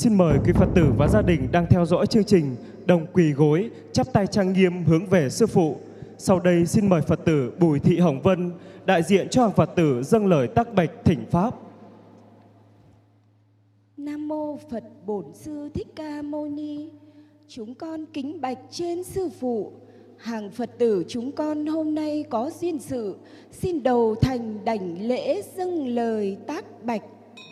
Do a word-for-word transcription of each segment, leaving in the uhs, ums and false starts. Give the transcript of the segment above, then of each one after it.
Xin mời quý Phật tử và gia đình đang theo dõi chương trình đồng quỳ gối, chắp tay trang nghiêm hướng về Sư Phụ. Sau đây xin mời Phật tử Bùi Thị Hồng Vân đại diện cho hàng Phật tử dâng lời tác bạch thỉnh pháp. Nam mô Phật Bổn Sư Thích Ca Mâu Ni. Chúng con kính bạch trên Sư Phụ. Hàng Phật tử chúng con hôm nay có duyên sự, xin đầu thành đảnh lễ dâng lời tác bạch.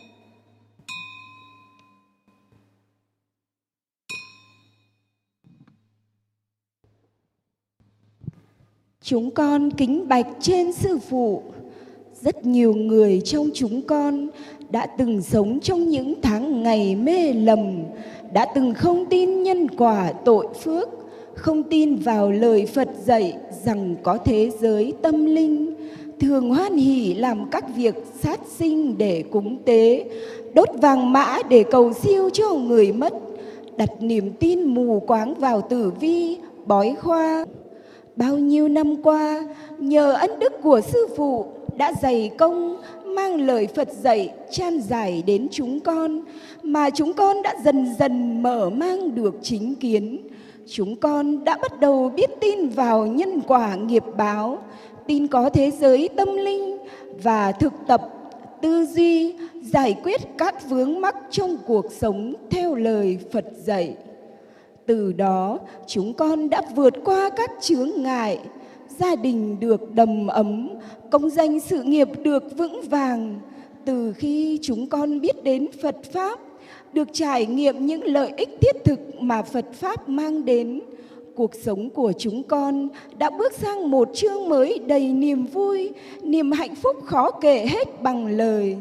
Chúng con kính bạch trên Sư Phụ. Rất nhiều người trong chúng con đã từng sống trong những tháng ngày mê lầm, đã từng không tin nhân quả tội phước, không tin vào lời Phật dạy rằng có thế giới tâm linh, thường hoan hỉ làm các việc sát sinh để cúng tế, đốt vàng mã để cầu siêu cho người mất, đặt niềm tin mù quáng vào tử vi, bói khoa. Bao nhiêu năm qua, nhờ ân đức của Sư Phụ đã dày công mang lời Phật dạy chan giải đến chúng con, mà chúng con đã dần dần mở mang được chính kiến. Chúng con đã bắt đầu biết tin vào nhân quả nghiệp báo, tin có thế giới tâm linh và thực tập tư duy giải quyết các vướng mắc trong cuộc sống theo lời Phật dạy. Từ đó, chúng con đã vượt qua các chướng ngại, gia đình được đầm ấm, công danh sự nghiệp được vững vàng. Từ khi chúng con biết đến Phật Pháp, được trải nghiệm những lợi ích thiết thực mà Phật Pháp mang đến, cuộc sống của chúng con đã bước sang một chương mới đầy niềm vui, niềm hạnh phúc khó kể hết bằng lời.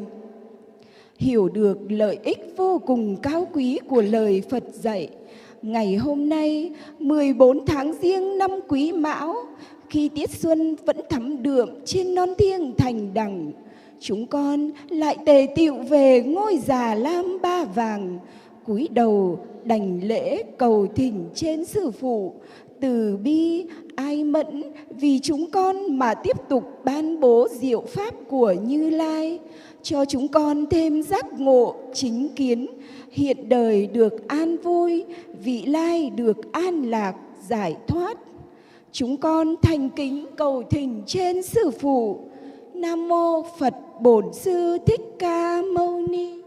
Hiểu được lợi ích vô cùng cao quý của lời Phật dạy, ngày hôm nay, mười bốn tháng Giêng năm Quý Mão, khi tiết xuân vẫn thắm đượm trên non thiêng thành đằng, chúng con lại tề tựu về ngôi Già Lam Ba Vàng, cúi đầu đảnh lễ cầu thỉnh trên Sư Phụ, từ bi ai mẫn vì chúng con mà tiếp tục ban bố diệu pháp của Như Lai, cho chúng con thêm giác ngộ chính kiến, hiện đời được an vui, vị lai được an lạc giải thoát. Chúng con thành kính cầu thỉnh trên Sư Phụ. Nam mô Phật Bổn Sư Thích Ca Mâu Ni.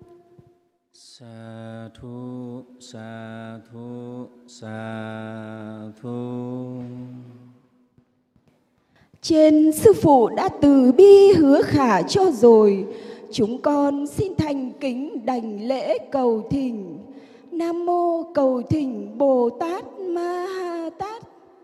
Sa thu, sa thu, sa thu. Trên Sư Phụ đã từ bi hứa khả cho rồi, chúng con xin thành kính đảnh lễ cầu thỉnh. Nam mô cầu thỉnh Bồ Tát Ma Ha Tát.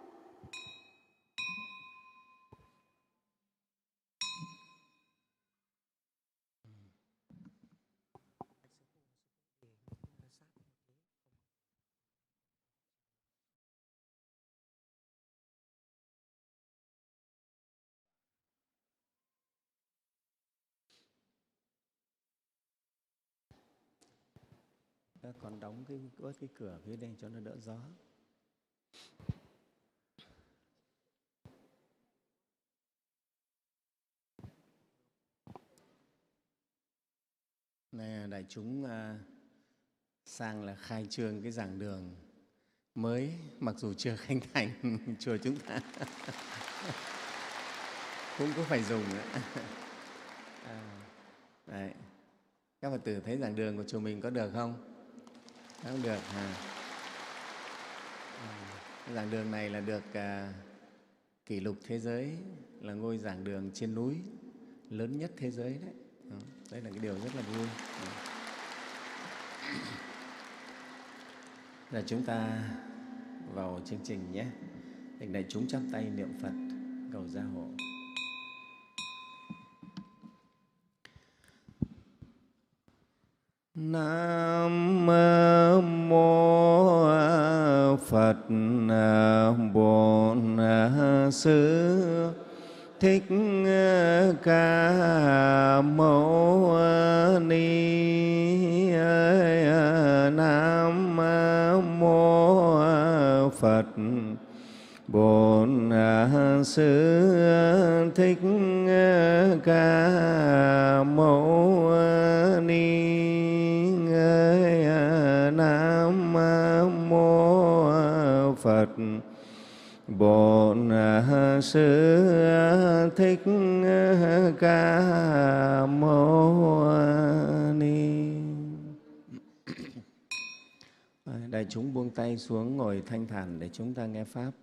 Các con đóng cái bớt cái cửa phía đây cho nó đỡ gió. Này đại chúng, à, sang là khai trương cái giảng đường mới, mặc dù chưa khánh thành chùa chúng ta cũng có phải dùng nữa. À, đấy. Các Phật tử thấy giảng đường của chùa mình có được không? Không được à. À, giảng đường này là được à, kỷ lục thế giới, là ngôi giảng đường trên núi lớn nhất thế giới đấy. À, đây là cái điều rất là vui. À. Là chúng ta vào chương trình nhé. Thỉnh đại chúng chắp tay niệm Phật cầu gia hộ. Nam mô Phật Bổn Sư Thích Ca Mâu Ni. Nam mô Phật Bổn Sư Thích Ca Mâu Ni. Sư Thích Ca Mâu Ni. Đại chúng buông tay xuống ngồi thanh thản để chúng ta nghe Pháp.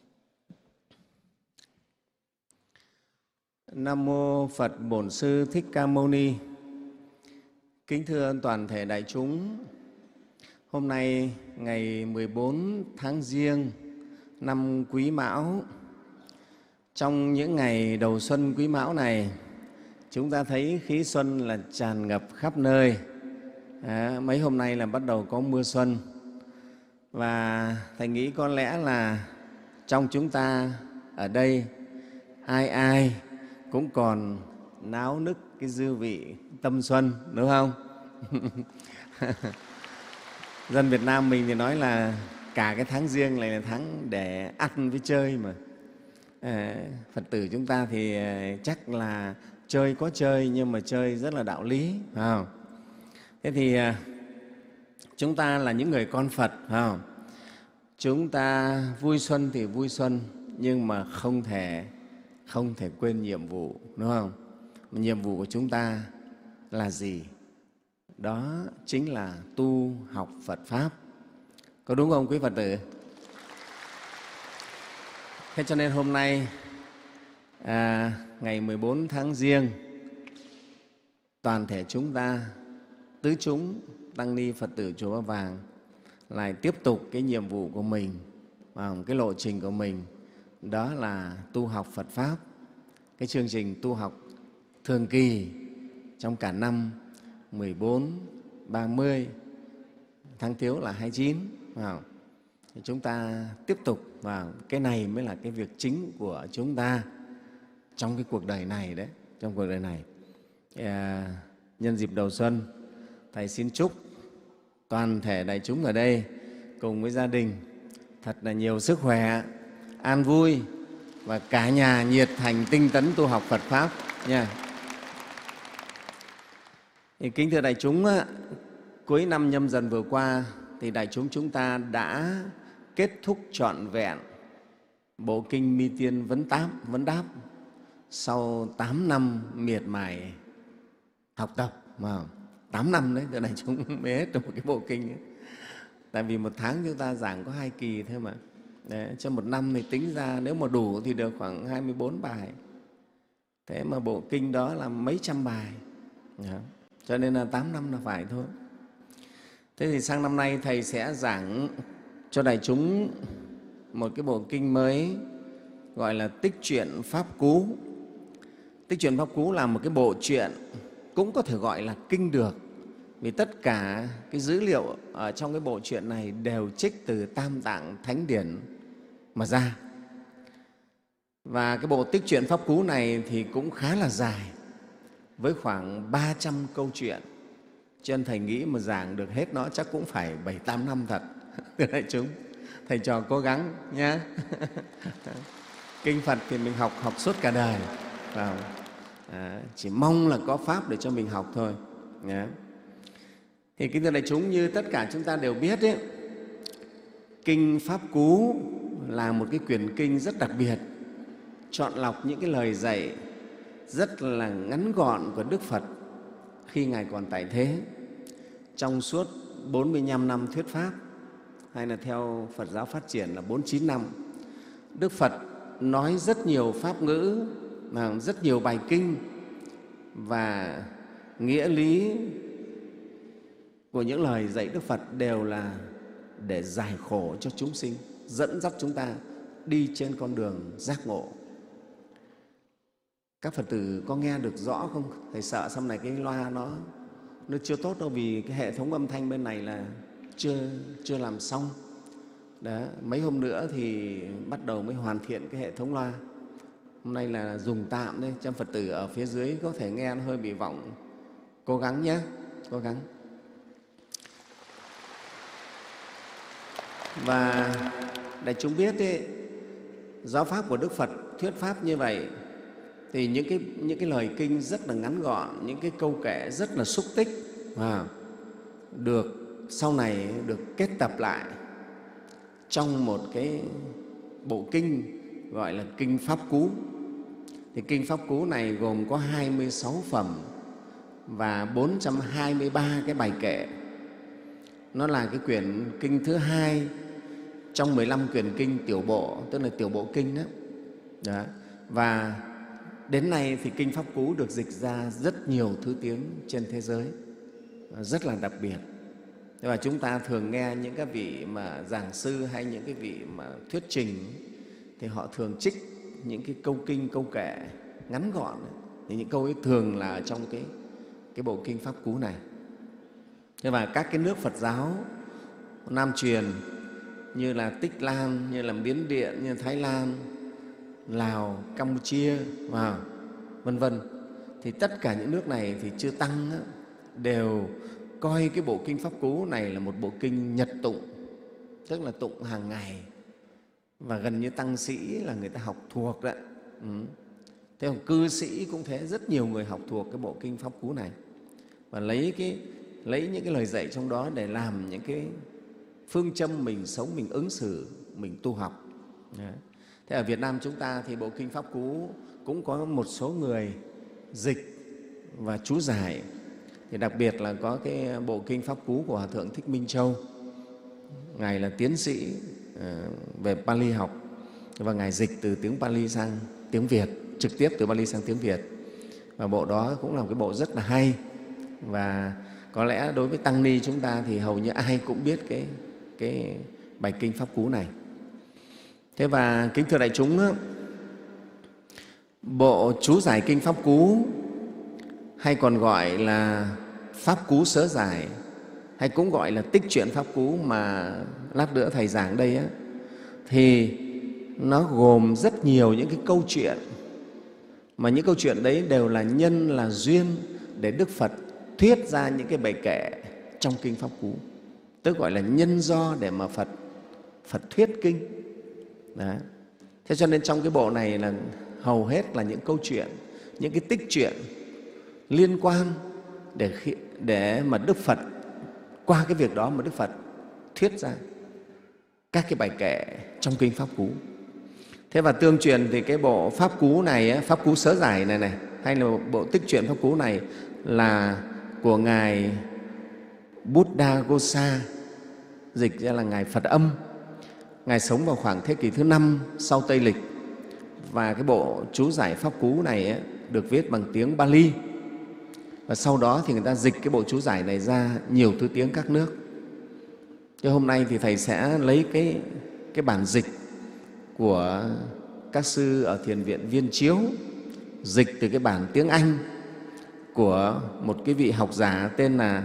Nam Mô Phật Bổn Sư Thích Ca Mâu Ni. Kính thưa toàn thể đại chúng, hôm nay ngày mười bốn tháng Giêng năm Quý Mão, trong những ngày đầu xuân Quý Mão này, chúng ta thấy khí xuân là tràn ngập khắp nơi. À, mấy hôm nay là bắt đầu có mưa xuân. Và Thầy nghĩ có lẽ là trong chúng ta ở đây, ai ai cũng còn náo nức cái dư vị tâm xuân, đúng không? Dân Việt Nam mình thì nói là cả cái tháng Giêng này là tháng để ăn với chơi mà. À, Phật tử chúng ta thì chắc là chơi có chơi nhưng mà chơi rất là đạo lý, phải không? Thế thì chúng ta là những người con Phật, phải không? Chúng ta vui xuân thì vui xuân, nhưng mà không thể không thể quên nhiệm vụ, đúng không? Nhiệm vụ của chúng ta là gì? Đó chính là tu học Phật Pháp. Có đúng không quý Phật tử? Thế cho nên hôm nay à, ngày mười bốn tháng Giêng, toàn thể chúng ta, tứ chúng, tăng ni Phật tử Chùa Ba Vàng lại tiếp tục cái nhiệm vụ của mình, cái lộ trình của mình, đó là tu học Phật Pháp. Cái chương trình tu học thường kỳ trong cả năm mười bốn, ba mươi, tháng Thiếu là hai mươi chín. Vào. Thì chúng ta tiếp tục vào, cái này mới là cái việc chính của chúng ta trong cái cuộc đời này đấy, trong cuộc đời này. À, nhân dịp đầu xuân, Thầy xin chúc toàn thể đại chúng ở đây cùng với gia đình thật là nhiều sức khỏe, an vui và cả nhà nhiệt thành tinh tấn tu học Phật Pháp nha. Thì kính thưa đại chúng, cuối năm Nhâm Dần vừa qua thì đại chúng chúng ta đã kết thúc trọn vẹn bộ kinh Mi Tiên Vấn Đáp, Vấn Đáp sau tám năm miệt mài học tập, mà tám năm đấy, từ đại chúng mới hết được một cái bộ kinh ấy. Tại vì một tháng chúng ta giảng có hai kỳ thôi mà. Đấy, trong một năm thì tính ra nếu mà đủ thì được khoảng hai mươi bốn bài. Thế mà bộ kinh đó là mấy trăm bài. Đó. Cho nên là tám năm là phải thôi. Thế thì sang năm nay Thầy sẽ giảng cho đại chúng một cái bộ kinh mới gọi là Tích Truyện Pháp Cú. Tích Truyện Pháp Cú là một cái bộ truyện, cũng có thể gọi là kinh được, vì tất cả cái dữ liệu ở trong cái bộ truyện này đều trích từ Tam Tạng Thánh Điển mà ra. Và cái bộ Tích Truyện Pháp Cú này thì cũng khá là dài, với khoảng ba trăm câu chuyện. Cho nên Thầy nghĩ mà giảng được hết nó chắc cũng phải bảy tám năm thật. Thưa đại chúng, Thầy trò cố gắng nhé. Kinh Phật thì mình học học suốt cả đời. À, chỉ mong là có Pháp để cho mình học thôi. Nhé. Thì kính thưa đại chúng, như tất cả chúng ta đều biết ấy, Kinh Pháp Cú là một cái quyển kinh rất đặc biệt, chọn lọc những cái lời dạy rất là ngắn gọn của Đức Phật khi Ngài còn tại thế. Trong suốt bốn mươi lăm năm thuyết Pháp, hay là theo Phật giáo phát triển là bốn mươi chín năm, Đức Phật nói rất nhiều pháp ngữ, rất nhiều bài kinh, và nghĩa lý của những lời dạy Đức Phật đều là để giải khổ cho chúng sinh, dẫn dắt chúng ta đi trên con đường giác ngộ. Các Phật tử có nghe được rõ không? Thầy sợ sau này cái loa nó nó chưa tốt đâu, vì cái hệ thống âm thanh bên này là chưa chưa làm xong. Đó, mấy hôm nữa thì bắt đầu mới hoàn thiện cái hệ thống loa. Hôm nay là dùng tạm đấy, trăm Phật tử ở phía dưới có thể nghe nó hơi bị vọng. Cố gắng nhé, cố gắng. Và đại chúng biết ấy, giáo pháp của Đức Phật thuyết pháp như vậy thì những cái, những cái lời kinh rất là ngắn gọn, những cái câu kệ rất là xúc tích, và được sau này được kết tập lại trong một cái bộ kinh gọi là Kinh Pháp Cú. Thì Kinh Pháp Cú này gồm có hai mươi sáu phẩm và bốn trăm hai mươi ba cái bài kệ. Nó là cái quyển kinh thứ hai trong mười lăm quyển kinh tiểu bộ, tức là tiểu bộ kinh đó. Đó. Và đến nay thì Kinh Pháp Cú được dịch ra rất nhiều thứ tiếng trên thế giới, rất là đặc biệt. Và chúng ta thường nghe những cái vị mà giảng sư hay những cái vị mà thuyết trình thì họ thường trích những cái câu kinh, câu kệ ngắn gọn. Thì những câu ấy thường là ở trong cái, cái bộ Kinh Pháp Cú này. Thế và các cái nước Phật giáo Nam truyền như là Tích Lan, như là Miến Điện, như Thái Lan, Lào, Campuchia, và vân vân, thì tất cả những nước này thì chư tăng đều coi cái bộ Kinh Pháp Cú này là một bộ kinh nhật tụng, tức là tụng hàng ngày, và gần như tăng sĩ là người ta học thuộc đấy. Ừ. Thế còn cư sĩ cũng thế, rất nhiều người học thuộc cái bộ Kinh Pháp Cú này và lấy, cái, lấy những cái lời dạy trong đó để làm những cái phương châm mình sống, mình ứng xử, mình tu học. Đấy. Thế ở Việt Nam chúng ta thì bộ Kinh Pháp Cú cũng có một số người dịch và chú giải. Thì đặc biệt là có cái bộ Kinh Pháp Cú của Hòa Thượng Thích Minh Châu. Ngài là tiến sĩ về Pali học và Ngài dịch từ tiếng Pali sang tiếng Việt, trực tiếp từ Pali sang tiếng Việt. Và bộ đó cũng là một cái bộ rất là hay. Và có lẽ đối với tăng ni chúng ta thì hầu như ai cũng biết cái, cái bài Kinh Pháp Cú này. Thế và kính thưa đại chúng, bộ chú giải Kinh Pháp Cú hay còn gọi là Pháp Cú Sớ Giải, hay cũng gọi là Tích Truyện Pháp Cú mà lát nữa Thầy giảng đây á, thì nó gồm rất nhiều những cái câu chuyện, mà những câu chuyện đấy đều là nhân, là duyên để Đức Phật thuyết ra những cái bài kệ trong Kinh Pháp Cú, tức gọi là nhân do để mà Phật, Phật thuyết kinh. Đấy. Thế cho nên trong cái bộ này là hầu hết là những câu chuyện, những cái tích truyện liên quan để, để mà Đức Phật, qua cái việc đó mà Đức Phật thuyết ra các cái bài kệ trong Kinh Pháp Cú. Thế và tương truyền thì cái bộ Pháp Cú này, Pháp Cú Sớ Giải này, này hay là bộ Tích Truyện Pháp Cú này là của Ngài Buddhaghosa, dịch ra là Ngài Phật Âm. Ngài sống vào khoảng thế kỷ thứ năm sau Tây Lịch. Và cái bộ chú giải Pháp Cú này ấy, được viết bằng tiếng Pali. Và sau đó thì người ta dịch cái bộ chú giải này ra nhiều thứ tiếng các nước. Thế hôm nay thì Thầy sẽ lấy cái, cái bản dịch của các sư ở Thiền viện Viên Chiếu, dịch từ cái bản tiếng Anh của một cái vị học giả tên là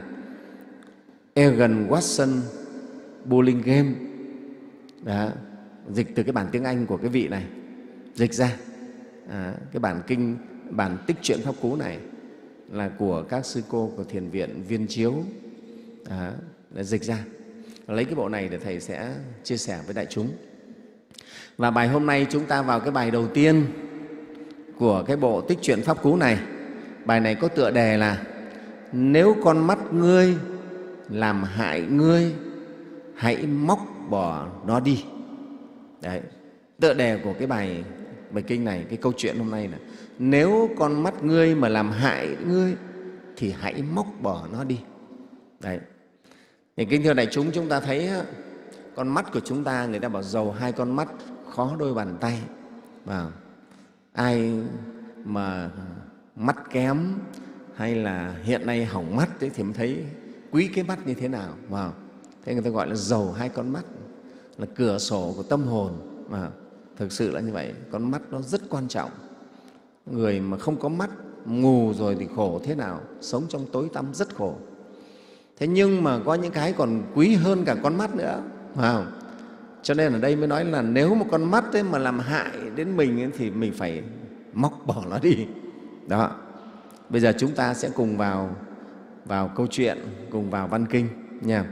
Egan Watson Burlingame. Đó, dịch từ cái bản tiếng Anh của cái vị này dịch ra. À, cái bản kinh, bản Tích Truyện Pháp Cú này là của các sư cô của Thiền viện Viên Chiếu à, để dịch ra. Lấy cái bộ này để Thầy sẽ chia sẻ với đại chúng. Và bài hôm nay chúng ta vào cái bài đầu tiên của cái bộ Tích Truyện Pháp Cú này. Bài này có tựa đề là Nếu con mắt ngươi làm hại ngươi, hãy móc bỏ nó đi. Đấy, tựa đề của cái bài, bài kinh này, cái câu chuyện hôm nay là nếu con mắt ngươi mà làm hại ngươi thì hãy móc bỏ nó đi. Đấy. Thì kính thưa đại chúng, chúng ta thấy con mắt của chúng ta, người ta bảo giàu hai con mắt khó đôi bàn tay. Và ai mà mắt kém hay là hiện nay hỏng mắt ấy, thì mới thấy quý cái mắt như thế nào. Và thế người ta gọi là giàu hai con mắt, là cửa sổ của tâm hồn. Mà thực sự là như vậy, con mắt nó rất quan trọng. Người mà không có mắt, mù rồi thì khổ thế nào, sống trong tối tăm rất khổ. Thế nhưng mà có những cái còn quý hơn cả con mắt nữa. Phải không? Cho nên ở đây mới nói là nếu một con mắt ấy mà làm hại đến mình ấy, thì mình phải móc bỏ nó đi. Đó. Bây giờ chúng ta sẽ cùng vào, vào câu chuyện, cùng vào văn kinh nha.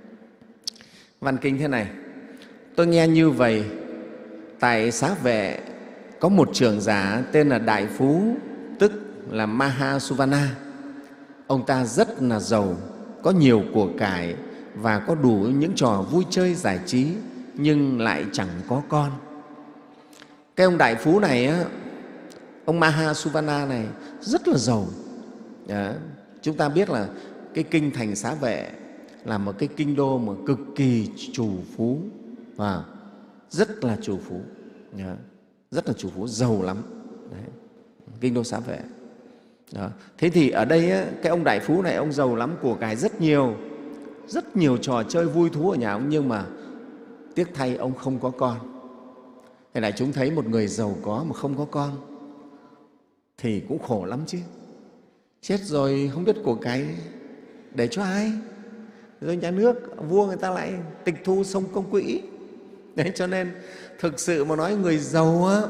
Văn kinh thế này: tôi nghe như vậy, tại Xá Vệ có một trưởng giả tên là Đại Phú, tức là Mahasuvana. Ông ta rất là giàu, có nhiều của cải và có đủ những trò vui chơi giải trí, nhưng lại chẳng có con. Cái ông đại phú này á, ông Mahasuvana này rất là giàu. Đó. Chúng ta biết là cái kinh Thành Xá Vệ là một cái kinh đô mà cực kỳ trù phú, và rất là trù phú, Đó. rất là trù phú, giàu lắm. Đấy. Kinh đô Xá Vệ. Đó. Thế thì ở đây á, cái ông đại phú này ông giàu lắm, của cải rất nhiều, rất nhiều trò chơi vui thú ở nhà ông, nhưng mà tiếc thay ông không có con. Thế này chúng thấy một người giàu có mà không có con thì cũng khổ lắm chứ. Chết rồi không biết của cái để cho ai, rồi nhà nước vua người ta lại tịch thu sông công quỹ. Đấy, cho nên thực sự mà nói, người giàu á,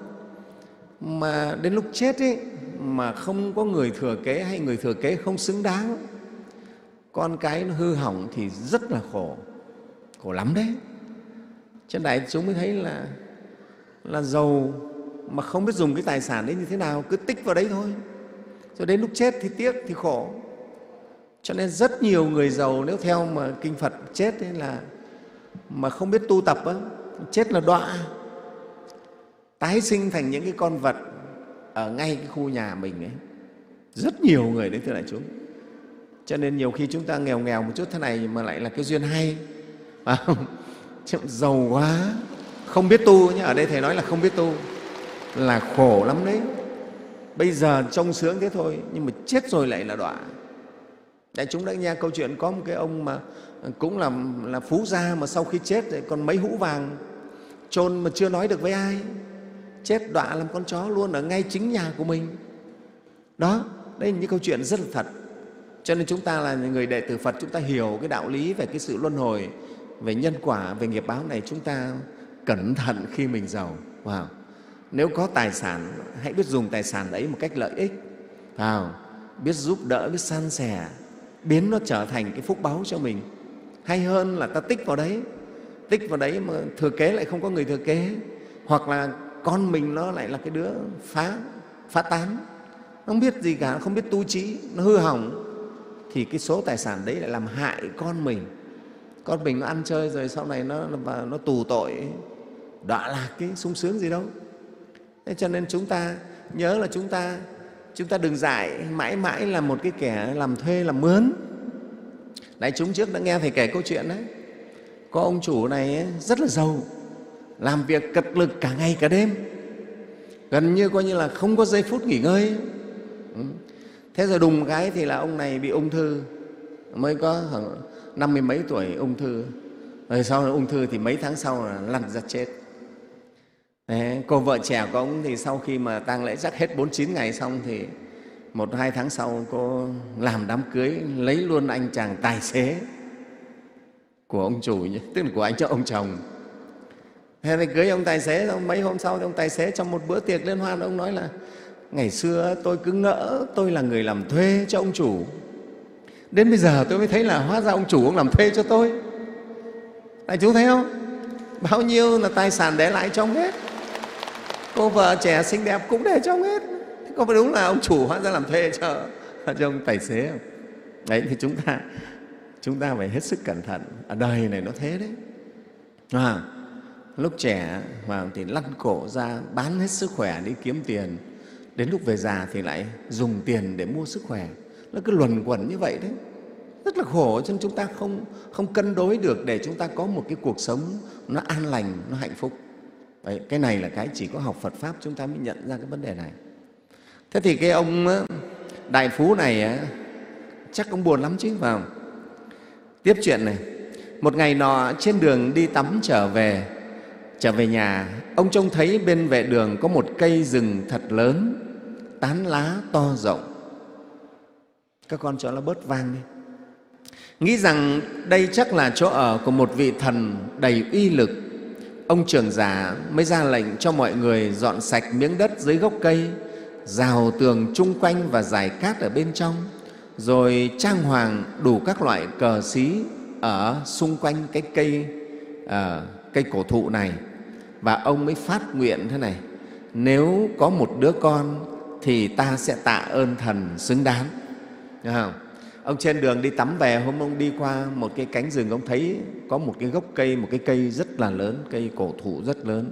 mà đến lúc chết ấy, mà không có người thừa kế, hay người thừa kế không xứng đáng, con cái nó hư hỏng thì rất là khổ, khổ lắm đấy. Cho nên đại chúng mới thấy là là giàu mà không biết dùng cái tài sản đấy như thế nào, cứ tích vào đấy thôi, rồi đến lúc chết thì tiếc, thì khổ. Cho nên rất nhiều người giàu nếu theo mà kinh Phật chết ấy là mà không biết tu tập á, chết là đọa, tái sinh thành những cái con vật ở ngay cái khu nhà mình ấy. Rất nhiều người đấy, thưa đại chúng. Cho nên nhiều khi chúng ta nghèo nghèo một chút thế này mà lại là cái duyên hay, phải không? Giàu quá không biết tu nhé, ở đây Thầy nói là không biết tu là khổ lắm đấy. Bây giờ trông sướng thế thôi, nhưng mà chết rồi lại là đọa. Đại chúng đã nghe câu chuyện có một cái ông mà cũng là, là phú gia, mà sau khi chết rồi còn mấy hũ vàng chôn mà chưa nói được với ai, chết đọa làm con chó luôn ở ngay chính nhà của mình. Đó, đây là những câu chuyện rất là thật. Cho nên chúng ta là người đệ tử Phật, chúng ta hiểu cái đạo lý về cái sự luân hồi, về nhân quả, về nghiệp báo này, chúng ta cẩn thận khi mình giàu. Wow. Nếu có tài sản, hãy biết dùng tài sản ấy một cách lợi ích, wow. biết giúp đỡ, biết san sẻ, biến nó trở thành cái phúc báu cho mình. Hay hơn là ta tích vào đấy, tích vào đấy mà thừa kế lại không có người thừa kế, hoặc là con mình nó lại là cái đứa phá, phá tán, nó không biết gì cả, không biết tu trí, nó hư hỏng, thì cái số tài sản đấy lại làm hại con mình. Con mình nó ăn chơi rồi sau này nó, nó, nó tù tội, đọa lạc cái sung sướng gì đâu. Thế cho nên chúng ta nhớ là chúng ta chúng ta đừng dại mãi mãi là một cái kẻ làm thuê, làm mướn. Đại chúng trước đã nghe Thầy kể câu chuyện đấy. Có ông chủ này ấy, rất là giàu, làm việc cật lực cả ngày cả đêm, gần như coi như là không có giây phút nghỉ ngơi. Thế rồi đùng một cái thì là ông này bị ung thư, mới có năm mươi mấy tuổi ung thư. Rồi sau ung thư thì mấy tháng sau là lăn ra chết. Đấy, cô vợ trẻ của ông thì sau khi mà tang lễ chắc hết bốn mươi chín ngày xong thì một hai tháng sau cô làm đám cưới, lấy luôn anh chàng tài xế của ông chủ, tức là của anh cho ông chồng. Thế thì cưới ông tài xế, xong mấy hôm sau thì ông tài xế trong một bữa tiệc liên hoan, ông nói là ngày xưa tôi cứ ngỡ tôi là người làm thuê cho ông chủ, đến bây giờ tôi mới thấy là hóa ra ông chủ ông làm thuê cho tôi. Đại chúng thấy không? Bao nhiêu là tài sản để lại cho ông hết, cô vợ trẻ xinh đẹp cũng để cho ông hết. Thế có phải đúng là ông chủ hóa ra làm thuê cho, cho ông tài xế không? Đấy, thì chúng ta chúng ta phải hết sức cẩn thận. Ở đời này nó thế đấy. À, lúc trẻ mà thì lăn cổ ra bán hết sức khỏe đi kiếm tiền, đến lúc về già thì lại dùng tiền để mua sức khỏe. Nó cứ luẩn quẩn như vậy đấy, rất là khổ. Cho nên chúng ta không, không cân đối được để chúng ta có một cái cuộc sống nó an lành, nó hạnh phúc. Đấy, cái này là cái chỉ có học Phật Pháp chúng ta mới nhận ra cái vấn đề này. Thế thì cái ông đại phú này chắc ông buồn lắm chứ, phải không? Tiếp chuyện này. Một ngày nọ trên đường đi tắm trở về, trở về nhà, ông trông thấy bên vệ đường có một cây rừng thật lớn, tán lá to rộng. Các con cho nó bớt vang đi. Nghĩ rằng đây chắc là chỗ ở của một vị thần đầy uy lực. Ông trưởng giả mới ra lệnh cho mọi người dọn sạch miếng đất dưới gốc cây, rào tường chung quanh và rải cát ở bên trong, rồi trang hoàng đủ các loại cờ xí ở xung quanh cái cây, à, cây cổ thụ này. Và ông mới phát nguyện thế này: nếu có một đứa con thì ta sẽ tạ ơn thần xứng đáng. Được không? Ông trên đường đi tắm về, hôm ông đi qua một cái cánh rừng, ông thấy có một cái gốc cây, một cái cây rất là lớn, cây cổ thụ rất lớn.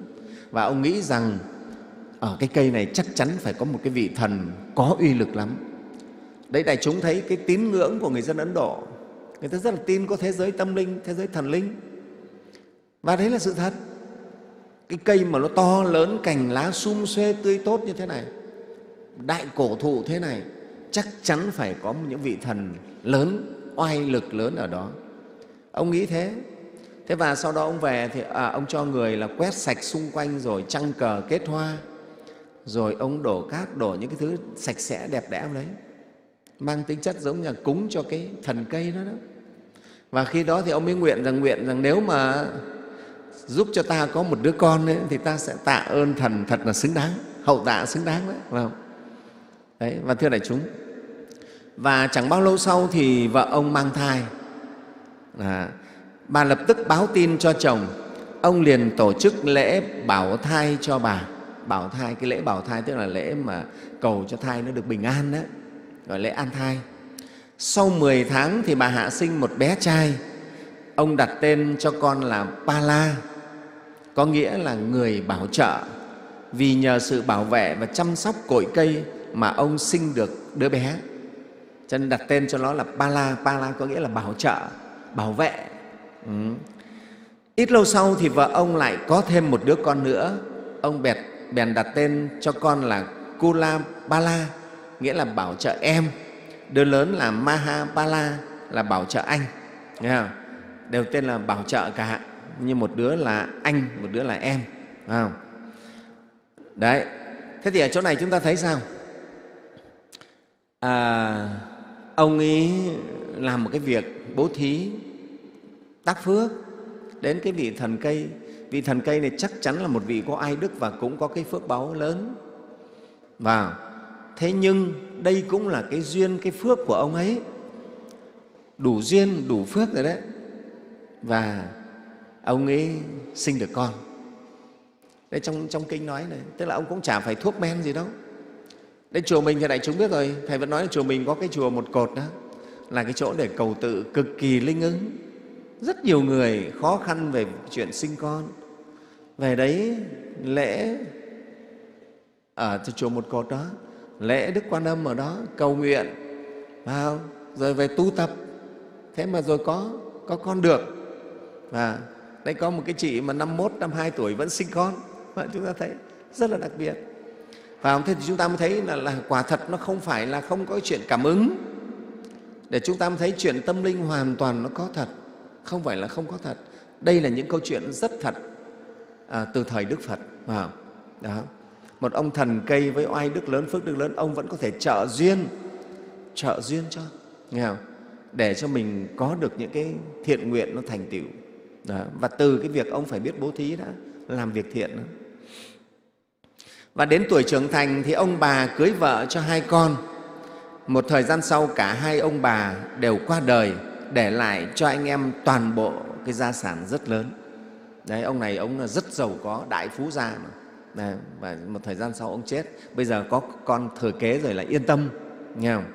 Và ông nghĩ rằng ở cái cây này chắc chắn phải có một cái vị thần có uy lực lắm. Đấy, đại chúng thấy cái tín ngưỡng của người dân Ấn Độ, người ta rất là tin có thế giới tâm linh, thế giới thần linh. Và đấy là sự thật. Cái cây mà nó to lớn, cành lá sum xuê tươi tốt như thế này, đại cổ thụ thế này, chắc chắn phải có những vị thần lớn, oai lực lớn ở đó. Ông nghĩ thế. Thế và sau đó ông về thì à, ông cho người là quét sạch xung quanh, rồi trăng cờ kết hoa, rồi ông đổ cát, đổ những cái thứ sạch sẽ đẹp đẽ đấy, mang tính chất giống như là cúng cho cái thần cây đó, đó. Và khi đó thì ông mới nguyện rằng nguyện rằng nếu mà giúp cho ta có một đứa con ấy, thì ta sẽ tạ ơn thần thật là xứng đáng, hậu tạ xứng đáng đấy, phải không? Đấy, và thưa đại chúng, và chẳng bao lâu sau thì vợ ông mang thai. À, bà lập tức báo tin cho chồng, ông liền tổ chức lễ bảo thai cho bà. Bảo thai, cái lễ bảo thai tức là lễ mà cầu cho thai nó được bình an đấy, gọi lễ an thai. Sau mười tháng thì bà hạ sinh một bé trai. Ông đặt tên cho con là Pala, có nghĩa là người bảo trợ, vì nhờ sự bảo vệ và chăm sóc cội cây mà ông sinh được đứa bé. Cho nên đặt tên cho nó là Pala. Pala có nghĩa là bảo trợ, bảo vệ. Ừ. Ít lâu sau thì vợ ông lại có thêm một đứa con nữa. Ông bèn, bèn đặt tên cho con là Kulabala, nghĩa là bảo trợ em. Đứa lớn là Mahapala, là bảo trợ anh. Nghe không? Đều tên là bảo trợ cả, nhưng một đứa là anh, một đứa là em. Nghe không? Đấy. Thế thì ở chỗ này chúng ta thấy sao? À, ông ấy làm một cái việc bố thí tác phước đến cái vị thần cây. Vị thần cây này chắc chắn là một vị có ai đức và cũng có cái phước báu lớn. Và thế nhưng đây cũng là cái duyên, cái phước của ông ấy, đủ duyên, đủ phước rồi đấy. Và ông ấy sinh được con. Đây trong, trong kinh nói này, tức là ông cũng chả phải thuốc men gì đâu. Đây chùa mình thì đại chúng biết rồi, Thầy vẫn nói là chùa mình có cái chùa Một Cột đó, là cái chỗ để cầu tự cực kỳ linh ứng. Rất nhiều người khó khăn về chuyện sinh con, về đấy lễ ở chùa Một Cột đó, lễ Đức Quan Âm ở đó, cầu nguyện vào, rồi về tu tập. Thế mà rồi có, có con được. Và đây có một cái chị mà năm mốt, năm hai tuổi vẫn sinh con. Và chúng ta thấy rất là đặc biệt. Và thế thì chúng ta mới thấy là, là quả thật nó không phải là không có chuyện cảm ứng. Để chúng ta mới thấy chuyện tâm linh hoàn toàn nó có thật, không phải là không có thật. Đây là những câu chuyện rất thật à, từ thời Đức Phật. À, đó. Một ông thần cây với oai đức lớn, phước đức lớn, ông vẫn có thể trợ duyên, trợ duyên cho, nghe không? Để cho mình có được những cái thiện nguyện nó thành tựu. Đó. Và từ cái việc ông phải biết bố thí đã, làm việc thiện đó. Và đến tuổi trưởng thành thì ông bà cưới vợ cho hai con. Một thời gian sau cả hai ông bà đều qua đời, để lại cho anh em toàn bộ cái gia sản rất lớn. Đấy, ông này ông rất giàu có, đại phú gia mà. Đấy, và một thời gian sau ông chết. Bây giờ có con thừa kế rồi là yên tâm, nghe không?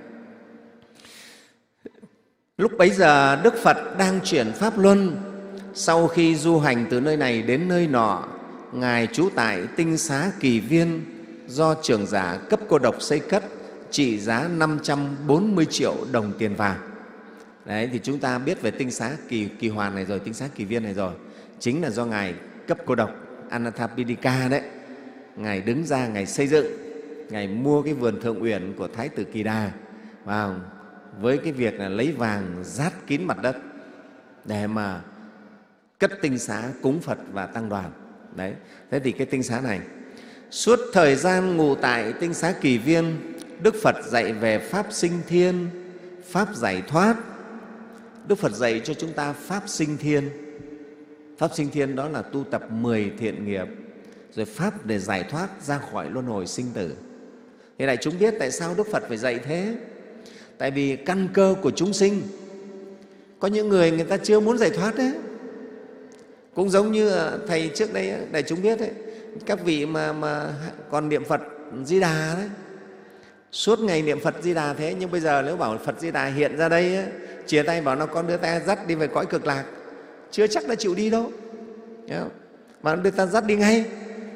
Lúc bấy giờ Đức Phật đang chuyển pháp luân. Sau khi du hành từ nơi này đến nơi nọ, Ngài trú tại Tinh Xá Kỳ Viên do trưởng giả Cấp Cô Độc xây cất, trị giá năm trăm bốn mươi triệu đồng tiền vàng. Đấy, thì chúng ta biết về Tinh Xá Kỳ, Kỳ Hoàn này rồi, Tinh Xá Kỳ Viên này rồi. Chính là do Ngài Cấp Cô Độc, Anathapindika đấy. Ngài đứng ra, Ngài xây dựng, Ngài mua cái vườn Thượng Uyển của Thái tử Kỳ Đà vào, với cái việc là lấy vàng dát kín mặt đất để mà cất tinh xá cúng Phật và tăng đoàn. Đấy. Thế thì cái tinh xá này, suốt thời gian ngụ tại Tinh Xá Kỳ Viên, Đức Phật dạy về Pháp sinh thiên, Pháp giải thoát. Đức Phật dạy cho chúng ta Pháp sinh thiên. Pháp sinh thiên đó là tu tập mười thiện nghiệp, rồi Pháp để giải thoát ra khỏi luân hồi sinh tử. Thì đại chúng biết tại sao Đức Phật phải dạy thế? Tại vì căn cơ của chúng sinh, có những người người ta chưa muốn giải thoát đấy. Cũng giống như Thầy trước đây đại chúng biết đấy, các vị mà, mà còn niệm Phật Di Đà đấy, suốt ngày niệm Phật Di Đà thế, nhưng bây giờ nếu bảo Phật Di Đà hiện ra đây ấy, chia tay bảo nó con đưa ta dắt đi về cõi cực lạc, chưa chắc đã chịu đi đâu, mà đưa ta dắt đi ngay.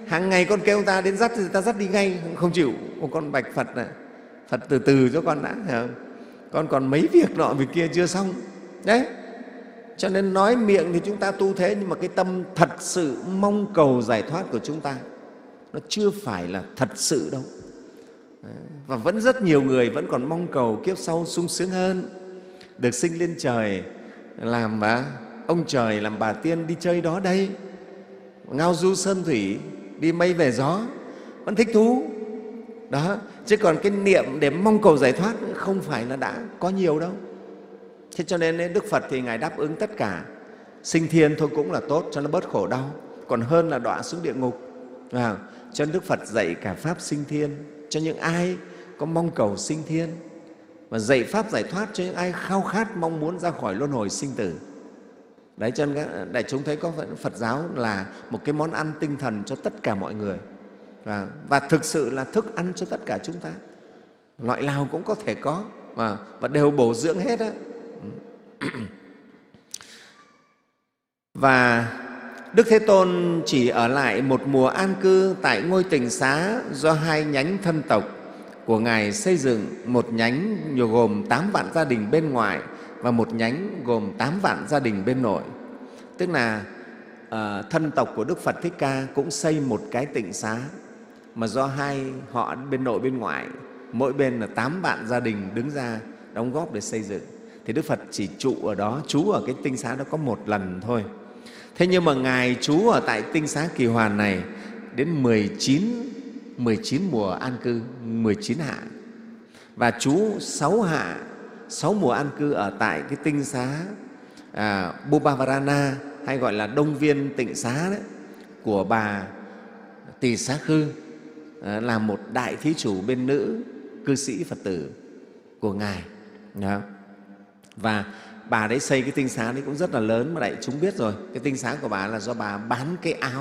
hàng ngày con kêu ta đến dắt thì ta dắt đi ngay, không chịu. Một con bạch Phật này, Phật từ từ cho con đã, hiểu không? Con còn mấy việc nọ việc kia chưa xong đấy. Cho nên nói miệng thì chúng ta tu thế, nhưng mà cái tâm thật sự mong cầu giải thoát của chúng ta nó chưa phải là thật sự đâu. Và vẫn rất nhiều người vẫn còn mong cầu kiếp sau sung sướng hơn, được sinh lên trời, làm bà, ông trời, làm bà tiên, đi chơi đó đây, ngao du sơn thủy, đi mây về gió, vẫn thích thú đó. Chứ còn cái niệm để mong cầu giải thoát không phải là đã có nhiều đâu. Thế cho nên Đức Phật thì Ngài đáp ứng tất cả. Sinh thiên thôi cũng là tốt cho nó bớt khổ đau, còn hơn là đọa xuống địa ngục. À, cho nên Đức Phật dạy cả Pháp sinh thiên cho những ai có mong cầu sinh thiên, và dạy Pháp giải thoát cho những ai khao khát mong muốn ra khỏi luân hồi sinh tử. Đấy, cho nên đại chúng thấy có Phật giáo là một cái món ăn tinh thần cho tất cả mọi người, và, và thực sự là thức ăn cho tất cả chúng ta. Loại nào cũng có thể có, và, và đều bổ dưỡng hết á. Và Đức Thế Tôn chỉ ở lại một mùa an cư tại ngôi tịnh xá do hai nhánh thân tộc của Ngài xây dựng, một nhánh gồm tám vạn gia đình bên ngoài và một nhánh gồm tám vạn gia đình bên nội. Tức là uh, thân tộc của Đức Phật Thích Ca cũng xây một cái tịnh xá mà do hai họ bên nội bên ngoại, mỗi bên là tám vạn gia đình đứng ra đóng góp để xây dựng. Thì Đức Phật chỉ trụ ở đó, trú ở cái tinh xá đó có một lần thôi. Thế nhưng mà Ngài trú ở tại tinh xá Kỳ Hoàn này đến mười chín, mười chín mùa an cư, mười chín hạ. Và trú sáu hạ, sáu mùa an cư ở tại cái tinh xá à, Bubavarana, hay gọi là Đông Viên Tịnh Xá đấy, của bà Tỳ Xá Khư, à, là một đại thí chủ bên nữ cư sĩ Phật tử của Ngài. Đó. Và bà đấy xây cái tinh xá đấy cũng rất là lớn, mà đại chúng biết rồi. Cái tinh xá của bà là do bà bán cái áo,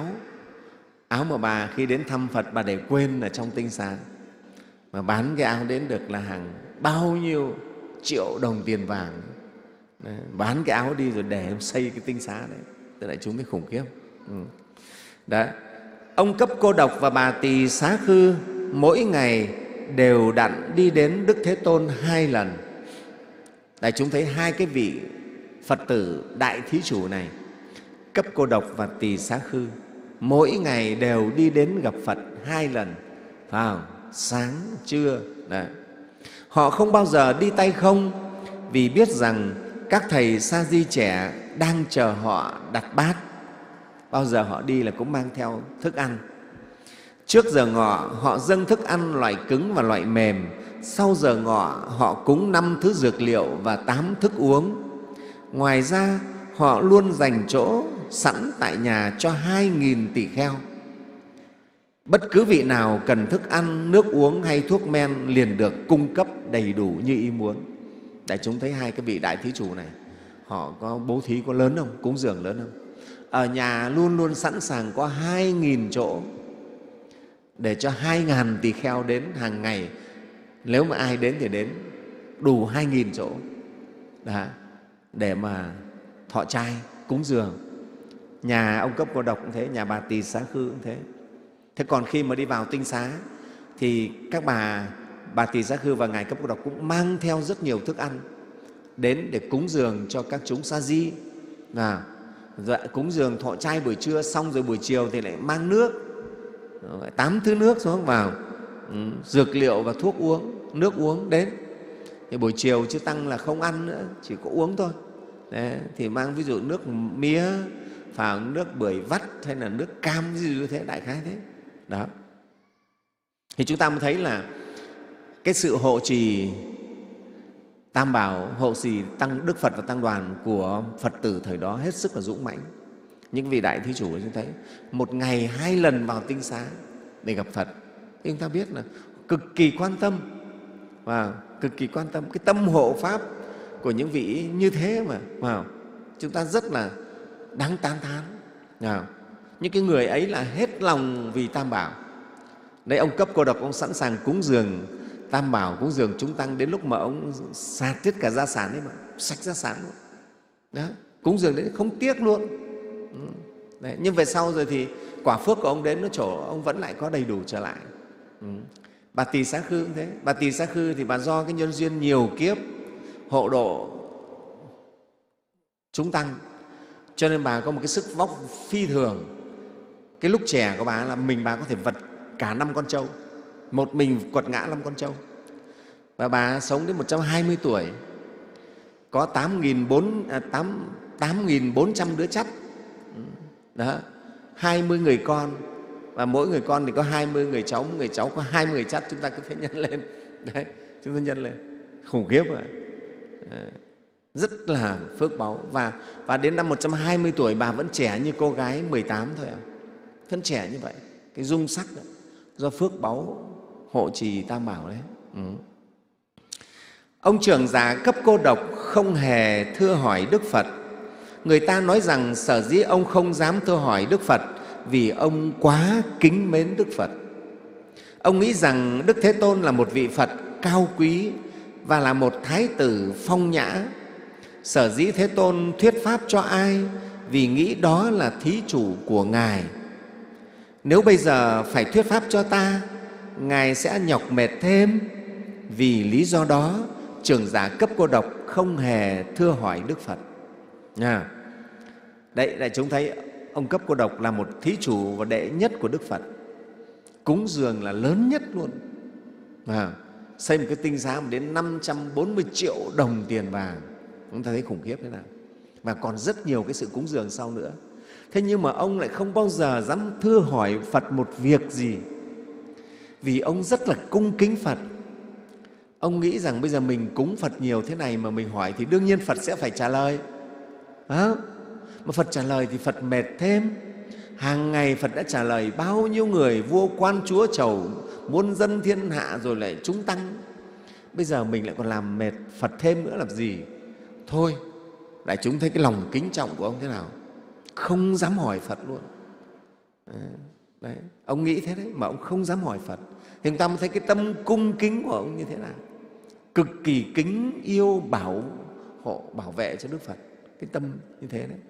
áo mà bà khi đến thăm Phật bà để quên ở trong tinh xá, mà bán cái áo đến được là hàng bao nhiêu triệu đồng tiền vàng. Đấy, bán cái áo đi rồi để xây cái tinh xá đấy, tức đại chúng mới khủng khiếp. Ừ. Đấy. Ông Cấp Cô Độc và bà Tỳ Xá Khư mỗi ngày đều đặn đi đến Đức Thế Tôn hai lần. Đại chúng thấy hai cái vị Phật tử đại thí chủ này, Cấp Cô Độc và Tỳ Xá Khư, mỗi ngày đều đi đến gặp Phật hai lần, phải không? Sáng, trưa. Đấy. Họ không bao giờ đi tay không, vì biết rằng các thầy sa di trẻ đang chờ họ đặt bát. Bao giờ họ đi là cũng mang theo thức ăn. Trước giờ ngọ họ dâng thức ăn loại cứng và loại mềm. Sau giờ ngọ họ cúng năm thứ dược liệu và tám thức uống. Ngoài ra họ luôn dành chỗ sẵn tại nhà cho hai nghìn tỷ kheo. Bất cứ vị nào cần thức ăn, nước uống hay thuốc men liền được cung cấp đầy đủ như ý muốn. Đại chúng thấy hai cái vị đại thí chủ này, họ có bố thí có lớn không? Cúng dường lớn không? Ở nhà luôn luôn sẵn sàng có hai nghìn chỗ để cho hai ngàn tỳ kheo đến hàng ngày. Nếu mà ai đến thì đến đủ hai nghìn chỗ đó, để mà thọ trai, cúng dường. Nhà ông Cấp Cô Độc cũng thế, nhà bà Tỳ Xá Khư cũng thế. Thế còn khi mà đi vào tinh xá thì các bà bà Tỳ Xá Khư và Ngài Cấp Cô Độc cũng mang theo rất nhiều thức ăn đến để cúng dường cho các chúng sa di. Nào, cúng dường thọ trai buổi trưa xong rồi buổi chiều thì lại mang nước, tám thứ nước xuống vào, ừ, dược liệu và thuốc uống, nước uống đến. Thì buổi chiều chư tăng là không ăn nữa, chỉ có uống thôi. Đấy, thì mang ví dụ nước mía, phải nước bưởi vắt hay là nước cam gì như thế, đại khái thế. Đó. Thì chúng ta mới thấy là cái sự hộ trì Tam Bảo, hộ trì tăng Đức Phật và Tăng đoàn của Phật tử thời đó hết sức là dũng mãnh. Những vị đại thí chủ chúng thấy một ngày hai lần vào tinh xá để gặp Phật. Thì chúng ta biết là cực kỳ quan tâm, và cực kỳ quan tâm cái tâm hộ pháp của những vị như thế mà, mà chúng ta rất là đáng tán thán. Nào, những cái người ấy là hết lòng vì Tam Bảo. Đấy, ông Cấp Cô Độc ông sẵn sàng cúng dường Tam Bảo, cúng dường chúng tăng đến lúc mà ông sạch tất cả gia sản ấy, mà sạch gia sản luôn. Đó, cúng dường đấy không tiếc luôn. Đấy. Nhưng về sau rồi thì quả phước của ông đến nó chỗ ông vẫn lại có đầy đủ trở lại. Ừ. Bà Tỳ Xá Khư cũng thế. Bà Tỳ Xá Khư thì bà do cái nhân duyên nhiều kiếp hộ độ chúng tăng, cho nên bà có một cái sức vóc phi thường. Cái lúc trẻ của bà là mình bà có thể vật cả năm con trâu, một mình quật ngã năm con trâu. Và bà sống đến một trăm hai mươi tuổi, có tám nghìn bốn trăm đứa chắt, đó, hai mươi người con, và mỗi người con thì có hai mươi người cháu, người cháu có hai mươi người chắt, chúng ta cứ phải nhân lên. Đấy, chúng ta nhân lên, khủng khiếp rồi. Rất là phước báu. Và, và đến năm một trăm hai mươi tuổi bà vẫn trẻ như cô gái mười tám thôi ạ. À. Vẫn trẻ như vậy, cái dung sắc đó, do phước báu hộ trì Tam Bảo đấy. Ừ. Ông trưởng giả cấp cô độc không hề thưa hỏi Đức Phật. Người ta nói rằng sở dĩ ông không dám thưa hỏi Đức Phật vì ông quá kính mến Đức Phật. Ông nghĩ rằng Đức Thế Tôn là một vị Phật cao quý và là một thái tử phong nhã. Sở dĩ Thế Tôn thuyết pháp cho ai vì nghĩ đó là thí chủ của Ngài. Nếu bây giờ phải thuyết pháp cho ta, Ngài sẽ nhọc mệt thêm. Vì lý do đó, trưởng giả cấp cô độc không hề thưa hỏi Đức Phật. À, đấy, đại chúng thấy ông cấp cô độc là một thí chủ và đệ nhất của Đức Phật. Cúng dường là lớn nhất luôn. À, xây một cái tinh xá đến năm trăm bốn mươi triệu đồng tiền vàng. Chúng ta thấy khủng khiếp thế nào. Và còn rất nhiều cái sự cúng dường sau nữa. Thế nhưng mà ông lại không bao giờ dám thưa hỏi Phật một việc gì. Vì ông rất là cung kính Phật. Ông nghĩ rằng bây giờ mình cúng Phật nhiều thế này mà mình hỏi thì đương nhiên Phật sẽ phải trả lời. À, mà Phật trả lời thì Phật mệt thêm. Hàng ngày Phật đã trả lời bao nhiêu người, vua quan chúa chầu, muôn dân thiên hạ, rồi lại chúng tăng. Bây giờ mình lại còn làm mệt Phật thêm nữa làm gì? Thôi, đại chúng thấy cái lòng kính trọng của ông thế nào, không dám hỏi Phật luôn. Đấy, ông nghĩ thế đấy mà ông không dám hỏi Phật. Thì chúng ta mới thấy cái tâm cung kính của ông như thế nào, cực kỳ kính yêu bảo hộ bảo vệ cho Đức Phật, cái tâm như thế đấy.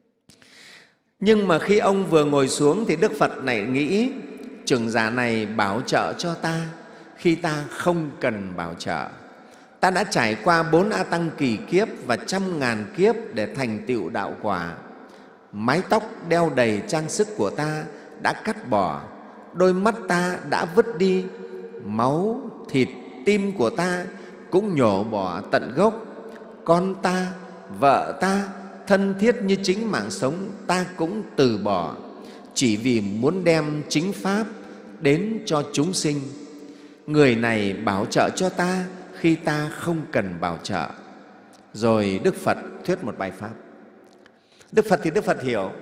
Nhưng mà khi ông vừa ngồi xuống thì Đức Phật này nghĩ trưởng giả này bảo trợ cho ta khi ta không cần bảo trợ. Ta đã trải qua bốn A Tăng kỳ kiếp và trăm ngàn kiếp để thành tựu đạo quả. Mái tóc đeo đầy trang sức của ta đã cắt bỏ, đôi mắt ta đã vứt đi, máu, thịt, tim của ta cũng nhổ bỏ tận gốc. Con ta, vợ ta, thân thiết như chính mạng sống ta cũng từ bỏ, chỉ vì muốn đem chính Pháp đến cho chúng sinh. Người này bảo trợ cho ta khi ta không cần bảo trợ. Rồi Đức Phật thuyết một bài Pháp. Đức Phật thì Đức Phật hiểu.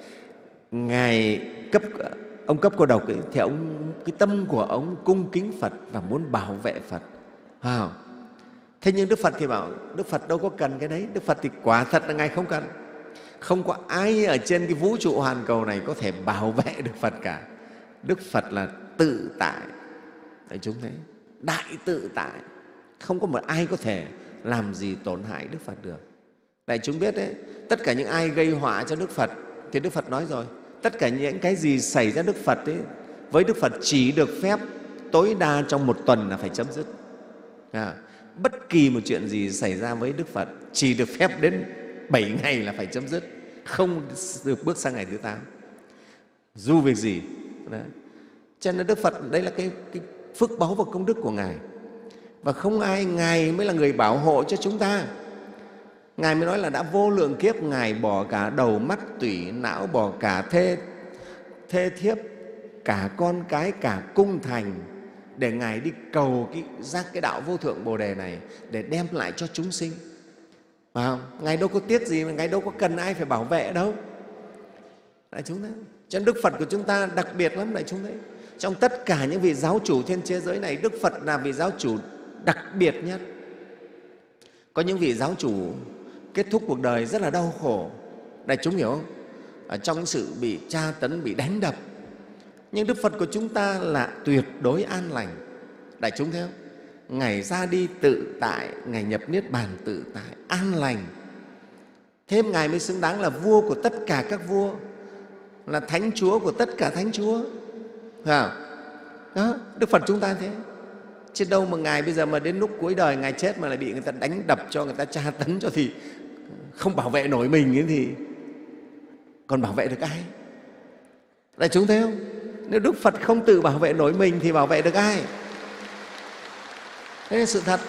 Ngài cấp, ông cấp cô độc ấy, thì ông, cái tâm của ông cung kính Phật và muốn bảo vệ Phật. À, thế nhưng Đức Phật thì bảo Đức Phật đâu có cần cái đấy. Đức Phật thì quả thật là Ngài không cần. Không có ai ở trên cái vũ trụ hoàn cầu này có thể bảo vệ được Phật cả. Đức Phật là tự tại. Đấy, chúng thấy đại tự tại, không có một ai có thể làm gì tổn hại Đức Phật được. Đại chúng biết đấy, tất cả những ai gây họa cho Đức Phật thì Đức Phật nói rồi, tất cả những cái gì xảy ra Đức Phật ấy, với Đức Phật chỉ được phép tối đa trong một tuần là phải chấm dứt. À, bất kỳ một chuyện gì xảy ra với Đức Phật chỉ được phép đến bảy ngày là phải chấm dứt, không được bước sang ngày thứ tám, dù việc gì. Đấy. Cho nên Đức Phật đây là cái, cái phước báu và công đức của Ngài. Và không ai, Ngài mới là người bảo hộ cho chúng ta. Ngài mới nói là đã vô lượng kiếp Ngài bỏ cả đầu mắt tủy não, bỏ cả thê, thê thiếp, cả con cái, cả cung thành để Ngài đi cầu cái giác cái đạo vô thượng Bồ Đề này để đem lại cho chúng sinh. Phải không? Ngài đâu có tiếc gì, mà Ngài đâu có cần ai phải bảo vệ đâu. Đại chúng thấy. Cho nên Đức Phật của chúng ta đặc biệt lắm, đại chúng thấy. Trong tất cả những vị giáo chủ trên thế giới này, Đức Phật là vị giáo chủ đặc biệt nhất. Có những vị giáo chủ kết thúc cuộc đời rất là đau khổ, đại chúng hiểu không? Ở trong sự bị tra tấn, bị đánh đập. Nhưng Đức Phật của chúng ta là tuyệt đối an lành. Đại chúng thấy không? Ngài ra đi tự tại, Ngài nhập Niết Bàn tự tại, an lành. Thêm Ngài mới xứng đáng là vua của tất cả các vua. là Thánh Chúa của tất cả Thánh Chúa. Phải không? Đó, Đức Phật chúng ta thế. Chứ đâu mà Ngài bây giờ mà đến lúc cuối đời Ngài chết mà lại bị người ta đánh đập cho, người ta tra tấn cho thì không bảo vệ nổi mình ấy thì còn bảo vệ được ai? Đại chúng thấy không? Nếu Đức Phật không tự bảo vệ nổi mình thì bảo vệ được ai? Đấy là sự thật.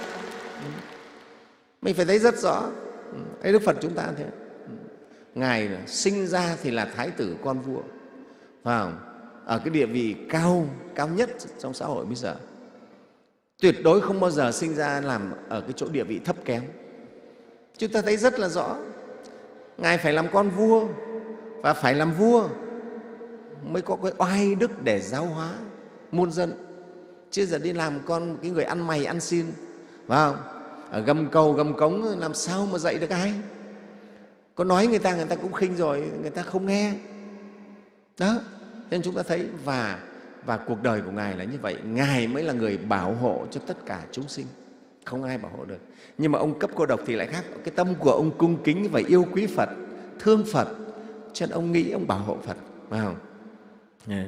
Mình phải thấy rất rõ. Đấy, Đức Phật chúng ta thế. Ngài sinh ra thì là thái tử con vua, phải không? Ở cái địa vị cao, cao nhất trong xã hội bây giờ. Tuyệt đối không bao giờ sinh ra làm ở cái chỗ địa vị thấp kém. Chúng ta thấy rất là rõ. Ngài phải làm con vua và phải làm vua mới có cái oai đức để giáo hóa muôn dân. Chứ giờ đi làm con cái người ăn mày ăn xin, phải không? Ở gầm cầu gầm cống làm sao mà dạy được ai? Có nói người ta, người ta cũng khinh rồi, người ta không nghe. Đó, nên chúng ta thấy và và cuộc đời của Ngài là như vậy. Ngài mới là người bảo hộ cho tất cả chúng sinh, không ai bảo hộ được. Nhưng mà ông Cấp Cô Độc thì lại khác. Cái tâm của ông cung kính và yêu quý Phật, thương Phật, cho nên ông nghĩ ông bảo hộ Phật, phải không? Yeah.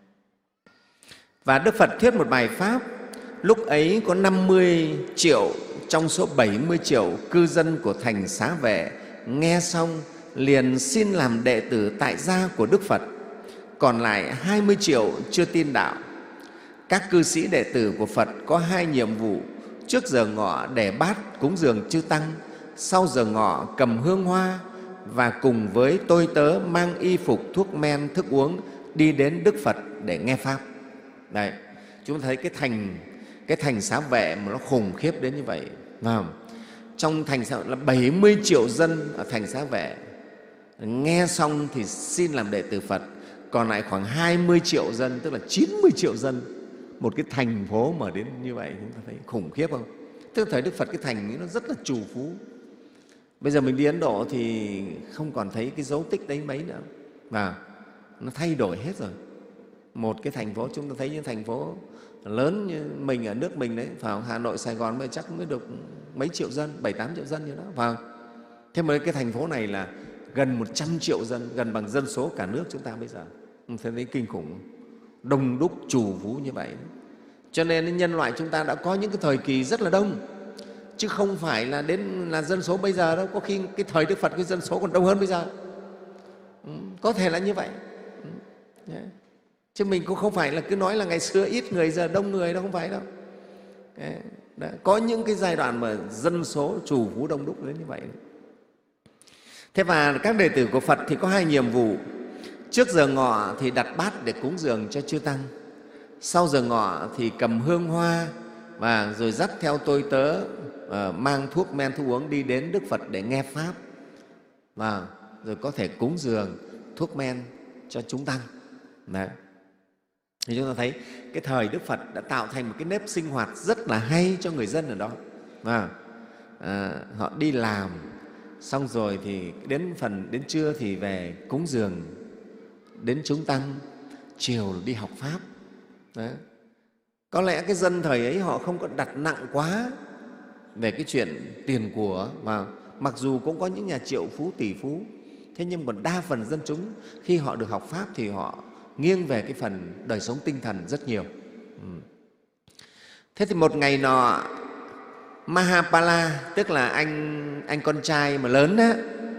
Và Đức Phật thuyết một bài Pháp. Lúc ấy có năm mươi triệu trong số bảy mươi triệu cư dân của thành Xá Vệ nghe xong liền xin làm đệ tử tại gia của Đức Phật. Còn lại hai mươi triệu chưa tin đạo. Các cư sĩ đệ tử của Phật có hai nhiệm vụ: trước giờ ngọ để bát cúng dường chư tăng, sau giờ ngọ cầm hương hoa và cùng với tôi tớ mang y phục, thuốc men, thức uống đi đến Đức Phật để nghe Pháp. Đấy, chúng ta thấy cái thành, cái thành Xá Vệ mà nó khủng khiếp đến như vậy. Không? Trong thành Xá Vệ là bảy mươi triệu dân ở thành Xá Vệ, nghe xong thì xin làm đệ tử Phật. Còn lại khoảng hai mươi triệu dân, tức là chín mươi triệu dân, một cái thành phố mà đến như vậy, chúng ta thấy khủng khiếp không? Tức là thời Đức Phật cái thành ấy nó rất là trù phú. Bây giờ mình đi Ấn Độ thì không còn thấy cái dấu tích đấy mấy nữa, và nó thay đổi hết rồi. Một cái thành phố, chúng ta thấy những thành phố lớn như mình ở nước mình đấy, vào Hà Nội, Sài Gòn mới chắc mới được mấy triệu dân, bảy tám triệu dân như đó, vào. Thế mà cái thành phố này là gần một trăm triệu dân, gần bằng dân số cả nước chúng ta bây giờ. Thế thấy kinh khủng, đông đúc trù phú như vậy. Cho nên nhân loại chúng ta đã có những cái thời kỳ rất là đông, chứ không phải là đến là dân số bây giờ đâu. Có khi cái thời Đức Phật cái dân số còn đông hơn bây giờ, có thể là như vậy. Chứ mình cũng không phải là cứ nói là ngày xưa ít người giờ đông người, đâu không phải đâu. Đó. Có những cái giai đoạn mà dân số trù phú đông đúc đến như vậy. Thế và các đệ tử của Phật thì có hai nhiệm vụ. Trước giờ ngọ thì đặt bát để cúng dường cho chư tăng, sau giờ ngọ thì cầm hương hoa và rồi dắt theo tôi tớ uh, mang thuốc men thuốc uống đi đến Đức Phật để nghe Pháp, và rồi có thể cúng dường thuốc men cho chúng tăng. Đấy. Thì chúng ta thấy cái thời Đức Phật đã tạo thành một cái nếp sinh hoạt rất là hay cho người dân ở đó. À, à, họ đi làm xong rồi thì đến phần đến trưa thì về cúng dường đến chúng tăng, chiều đi học Pháp. Đấy. Có lẽ cái dân thời ấy họ không có đặt nặng quá về cái chuyện tiền của, mà mặc dù cũng có những nhà triệu phú, tỷ phú, thế nhưng mà đa phần dân chúng khi họ được học Pháp thì họ nghiêng về cái phần đời sống tinh thần rất nhiều. Ừ. Thế thì một ngày nọ, Mahapala, tức là anh, anh con trai mà lớn đó,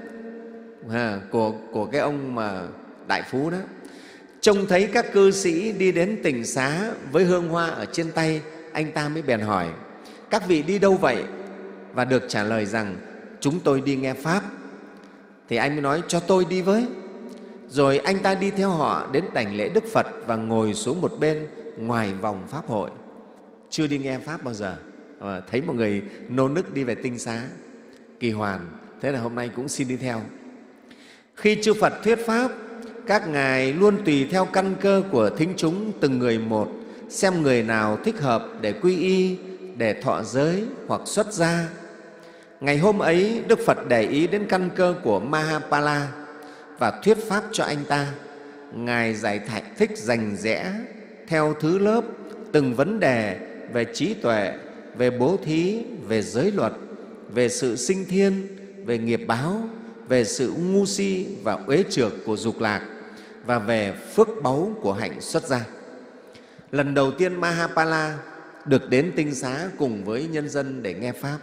à, của, của cái ông mà đại phú đó, trông thấy các cư sĩ đi đến tỉnh xá với hương hoa ở trên tay, anh ta mới bèn hỏi: các vị đi đâu vậy? Và được trả lời rằng: chúng tôi đi nghe Pháp. Thì anh mới nói: cho tôi đi với. Rồi anh ta đi theo họ đến đảnh lễ Đức Phật và ngồi xuống một bên ngoài vòng Pháp hội. Chưa đi nghe Pháp bao giờ, à, thấy một người nô nức đi về tinh xá kỳ hoàn, thế là hôm nay cũng xin đi theo. Khi chư Phật thuyết Pháp, các ngài luôn tùy theo căn cơ của thính chúng từng người một, xem người nào thích hợp để quy y, để thọ giới hoặc xuất gia. Ngày hôm ấy, Đức Phật để ý đến căn cơ của Mahapala và thuyết Pháp cho anh ta. Ngài giải thích rành rẽ theo thứ lớp từng vấn đề về trí tuệ, về bố thí, về giới luật, về sự sinh thiên, về nghiệp báo, về sự ngu si và uế trược của dục lạc, và về phước báu của hạnh xuất gia. Lần đầu tiên Mahapala được đến Tinh Xá cùng với nhân dân để nghe Pháp,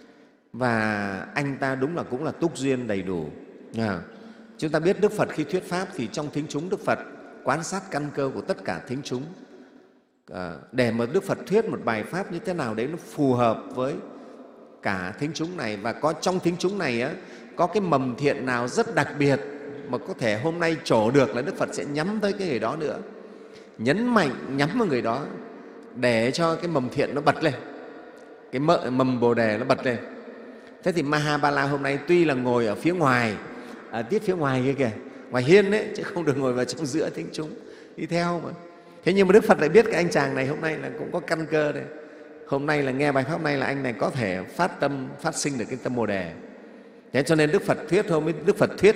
và anh ta đúng là cũng là túc duyên đầy đủ. À, chúng ta biết Đức Phật khi thuyết Pháp thì trong thính chúng Đức Phật quan sát căn cơ của tất cả thính chúng, à, để mà Đức Phật thuyết một bài Pháp như thế nào đấy nó phù hợp với cả thính chúng này, và có trong thính chúng này á, có cái mầm thiện nào rất đặc biệt mà có thể hôm nay trổ được là Đức Phật sẽ nhắm tới cái người đó nữa, nhấn mạnh nhắm vào người đó để cho cái mầm thiện nó bật lên, cái mầm Bồ Đề nó bật lên. Thế thì Mahapala hôm nay tuy là ngồi ở phía ngoài, ở tiết phía ngoài kia kìa, ngoài hiên đấy, chứ không được ngồi vào trong giữa thính chúng đi theo mà. Thế nhưng mà Đức Phật lại biết cái anh chàng này hôm nay là cũng có căn cơ đây. Hôm nay là nghe bài Pháp này là anh này có thể phát tâm, phát sinh được cái tâm Bồ Đề. Thế cho nên Đức Phật thuyết hôm ấy, Đức Phật thuyết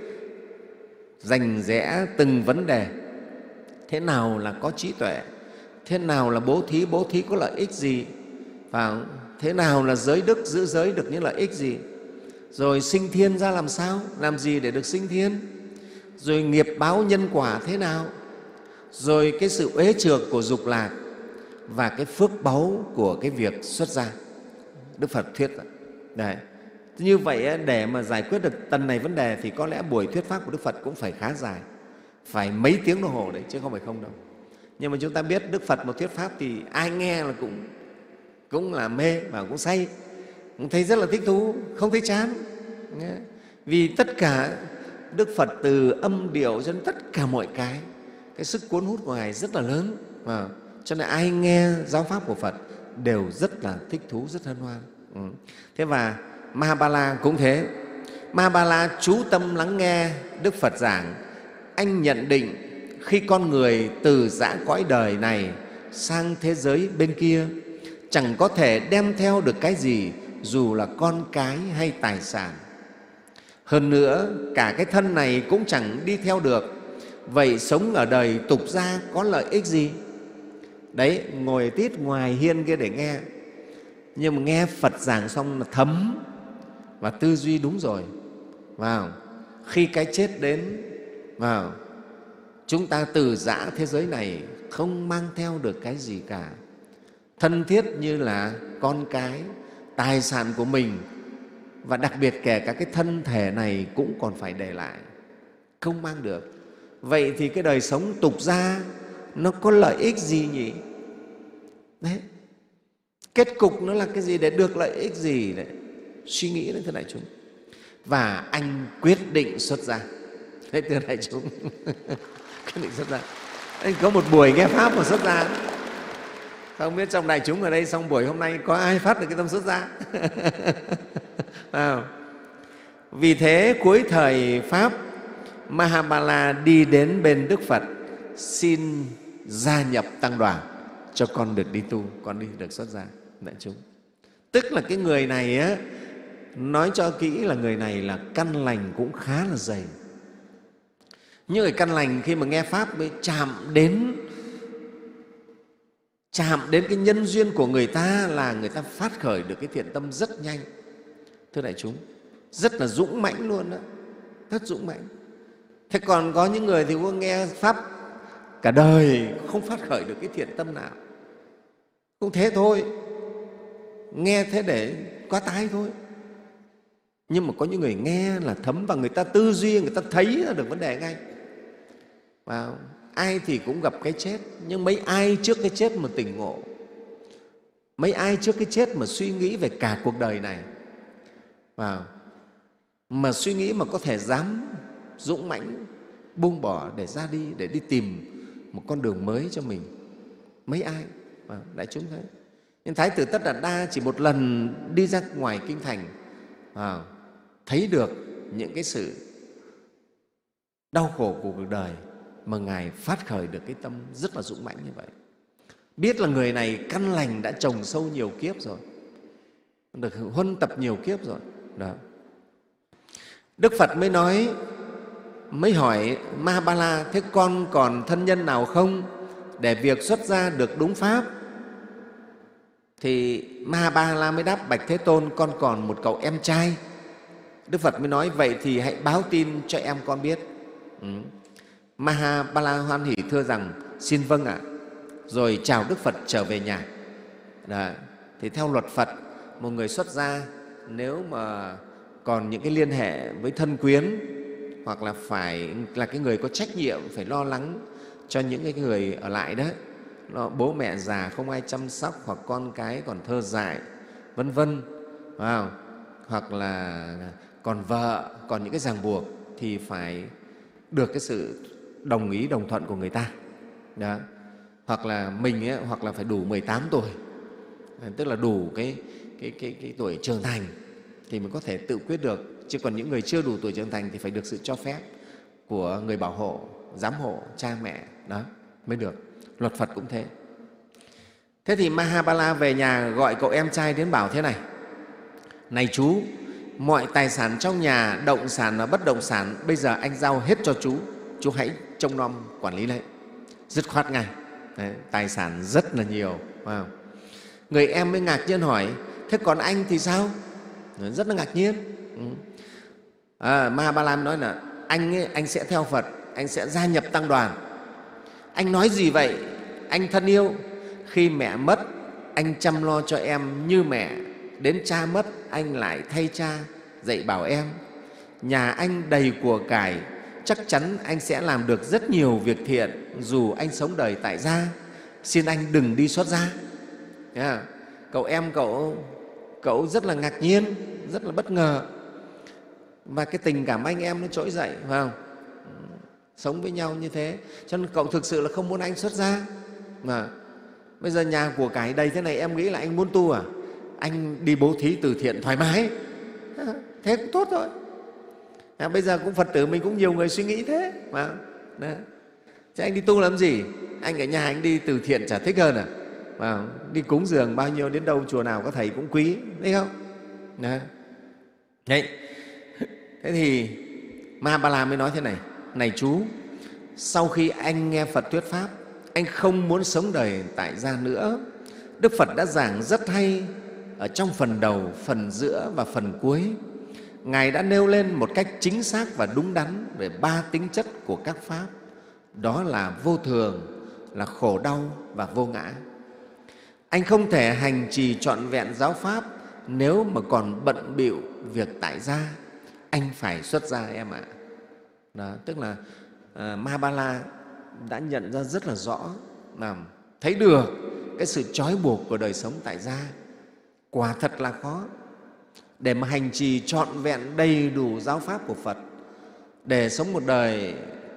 rành rẽ từng vấn đề. Thế nào là có trí tuệ? Thế nào là bố thí? Bố thí có lợi ích gì? Và thế nào là giới đức? Giữ giới được những lợi ích gì? Rồi sinh thiên ra làm sao? Làm gì để được sinh thiên? Rồi nghiệp báo nhân quả thế nào? Rồi cái sự uế trượt của dục lạc và cái phước báu của cái việc xuất gia. Đức Phật thuyết đấy. Như vậy để mà giải quyết được tần này vấn đề thì có lẽ buổi thuyết Pháp của Đức Phật cũng phải khá dài, phải mấy tiếng đồng hồ đấy, chứ không phải không đâu. Nhưng mà chúng ta biết Đức Phật một thuyết Pháp thì ai nghe là cũng, cũng là mê và cũng say, cũng thấy rất là thích thú, không thấy chán. Vì tất cả Đức Phật từ âm điệu cho đến tất cả mọi cái, cái sức cuốn hút của Ngài rất là lớn. À, cho nên ai nghe giáo Pháp của Phật đều rất là thích thú, rất hân hoan. Ừ. Thế và Mahapala cũng thế. Mahapala chú tâm lắng nghe Đức Phật giảng. Anh nhận định khi con người từ dã cõi đời này sang thế giới bên kia, chẳng có thể đem theo được cái gì, dù là con cái hay tài sản. Hơn nữa, cả cái thân này cũng chẳng đi theo được. Vậy sống ở đời tục gia có lợi ích gì? Đấy, ngồi tít ngoài hiên kia để nghe, nhưng mà nghe Phật giảng xong là thấm và tư duy đúng rồi. Vào khi cái chết đến, vào chúng ta từ giã thế giới này không mang theo được cái gì cả. Thân thiết như là con cái, tài sản của mình, và đặc biệt kể cả cái thân thể này cũng còn phải để lại, không mang được. Vậy thì cái đời sống tục gia nó có lợi ích gì nhỉ? Đấy, kết cục nó là cái gì, để được lợi ích gì đấy? Suy nghĩ đấy thưa đại chúng. Và anh quyết định xuất gia. Đấy thưa đại chúng, quyết định xuất gia. Anh có một buổi nghe Pháp mà xuất gia. Không biết trong đại chúng ở đây xong buổi hôm nay có ai phát được cái tâm xuất gia? À, vì thế cuối thời Pháp, Mahapala đi đến bên Đức Phật xin gia nhập tăng đoàn, cho con được đi tu, con đi được xuất gia. Đại chúng, tức là cái người này á, nói cho kỹ là người này là căn lành cũng khá là dày. Những người căn lành khi mà nghe Pháp mới chạm đến chạm đến cái nhân duyên của người ta là người ta phát khởi được cái thiện tâm rất nhanh. Thưa đại chúng, rất là dũng mãnh luôn đó, rất dũng mãnh. Thế còn có những người thì có nghe Pháp cả đời không phát khởi được cái thiện tâm nào, cũng thế thôi, nghe thế để quá tái thôi. Nhưng mà có những người nghe là thấm và người ta tư duy, người ta thấy ra được vấn đề ngay. Và ai thì cũng gặp cái chết, nhưng mấy ai trước cái chết mà tỉnh ngộ, mấy ai trước cái chết mà suy nghĩ về cả cuộc đời này, và mà suy nghĩ mà có thể dám dũng mãnh buông bỏ để ra đi, để đi tìm một con đường mới cho mình. Mấy ai? Và đại chúng thấy. Nhưng Thái tử Tất Đạt Đa chỉ một lần đi ra ngoài kinh thành, à, thấy được những cái sự đau khổ của cuộc đời mà Ngài phát khởi được cái tâm rất là dũng mãnh như vậy. Biết là người này căn lành đã trồng sâu nhiều kiếp rồi, được huân tập nhiều kiếp rồi. Đó. Đức Phật mới nói, mới hỏi Mahapala, thế con còn thân nhân nào không để việc xuất gia được đúng pháp? Thì Mahapala mới đáp, bạch Thế Tôn, con còn một cậu em trai. Đức Phật mới nói, vậy thì hãy báo tin cho em con biết. Ừ. Mahabala hoan hỉ thưa rằng xin vâng ạ, rồi chào Đức Phật trở về nhà. Đó. Thì theo luật Phật, một người xuất gia nếu mà còn những cái liên hệ với thân quyến, hoặc là phải là cái người có trách nhiệm phải lo lắng cho những cái người ở lại đó, nó bố mẹ già không ai chăm sóc, hoặc con cái còn thơ dại, vân vân, wow. Hoặc là còn vợ, còn những cái ràng buộc, thì phải được cái sự đồng ý đồng thuận của người ta. Đó. Hoặc là mình ấy, hoặc là phải đủ mười tám tuổi, tức là đủ cái, cái, cái, cái tuổi trưởng thành thì mình có thể tự quyết được. Chứ còn những người chưa đủ tuổi trưởng thành thì phải được sự cho phép của người bảo hộ, giám hộ, cha mẹ, đó mới được. Luật Phật cũng thế. Thế thì Mahabala về nhà gọi cậu em trai đến bảo thế này: này chú, mọi tài sản trong nhà, động sản và bất động sản, bây giờ anh giao hết cho chú, chú hãy trông nom quản lý lấy. Dứt khoát ngay. Đấy, tài sản rất là nhiều. Wow. Người em mới ngạc nhiên hỏi: thế còn anh thì sao? Rất là ngạc nhiên. À, Mahabala nói là anh ấy, anh sẽ theo Phật, anh sẽ gia nhập tăng đoàn. Anh nói gì vậy? Anh thân yêu, khi mẹ mất, anh chăm lo cho em như mẹ. Đến cha mất, anh lại thay cha dạy bảo em. Nhà anh đầy của cải, chắc chắn anh sẽ làm được rất nhiều việc thiện dù anh sống đời tại gia. Xin anh đừng đi xuất gia. Yeah. Cậu em cậu, cậu rất là ngạc nhiên, rất là bất ngờ. Và cái tình cảm anh em nó trỗi dậy, phải không? Sống với nhau như thế. Cho nên cậu thực sự là không muốn anh xuất gia. Mà bây giờ nhà của cải đầy thế này, em nghĩ là anh muốn tu à? Anh đi bố thí từ thiện thoải mái. Thế cũng tốt thôi. À, bây giờ cũng Phật tử mình cũng nhiều người suy nghĩ thế. Mà, chứ anh đi tu làm gì? Anh ở nhà anh đi từ thiện chả thích hơn à? Mà, đi cúng dường bao nhiêu, đến đâu chùa nào có thầy cũng quý, thấy không? Đấy. Đấy. Thế thì Mahabala mới nói thế này: này chú, sau khi anh nghe Phật thuyết Pháp, anh không muốn sống đời tại gia nữa. Đức Phật đã giảng rất hay ở trong phần đầu, phần giữa và phần cuối. Ngài đã nêu lên một cách chính xác và đúng đắn về ba tính chất của các Pháp. Đó là vô thường, là khổ đau và vô ngã. Anh không thể hành trì trọn vẹn giáo Pháp nếu mà còn bận bịu việc tại gia. Anh phải xuất gia em ạ. Đó, tức là uh, Mahabala đã nhận ra rất là rõ, là thấy được cái sự trói buộc của đời sống tại gia. Quả thật là khó. Để mà hành trì trọn vẹn đầy đủ giáo Pháp của Phật, để sống một đời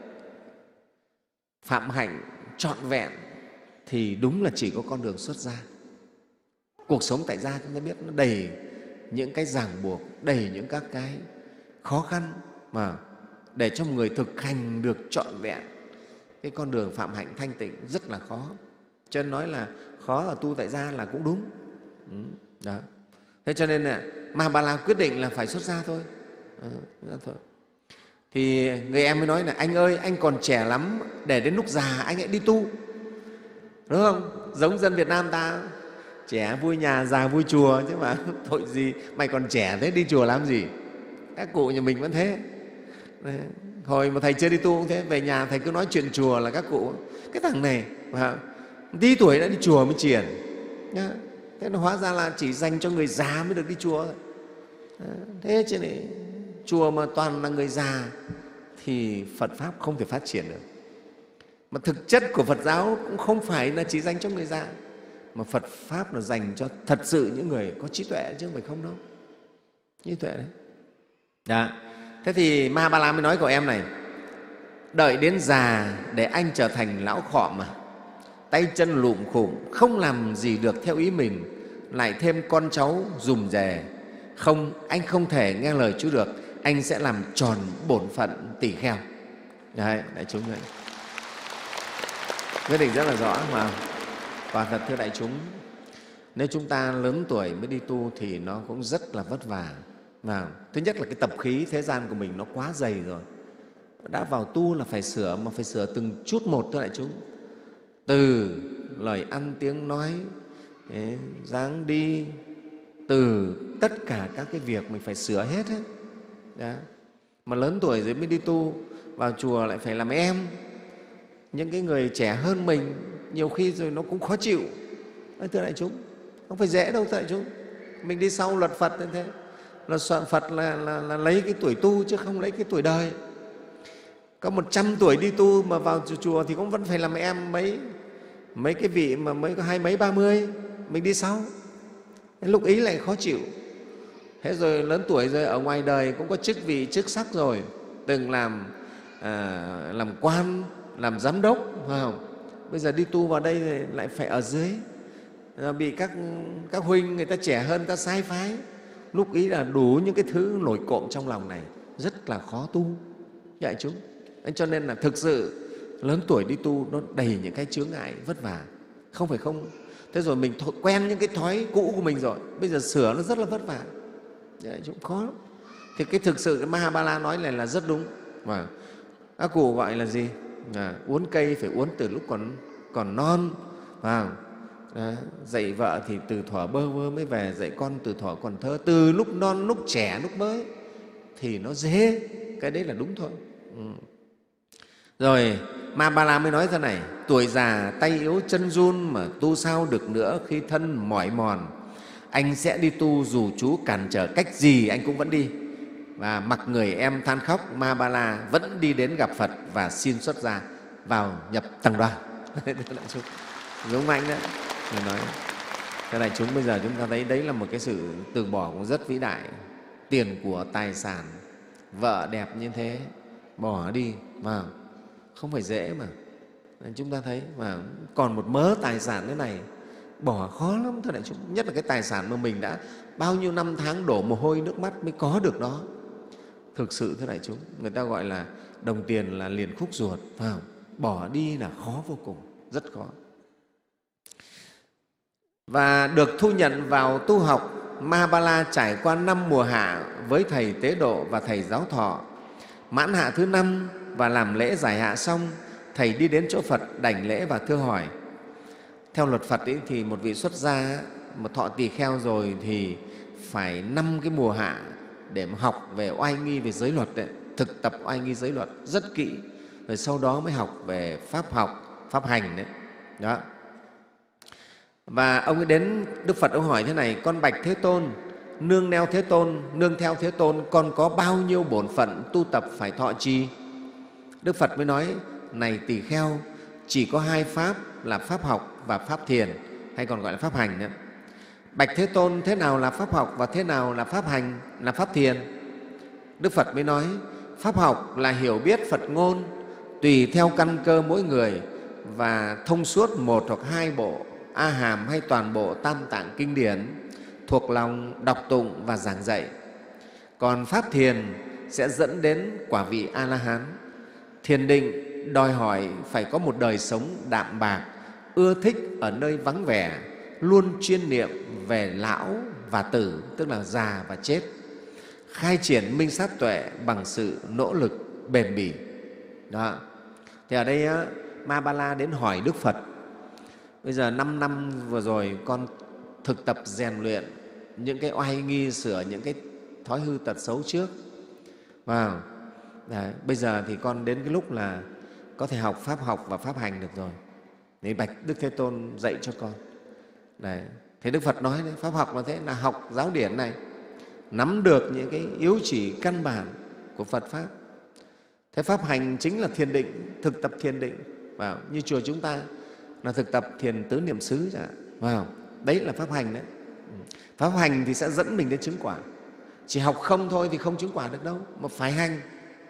phạm hạnh trọn vẹn, thì đúng là chỉ có con đường xuất gia. Cuộc sống tại gia chúng ta biết nó đầy những cái ràng buộc, đầy những các cái khó khăn, mà để cho một người thực hành được trọn vẹn cái con đường phạm hạnh thanh tịnh rất là khó. Cho nên nói là khó ở tu tại gia là cũng đúng. Đó. Thế cho nên là Mahabala quyết định là phải xuất gia thôi. Đó, thôi. Thì người em mới nói là anh ơi, anh còn trẻ lắm, để đến lúc già anh hãy đi tu. Đúng không? Giống dân Việt Nam ta, trẻ vui nhà, già vui chùa, chứ mà tội gì mày còn trẻ thế đi chùa làm gì? Các cụ nhà mình vẫn thế. Hồi mà thầy chưa đi tu cũng thế, về nhà thầy cứ nói chuyện chùa là các cụ: cái thằng này tí tuổi đã đi chùa mới triển. Thế nó hóa ra là chỉ dành cho người già mới được đi chùa. Thế cho nên chùa mà toàn là người già thì Phật Pháp không thể phát triển được. Mà thực chất của Phật giáo cũng không phải là chỉ dành cho người già, mà Phật Pháp là dành cho thật sự những người có trí tuệ, chứ không phải không đâu. Trí tuệ đấy. Đó. Thế thì Mahabala mới nói cậu em này: đợi đến già để anh trở thành lão khọm mà, tay chân lụm khủm, không làm gì được theo ý mình, lại thêm con cháu rùm rề. Không, anh không thể nghe lời chú được, anh sẽ làm tròn bổn phận tỳ kheo. Đấy, đại chúng này. Quyết định rất là rõ mà. Quả thật thưa đại chúng, nếu chúng ta lớn tuổi mới đi tu thì nó cũng rất là vất vả. Và thứ nhất là cái tập khí thế gian của mình nó quá dày rồi. Đã vào tu là phải sửa, mà phải sửa từng chút một thưa đại chúng. Từ lời ăn tiếng nói, dáng đi, từ tất cả các cái việc mình phải sửa hết ấy. Đó. Mà lớn tuổi rồi mới đi tu, vào chùa lại phải làm em, những cái người trẻ hơn mình nhiều khi rồi nó cũng khó chịu. Đấy, thưa đại chúng, không phải dễ đâu thưa đại chúng. Mình đi sau luật Phật như thế, luật soạn Phật là, là, là lấy cái tuổi tu chứ không lấy cái tuổi đời. Có một trăm tuổi đi tu mà vào chùa thì cũng vẫn phải làm em mấy mấy cái vị mà mới có hai mấy ba mươi, mình đi sau. Lúc ý lại khó chịu. Thế rồi lớn tuổi rồi, ở ngoài đời cũng có chức vị chức sắc rồi, từng làm à, làm quan, làm giám đốc, phải không? Bây giờ đi tu vào đây thì lại phải ở dưới, à, bị các các huynh người ta trẻ hơn, ta sai phái. Lúc ý là đủ những cái thứ nổi cộm trong lòng này, rất là khó tu, đại chúng. Cho nên là thực sự lớn tuổi đi tu nó đầy những cái chướng ngại vất vả, không phải không. Thế rồi mình quen những cái thói cũ của mình rồi, bây giờ sửa nó rất là vất vả, đại chúng, khó lắm. Thì cái thực sự cái Mahabharata nói này là rất đúng. Và các cụ gọi là gì? À, uốn cây phải uốn từ lúc còn còn non, à, à, dạy vợ thì từ thuở bơ vơ mới về, dạy con từ thuở còn thơ, từ lúc non, lúc trẻ, lúc mới thì nó dễ. Cái đấy là đúng thôi. Ừ. Rồi Mahabharata mới nói thế này: tuổi già tay yếu chân run mà tu sao được nữa, khi thân mỏi mòn anh sẽ đi tu, dù chú cản trở cách gì anh cũng vẫn đi. Và mặc người em than khóc, Mahabharata vẫn đi đến gặp Phật và xin xuất gia vào nhập tăng đoàn. Giống mạnh đấy. Người nói thế này, chúng bây giờ chúng ta thấy đấy là một cái sự từ bỏ cũng rất vĩ đại. Tiền của tài sản, vợ đẹp như thế bỏ đi mà không phải dễ mà. Chúng ta thấy mà còn một mớ tài sản thế này bỏ khó lắm, thưa đại chúng. Nhất là cái tài sản mà mình đã bao nhiêu năm tháng đổ mồ hôi nước mắt mới có được đó. Thực sự thưa đại chúng, người ta gọi là đồng tiền là liền khúc ruột, phải không? Bỏ đi là khó vô cùng, rất khó. Và được thu nhận vào tu học, Mahabharata trải qua năm mùa hạ với thầy Tế Độ và thầy Giáo Thọ. Mãn hạ thứ năm và làm lễ giải hạ xong, thầy đi đến chỗ Phật đảnh lễ và thưa hỏi. Theo luật Phật ấy, thì một vị xuất gia một thọ tỳ kheo rồi thì phải năm cái mùa hạ để mà học về oai nghi, về giới luật đấy, thực tập oai nghi giới luật rất kỹ, rồi sau đó mới học về pháp học, pháp hành đấy. Đó. Và ông ấy đến Đức Phật, ông hỏi thế này: con bạch Thế Tôn, nương neo Thế Tôn, nương theo Thế Tôn, con có bao nhiêu bổn phận tu tập phải thọ trì? Đức Phật mới nói: này tỳ kheo, chỉ có hai pháp là pháp học và pháp thiền, hay còn gọi là pháp hành nữa. Bạch Thế Tôn, thế nào là pháp học và thế nào là pháp hành, là pháp thiền? Đức Phật mới nói: pháp học là hiểu biết Phật ngôn tùy theo căn cơ mỗi người và thông suốt một hoặc hai bộ A Hàm hay toàn bộ Tam Tạng Kinh Điển, thuộc lòng đọc tụng và giảng dạy. Còn pháp thiền sẽ dẫn đến quả vị A-la-hán. Thiền định đòi hỏi phải có một đời sống đạm bạc, ưa thích ở nơi vắng vẻ, luôn chuyên niệm về lão và tử, tức là già và chết, khai triển minh sát tuệ bằng sự nỗ lực bền bỉ. Đó. Thì ở đây Mahabharata đến hỏi Đức Phật: bây giờ năm năm vừa rồi con thực tập rèn luyện những cái oai nghi, sửa những cái thói hư tật xấu trước. Wow. Đấy, bây giờ thì con đến cái lúc là có thể học pháp học và pháp hành được rồi. Thì bạch Đức Thế Tôn dạy cho con. Đấy. Thế Đức Phật nói đấy, pháp học là thế, là học giáo điển này, nắm được những cái yếu chỉ căn bản của Phật Pháp. Thế pháp hành chính là thiền định, thực tập thiền định. Wow. Như chùa chúng ta là thực tập thiền tứ niệm xứ chẳng hạn. Wow. Đấy là pháp hành đấy. Pháp hành thì sẽ dẫn mình đến chứng quả. Chỉ học không thôi thì không chứng quả được đâu, mà phải hành.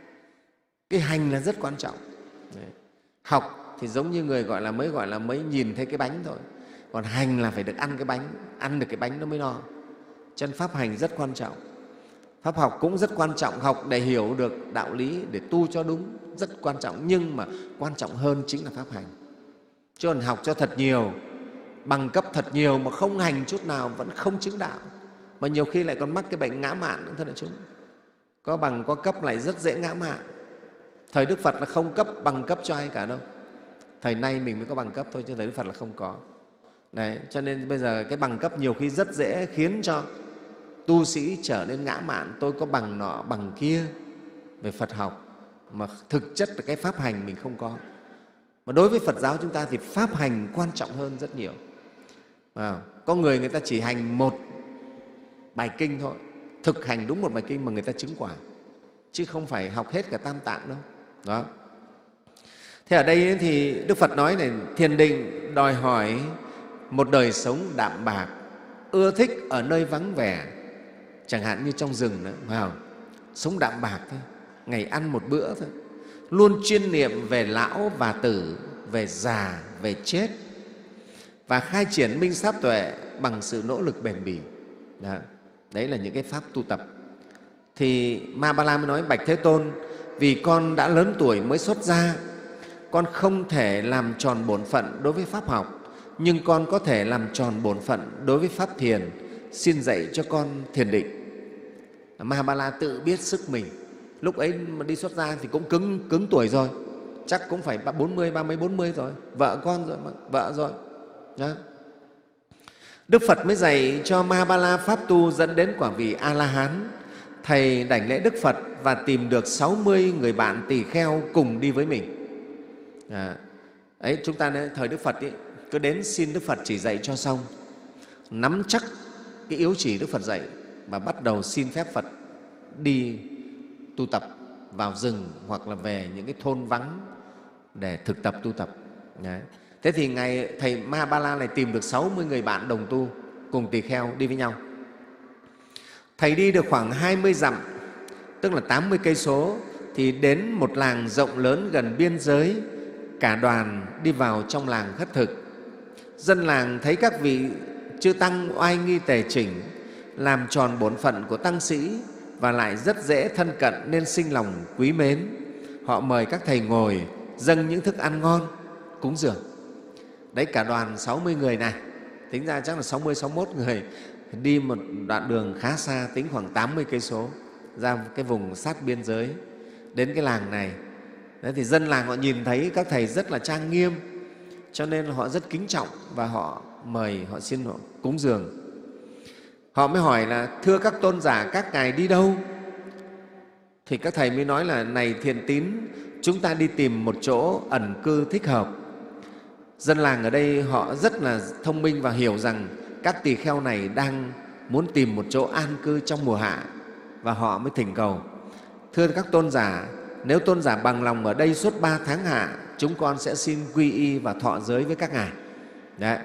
Cái hành là rất quan trọng. Đấy. Học thì giống như người gọi là mới gọi là mới nhìn thấy cái bánh thôi, còn hành là phải được ăn cái bánh, ăn được cái bánh nó mới no. Cho nên pháp hành rất quan trọng. Pháp học cũng rất quan trọng, học để hiểu được đạo lý, để tu cho đúng, rất quan trọng. Nhưng mà quan trọng hơn chính là pháp hành. Chứ còn học cho thật nhiều, bằng cấp thật nhiều mà không hành chút nào vẫn không chứng đạo. Mà nhiều khi lại còn mắc cái bệnh ngã mạn nữa, thưa đại chúng. Có bằng có cấp lại rất dễ ngã mạn. Thời Đức Phật là không cấp bằng cấp cho ai cả đâu. Thời nay mình mới có bằng cấp thôi, chứ thời Đức Phật là không có. Đấy, cho nên bây giờ cái bằng cấp nhiều khi rất dễ khiến cho tu sĩ trở nên ngã mạn. Tôi có bằng nọ, bằng kia về Phật học, mà thực chất là cái pháp hành mình không có. Mà đối với Phật giáo chúng ta thì pháp hành quan trọng hơn rất nhiều. À, có người người ta chỉ hành một bài kinh thôi, thực hành đúng một bài kinh mà người ta chứng quả, chứ không phải học hết cả Tam Tạng đâu. Đó. Thế ở đây thì Đức Phật nói này, thiền định đòi hỏi một đời sống đạm bạc, ưa thích ở nơi vắng vẻ, chẳng hạn như trong rừng đó, phải không? Sống đạm bạc thôi, ngày ăn một bữa thôi, luôn chuyên niệm về lão và tử, về già, về chết, và khai triển minh sát tuệ bằng sự nỗ lực bền bỉ. Đó. Đấy là những cái pháp tu tập. Thì Ma Ba La mới nói, bạch Thế Tôn, vì con đã lớn tuổi mới xuất gia, con không thể làm tròn bổn phận đối với pháp học, nhưng con có thể làm tròn bổn phận đối với pháp thiền, xin dạy cho con thiền định. Ma Ba La tự biết sức mình, lúc ấy mà đi xuất gia thì cũng cứng, cứng tuổi rồi, chắc cũng phải bốn mươi, ba mươi, bốn mươi rồi, vợ con rồi, vợ rồi. Đó. Đức Phật mới dạy cho Ma Ba La pháp tu dẫn đến quả vị A-la-hán. Thầy đảnh lễ Đức Phật và tìm được sáu mươi người bạn tỳ kheo cùng đi với mình. À, ấy, chúng ta nói, thời Đức Phật ấy, cứ đến xin Đức Phật chỉ dạy cho xong, nắm chắc cái yếu chỉ Đức Phật dạy và bắt đầu xin phép Phật đi tu tập vào rừng hoặc là về những cái thôn vắng để thực tập tu tập. Đấy. Thế thì ngày thầy Ma Ba La này tìm được sáu mươi người bạn đồng tu cùng tỳ kheo đi với nhau. Thầy đi được khoảng hai mươi dặm, tức là tám mươi cây số, thì đến một làng rộng lớn gần biên giới. Cả đoàn đi vào trong làng khất thực. Dân làng thấy các vị chư tăng oai nghi tề chỉnh, làm tròn bổn phận của tăng sĩ và lại rất dễ thân cận nên sinh lòng quý mến. Họ mời các thầy ngồi, dâng những thức ăn ngon, cúng dường. Đấy, cả đoàn sáu mươi người này, tính ra chắc là sáu mươi, sáu mươi mốt người, đi một đoạn đường khá xa, tính khoảng tám mươi cây số ra cái vùng sát biên giới, đến cái làng này. Đấy, thì dân làng họ nhìn thấy các thầy rất là trang nghiêm, cho nên họ rất kính trọng và họ mời, họ xin họ cúng dường. Họ mới hỏi là, thưa các tôn giả, các ngài đi đâu? Thì các thầy mới nói là, này thiện tín, chúng ta đi tìm một chỗ ẩn cư thích hợp. Dân làng ở đây họ rất là thông minh và hiểu rằng các tỳ kheo này đang muốn tìm một chỗ an cư trong mùa hạ, và họ mới thỉnh cầu, thưa các tôn giả, nếu tôn giả bằng lòng ở đây suốt ba tháng hạ, chúng con sẽ xin quy y và thọ giới với các ngài. Đấy.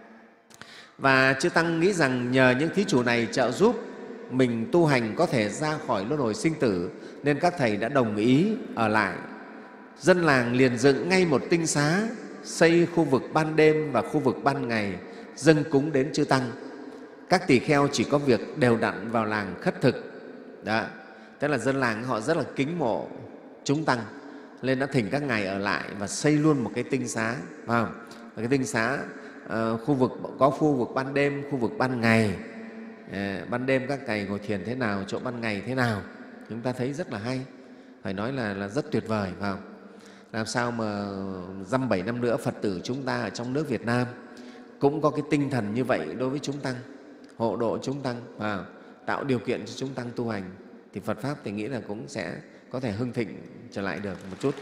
Và chư tăng nghĩ rằng nhờ những thí chủ này trợ giúp mình tu hành có thể ra khỏi luân hồi sinh tử, nên các thầy đã đồng ý ở lại. Dân làng liền dựng ngay một tinh xá, xây khu vực ban đêm và khu vực ban ngày, dâng cúng đến chư tăng. Các tỳ kheo chỉ có việc đều đặn vào làng khất thực. Đó. Thế là dân làng họ rất là kính mộ chúng tăng, nên đã thỉnh các ngài ở lại và xây luôn một cái tinh xá. Phải không? Cái tinh xá uh, khu vực có khu vực ban đêm, khu vực ban ngày. Uh, ban đêm các ngài ngồi thiền thế nào, chỗ ban ngày thế nào, chúng ta thấy rất là hay, phải nói là, là rất tuyệt vời. Phải không? Làm sao mà dăm bảy năm nữa Phật tử chúng ta ở trong nước Việt Nam cũng có cái tinh thần như vậy đối với chúng tăng, hộ độ chúng tăng, và tạo điều kiện cho chúng tăng tu hành, thì Phật Pháp thì nghĩ là cũng sẽ có thể hưng thịnh trở lại được một chút.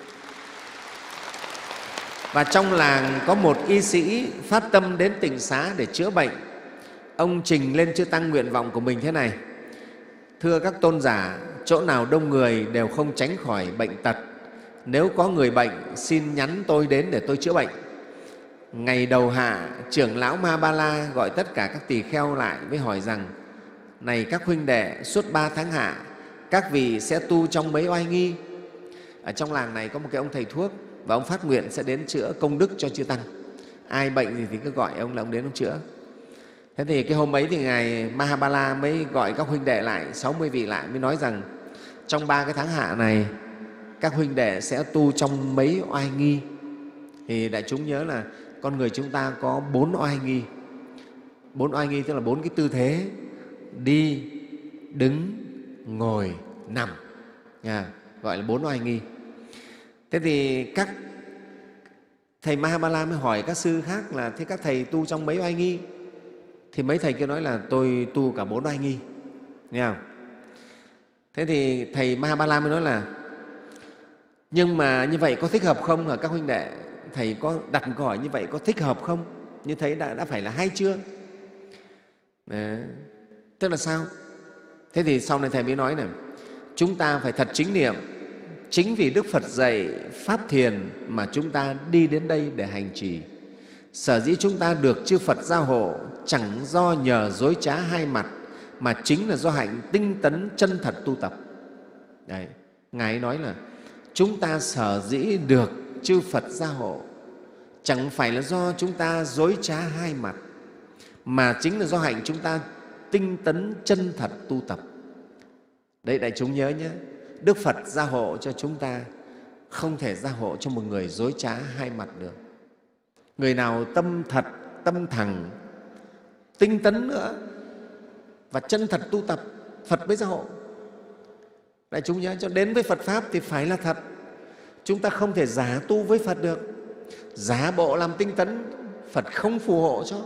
Và trong làng có một y sĩ phát tâm đến tịnh xá để chữa bệnh. Ông trình lên chư tăng nguyện vọng của mình thế này, thưa các tôn giả, chỗ nào đông người đều không tránh khỏi bệnh tật. Nếu có người bệnh, xin nhắn tôi đến để tôi chữa bệnh. Ngày đầu hạ, trưởng lão Ma Ba La gọi tất cả các tỳ kheo lại với hỏi rằng, này các huynh đệ, suốt ba tháng hạ, các vị sẽ tu trong mấy oai nghi? Ở trong làng này có một cái ông thầy thuốc, và ông phát nguyện sẽ đến chữa công đức cho chư tăng. Ai bệnh gì thì cứ gọi ông là ông đến ông chữa. Thế thì cái hôm ấy thì Ngài Mahabala mới gọi các huynh đệ lại, sáu mươi vị lại, mới nói rằng trong ba cái tháng hạ này, các huynh đệ sẽ tu trong mấy oai nghi. Thì đại chúng nhớ là con người chúng ta có bốn oai nghi. Bốn oai nghi tức là bốn cái tư thế: đi, đứng, ngồi, nằm, à, gọi là bốn oai nghi. Thế thì các thầy Mahabala mới hỏi các sư khác là, thế các thầy tu trong mấy oai nghi? Thì mấy thầy kia nói là tôi tu cả bốn oai nghi. Nghe không? Thế thì thầy Mahabala mới nói là, nhưng mà như vậy có thích hợp không hả các huynh đệ? Thầy có đặt câu hỏi như vậy có thích hợp không? Như thế đã, đã phải là hay chưa? Đấy. Tức là sao? Thế thì sau này Thầy mới nói này, chúng ta phải thật chính niệm. Chính vì Đức Phật dạy Pháp Thiền mà chúng ta đi đến đây để hành trì. Sở dĩ chúng ta được chư Phật gia hộ chẳng do nhờ dối trá hai mặt, mà chính là do hạnh tinh tấn chân thật tu tập. Đấy. Ngài ấy nói là chúng ta sở dĩ được chư Phật gia hộ chẳng phải là do chúng ta dối trá hai mặt, mà chính là do hạnh chúng ta tinh tấn chân thật tu tập. Đấy, đại chúng nhớ nhé, Đức Phật gia hộ cho chúng ta không thể gia hộ cho một người dối trá hai mặt được. Người nào tâm thật, tâm thẳng, tinh tấn nữa và chân thật tu tập, Phật mới gia hộ. Đại chúng nhớ, cho đến với Phật Pháp thì phải là thật. Chúng ta không thể giả tu với Phật được. Giả bộ làm tinh tấn, Phật không phù hộ cho.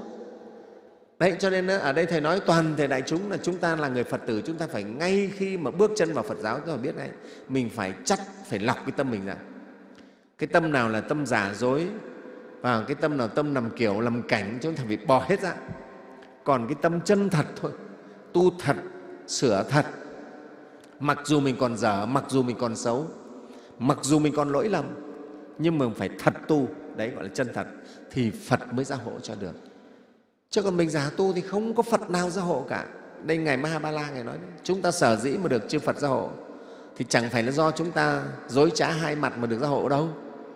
Đấy, cho nên ở đây Thầy nói toàn thể đại chúng là chúng ta là người Phật tử, chúng ta phải ngay khi mà bước chân vào Phật giáo chúng ta biết ngay, mình phải chắc, phải lọc cái tâm mình ra. Cái tâm nào là tâm giả dối, và cái tâm nào tâm nằm kiểu làm cảnh, chúng ta phải bỏ hết ra. Còn cái tâm chân thật thôi, tu thật, sửa thật, mặc dù mình còn dở, mặc dù mình còn xấu, mặc dù mình còn lỗi lầm, nhưng mà mình phải thật tu, đấy gọi là chân thật, thì Phật mới gia hộ cho được. Chứ còn mình giả tu thì không có Phật nào gia hộ cả. Đây Ngài Mahabala Ngài nói đấy, chúng ta sở dĩ mà được chư Phật gia hộ thì chẳng phải là do chúng ta dối trá hai mặt mà được gia hộ đâu.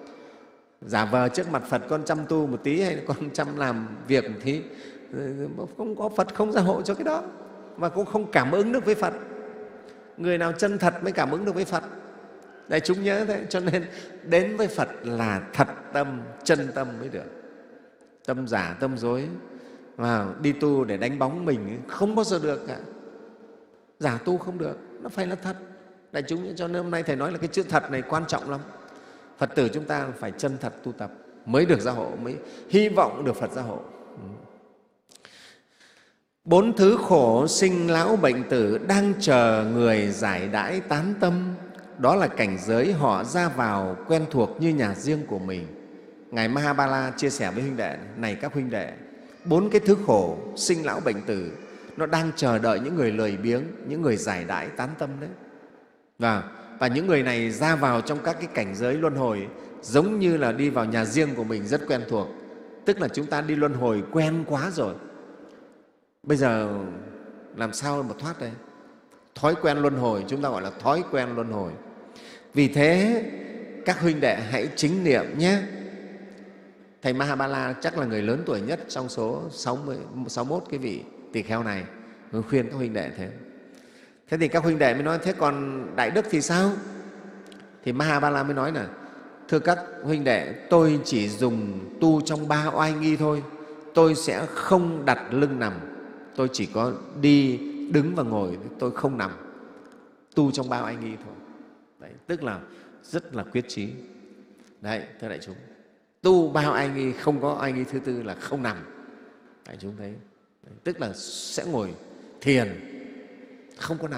Giả vờ trước mặt Phật con chăm tu một tí hay con chăm làm việc một tí, không có Phật không gia hộ cho cái đó, và cũng không cảm ứng được với Phật. Người nào chân thật mới cảm ứng được với Phật. Đại chúng nhớ thế, cho nên đến với Phật là thật tâm, chân tâm mới được. Tâm giả, tâm dối và đi tu để đánh bóng mình không bao giờ được cả. Giả tu không được, nó phải là thật. Đại chúng, cho nên hôm nay Thầy nói là cái chữ thật này quan trọng lắm. Phật tử chúng ta phải chân thật tu tập mới được gia hộ, mới hy vọng được Phật gia hộ. Bốn thứ khổ sinh lão bệnh tử đang chờ người giải đãi tán tâm. Đó là cảnh giới họ ra vào quen thuộc như nhà riêng của mình. Ngài Mahabala chia sẻ với huynh đệ, này các huynh đệ, bốn cái thứ khổ sinh lão bệnh tử nó đang chờ đợi những người lười biếng, những người giải đãi tán tâm đấy. Và, và những người này ra vào trong các cái cảnh giới luân hồi giống như là đi vào nhà riêng của mình rất quen thuộc. Tức là chúng ta đi luân hồi quen quá rồi. Bây giờ làm sao mà thoát đây? Thói quen luân hồi, chúng ta gọi là thói quen luân hồi. Vì thế các huynh đệ hãy chính niệm nhé. Thầy Mahabala chắc là người lớn tuổi nhất trong số sáu mươi mốt cái vị tỳ kheo này, mới khuyên các huynh đệ thế. Thế thì các huynh đệ mới nói, thế còn Đại Đức thì sao? Thì Mahabala mới nói là, thưa các huynh đệ, tôi chỉ dùng tu trong ba oai nghi thôi. Tôi sẽ không đặt lưng nằm, tôi chỉ có đi, đứng và ngồi, tôi không nằm. Tu trong ba oai nghi thôi. Đấy, tức là rất là quyết chí. Đấy, thưa đại chúng, tu ba oai nghi, không có oai nghi thứ tư là không nằm. Đại chúng thấy, đấy, tức là sẽ ngồi thiền, không có nằm.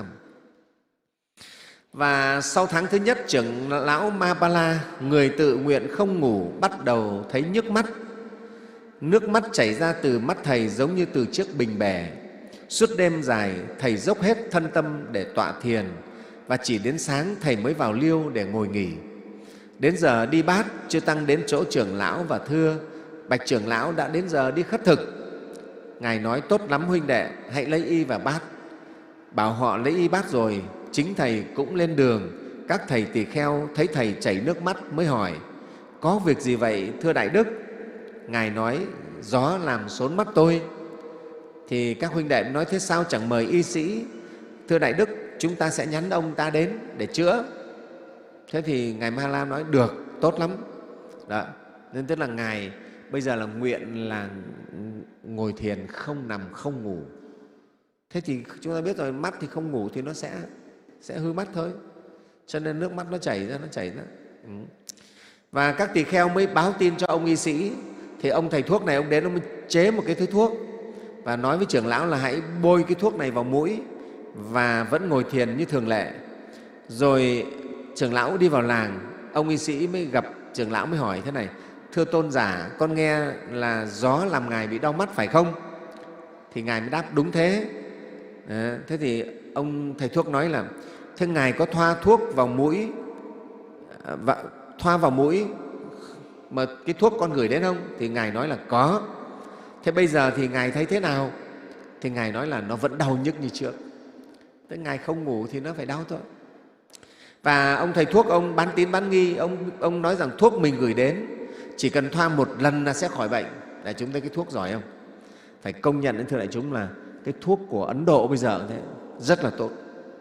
Và sau tháng thứ nhất, trưởng lão Mahabala, người tự nguyện không ngủ, bắt đầu thấy nhức mắt. Nước mắt chảy ra từ mắt Thầy giống như từ chiếc bình bể. Suốt đêm dài, Thầy dốc hết thân tâm để tọa thiền, và chỉ đến sáng Thầy mới vào liêu để ngồi nghỉ. Đến giờ đi bát, chư Tăng đến chỗ trưởng lão và thưa, bạch trưởng lão, đã đến giờ đi khất thực. Ngài nói, tốt lắm huynh đệ, hãy lấy y và bát. Bảo họ lấy y bát rồi, chính Thầy cũng lên đường. Các thầy tỳ kheo thấy Thầy chảy nước mắt mới hỏi, có việc gì vậy thưa Đại Đức? Ngài nói, gió làm xốn mắt tôi. Thì các huynh đệ nói, thế sao chẳng mời y sĩ? Thưa Đại Đức, chúng ta sẽ nhắn ông ta đến để chữa. Thế thì Ngài Mahala nói, được, tốt lắm. Đó. Nên tức là Ngài bây giờ là nguyện là ngồi thiền, không nằm, không ngủ. Thế thì chúng ta biết rồi, mắt thì không ngủ thì nó sẽ, sẽ hư mắt thôi. Cho nên nước mắt nó chảy ra, nó chảy ra. Ừ. Và các tỳ kheo mới báo tin cho ông y sĩ. Thì ông thầy thuốc này, ông đến, ông mới chế một cái thứ thuốc và nói với trưởng lão là hãy bôi cái thuốc này vào mũi và vẫn ngồi thiền như thường lệ. Rồi trưởng lão đi vào làng, ông y sĩ mới gặp trưởng lão mới hỏi thế này, thưa tôn giả, con nghe là gió làm Ngài bị đau mắt phải không? Thì Ngài mới đáp đúng thế. À, thế thì ông thầy thuốc nói là thế Ngài có thoa thuốc vào mũi và thoa vào mũi mà cái thuốc con gửi đến không? Thì Ngài nói là có. Thế bây giờ thì Ngài thấy thế nào? Thì Ngài nói là nó vẫn đau nhức như trước. Thế Ngài không ngủ thì nó phải đau thôi. Và ông thầy thuốc, ông bán tín bán nghi, ông, ông nói rằng thuốc mình gửi đến chỉ cần thoa một lần là sẽ khỏi bệnh. Đại chúng thấy cái thuốc giỏi không? Phải công nhận đến thưa đại chúng là cái thuốc của Ấn Độ bây giờ thế rất là tốt.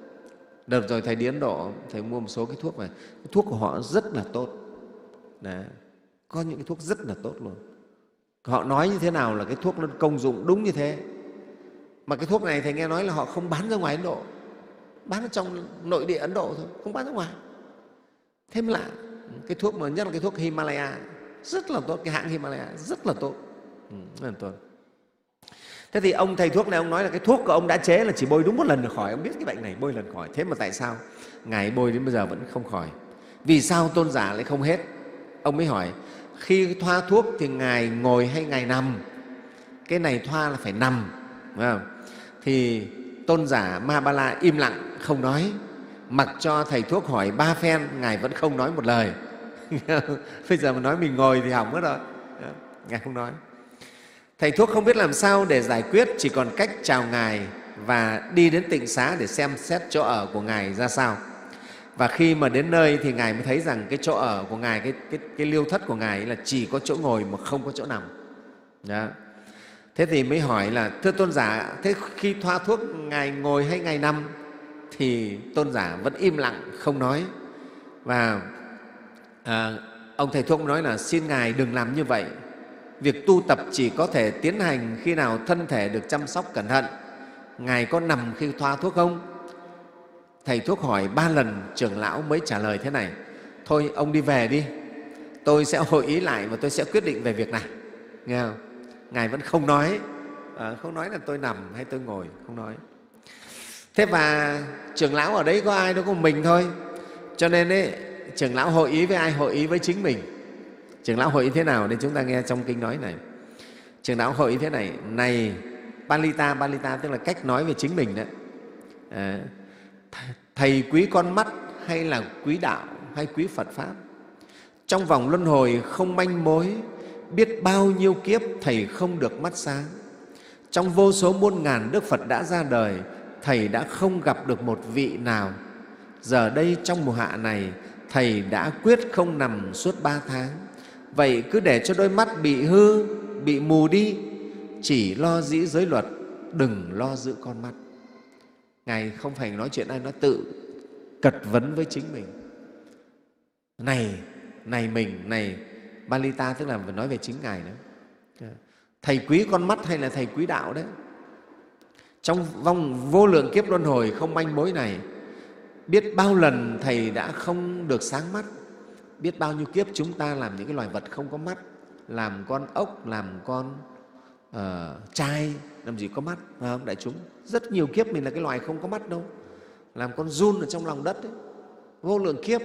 Đợt rồi Thầy đi Ấn Độ, Thầy mua một số cái thuốc này, cái thuốc của họ rất là tốt. Đấy. Có những cái thuốc rất là tốt luôn. Họ nói như thế nào là cái thuốc nó công dụng đúng như thế. Mà cái thuốc này Thầy nghe nói là họ không bán ra ngoài Ấn Độ, bán ở trong nội địa Ấn Độ thôi, không bán ra ngoài. Thêm lạ, cái thuốc mà nhất là cái thuốc Himalaya rất là tốt, cái hãng Himalaya rất là tốt, ừ, rất là tốt. Thế thì ông thầy thuốc này ông nói là cái thuốc của ông đã chế là chỉ bôi đúng một lần là khỏi. Ông biết cái bệnh này bôi lần khỏi. Thế mà tại sao Ngài bôi đến bây giờ vẫn không khỏi? Vì sao tôn giả lại không hết? Ông mới hỏi khi thoa thuốc thì Ngài ngồi hay Ngài nằm? Cái này thoa là phải nằm, phải không? Thì tôn giả Ma-ba-la im lặng không nói, mặc cho thầy thuốc hỏi ba phen Ngài vẫn không nói một lời. Bây giờ mà nói mình ngồi thì hỏng mất rồi. Ngài không nói. Thầy thuốc không biết làm sao để giải quyết, chỉ còn cách chào Ngài và đi đến tịnh xá để xem xét chỗ ở của Ngài ra sao. Và khi mà đến nơi thì Ngài mới thấy rằng cái chỗ ở của Ngài, cái, cái, cái liêu thất của Ngài là chỉ có chỗ ngồi mà không có chỗ nằm. Đó. Thế thì mới hỏi là thưa tôn giả, thế khi thoa thuốc Ngài ngồi hay Ngài nằm? Thì tôn giả vẫn im lặng không nói. Và à, ông thầy thuốc nói là xin Ngài đừng làm như vậy. Việc tu tập chỉ có thể tiến hành khi nào thân thể được chăm sóc cẩn thận. Ngài có nằm khi thoa thuốc không? Thầy thuốc hỏi ba lần, trưởng lão mới trả lời thế này: thôi ông đi về đi, tôi sẽ hội ý lại và tôi sẽ quyết định về việc này. Nghe không? Ngài vẫn không nói, à, không nói là tôi nằm hay tôi ngồi, không nói. Thế và trưởng lão ở đấy có ai đâu, có mình thôi. Cho nên ấy, trưởng lão hội ý với ai? Hội ý với chính mình. Trưởng lão hội ý thế nào? Để chúng ta nghe trong kinh nói này. Trưởng lão hội ý thế này: này Palita, Palita tức là cách nói về chính mình đấy. À, thầy quý con mắt hay là quý đạo hay quý Phật Pháp? Trong vòng luân hồi không manh mối, biết bao nhiêu kiếp thầy không được mắt sáng. Trong vô số muôn ngàn Đức Phật đã ra đời, thầy đã không gặp được một vị nào. Giờ đây trong mùa hạ này, thầy đã quyết không nằm suốt ba tháng. Vậy cứ để cho đôi mắt bị hư, bị mù đi, chỉ lo giữ giới luật, đừng lo giữ con mắt. Ngài không phải nói chuyện ai, nó tự cật vấn với chính mình. Này, này mình, này Palita, tức là nói về chính Ngài nữa. Thầy quý con mắt hay là thầy quý đạo đấy? Trong vòng vô lượng kiếp luân hồi không manh mối này, biết bao lần thầy đã không được sáng mắt. Biết bao nhiêu kiếp chúng ta làm những cái loài vật không có mắt, làm con ốc, làm con uh, trai, làm gì có mắt, phải không đại chúng? Rất nhiều kiếp mình là cái loài không có mắt đâu, làm con giun ở trong lòng đất ấy. Vô lượng kiếp.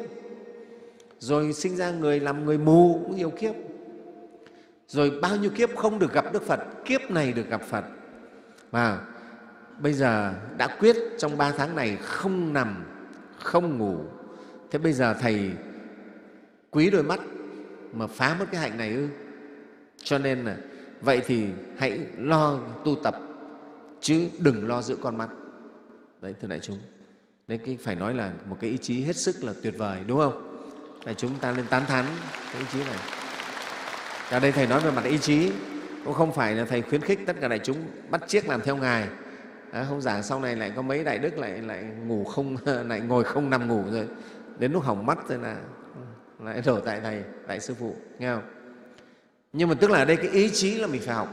Rồi sinh ra người làm người mù cũng nhiều kiếp. Rồi bao nhiêu kiếp không được gặp Đức Phật, kiếp này được gặp Phật. Và bây giờ đã quyết trong ba tháng này không nằm, không ngủ. Thế bây giờ thầy quý đôi mắt mà phá mất cái hạnh này ư? Cho nên là vậy thì hãy lo tu tập chứ đừng lo giữ con mắt. Đấy, thưa đại chúng, đấy cái phải nói là một cái ý chí hết sức là tuyệt vời, đúng không? Đại chúng ta nên tán thán cái ý chí này. Ở đây thầy nói về mặt ý chí, cũng không phải là thầy khuyến khích tất cả đại chúng bắt chước làm theo Ngài. À, không giảng sau này lại có mấy đại đức lại lại ngủ không, lại ngồi không nằm ngủ rồi đến lúc hỏng mắt rồi là lại đổ tại thầy, tại sư phụ, nghe không? Nhưng mà tức là ở đây cái ý chí là mình phải học,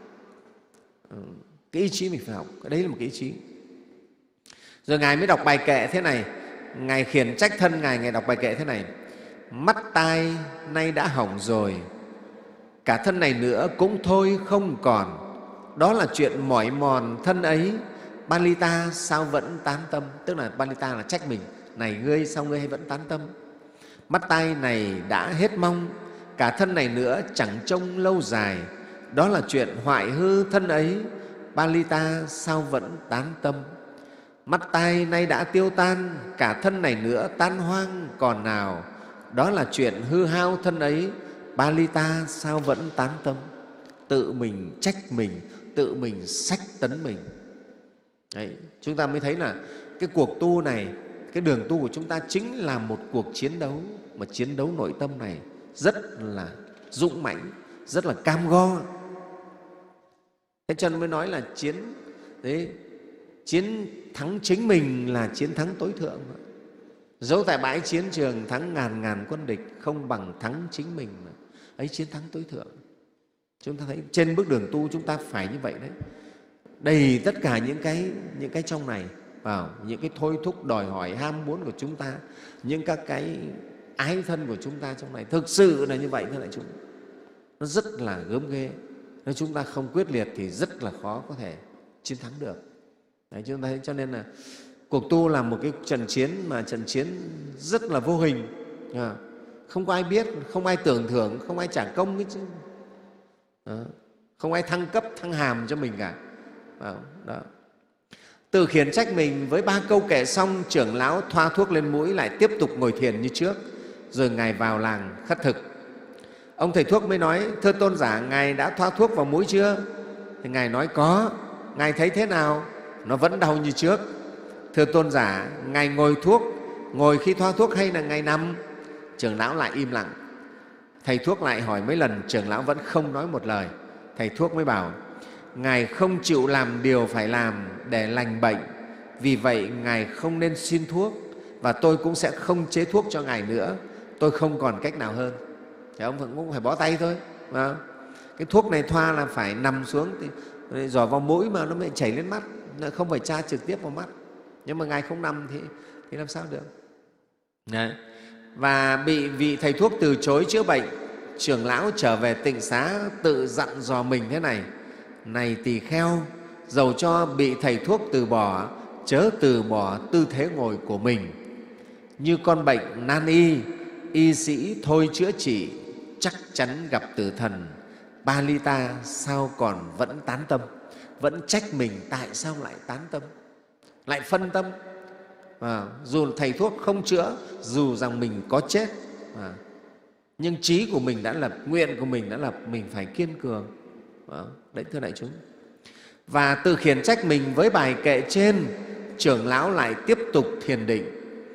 cái ý chí mình phải học, cái đấy là một cái ý chí. Rồi Ngài mới đọc bài kệ thế này, Ngài khiển trách thân Ngài, Ngài đọc bài kệ thế này: mắt tai nay đã hỏng rồi, cả thân này nữa cũng thôi không còn. Đó là chuyện mỏi mòn thân ấy, Palita sao vẫn tán tâm? Tức là Palita là trách mình, này ngươi sao ngươi hay vẫn tán tâm? Mắt tai này đã hết mong, cả thân này nữa chẳng trông lâu dài, đó là chuyện hoại hư thân ấy, Palita sao vẫn tán tâm. Mắt tai nay đã tiêu tan, cả thân này nữa tan hoang còn nào, đó là chuyện hư hao thân ấy, Palita sao vẫn tán tâm. Tự mình trách mình, tự mình sách tấn mình. Đấy, chúng ta mới thấy là cái cuộc tu này, cái đường tu của chúng ta chính là một cuộc chiến đấu, mà chiến đấu nội tâm này rất là dũng mãnh, rất là cam go. Thế cho nên mới nói là chiến đấy, chiến thắng chính mình là chiến thắng tối thượng. Dẫu tại bãi chiến trường thắng ngàn ngàn quân địch, không bằng thắng chính mình mà. Ấy chiến thắng tối thượng. Chúng ta thấy trên bước đường tu chúng ta phải như vậy đấy, đầy tất cả những cái những cái trong này vào, những cái thôi thúc đòi hỏi ham muốn của chúng ta, những các cái ái thân của chúng ta trong này, thực sự là như vậy thưa đại chúng. Nó rất là gớm ghê. Nếu chúng ta không quyết liệt thì rất là khó có thể chiến thắng được. Đấy, chúng ta thấy cho nên là cuộc tu là một cái trận chiến mà trận chiến rất là vô hình, không có ai biết, không ai tưởng thưởng, không ai trả công cái chứ. Đó. Không ai thăng cấp thăng hàm cho mình cả. Đó. Tự khiển trách mình với ba câu kệ xong, trưởng lão thoa thuốc lên mũi lại tiếp tục ngồi thiền như trước, rồi Ngài vào làng khất thực. Ông thầy thuốc mới nói: thưa tôn giả, Ngài đã thoa thuốc vào mũi chưa? Thì Ngài nói có. Ngài thấy thế nào? Nó vẫn đau như trước. Thưa tôn giả, Ngài ngồi thuốc, ngồi khi thoa thuốc hay là Ngài nằm? Trưởng lão lại im lặng. Thầy thuốc lại hỏi mấy lần, trưởng lão vẫn không nói một lời. Thầy thuốc mới bảo: Ngài không chịu làm điều phải làm để lành bệnh, vì vậy Ngài không nên xin thuốc, và tôi cũng sẽ không chế thuốc cho Ngài nữa. Tôi không còn cách nào hơn. Thì ông cũng phải bó tay thôi. Cái thuốc này thoa là phải nằm xuống thì giỏ vào mũi mà nó mới chảy lên mắt, không phải tra trực tiếp vào mắt. Nhưng mà Ngài không nằm thì, thì làm sao được. Đấy. Và bị vị thầy thuốc từ chối chữa bệnh, trưởng lão trở về tịnh xá tự dặn dò mình thế này: này tỳ kheo, dầu cho bị thầy thuốc từ bỏ, chớ từ bỏ tư thế ngồi của mình. Như con bệnh nan y, y sĩ thôi chữa trị, chắc chắn gặp tử thần. Palita sao còn vẫn tán tâm, vẫn trách mình tại sao lại tán tâm, lại phân tâm. À, dù thầy thuốc không chữa, dù rằng mình có chết, à, nhưng trí của mình đã lập, nguyện của mình đã lập, mình phải kiên cường. À, đấy thưa đại chúng. Và tự khiển trách mình với bài kệ trên, trưởng lão lại tiếp tục thiền định.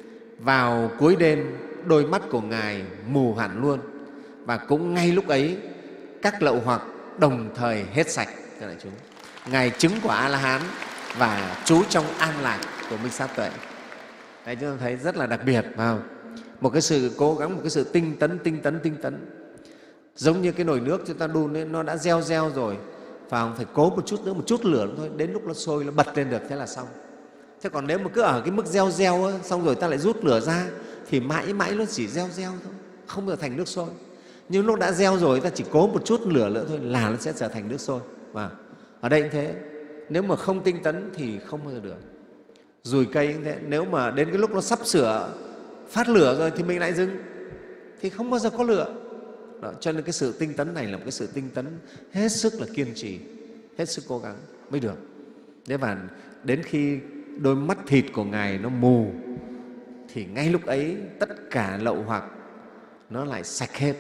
Vào cuối đêm, đôi mắt của Ngài mù hẳn luôn, và cũng ngay lúc ấy các lậu hoặc đồng thời hết sạch. Thưa đại chúng, Ngài chứng quả A-la-hán và trú trong an lạc của Minh Sát Tuệ. Đấy, chúng ta thấy rất là đặc biệt, phải không? Một cái sự cố gắng, một cái sự tinh tấn, tinh tấn, tinh tấn. Giống như cái nồi nước chúng ta đun ấy, nó đã reo reo rồi, phải không? Phải cố một chút nữa, một chút lửa nữa thôi, đến lúc nó sôi, nó bật lên được, thế là xong. Thế còn nếu mà cứ ở cái mức reo reo ấy, xong rồi ta lại rút lửa ra, thì mãi mãi nó chỉ reo reo thôi, không bao giờ thành nước sôi. Nhưng lúc đã reo rồi, ta chỉ cố một chút lửa nữa thôi là nó sẽ trở thành nước sôi. Và ở đây cũng thế, nếu mà không tinh tấn thì không bao giờ được. Dùi cây cũng thế, nếu mà đến cái lúc nó sắp sửa phát lửa rồi thì mình lại dừng, thì không bao giờ có lửa. Đó, cho nên cái sự tinh tấn này là một cái sự tinh tấn hết sức là kiên trì, hết sức cố gắng mới được. Thế và đến khi đôi mắt thịt của Ngài nó mù thì ngay lúc ấy tất cả lậu hoặc nó lại sạch hết,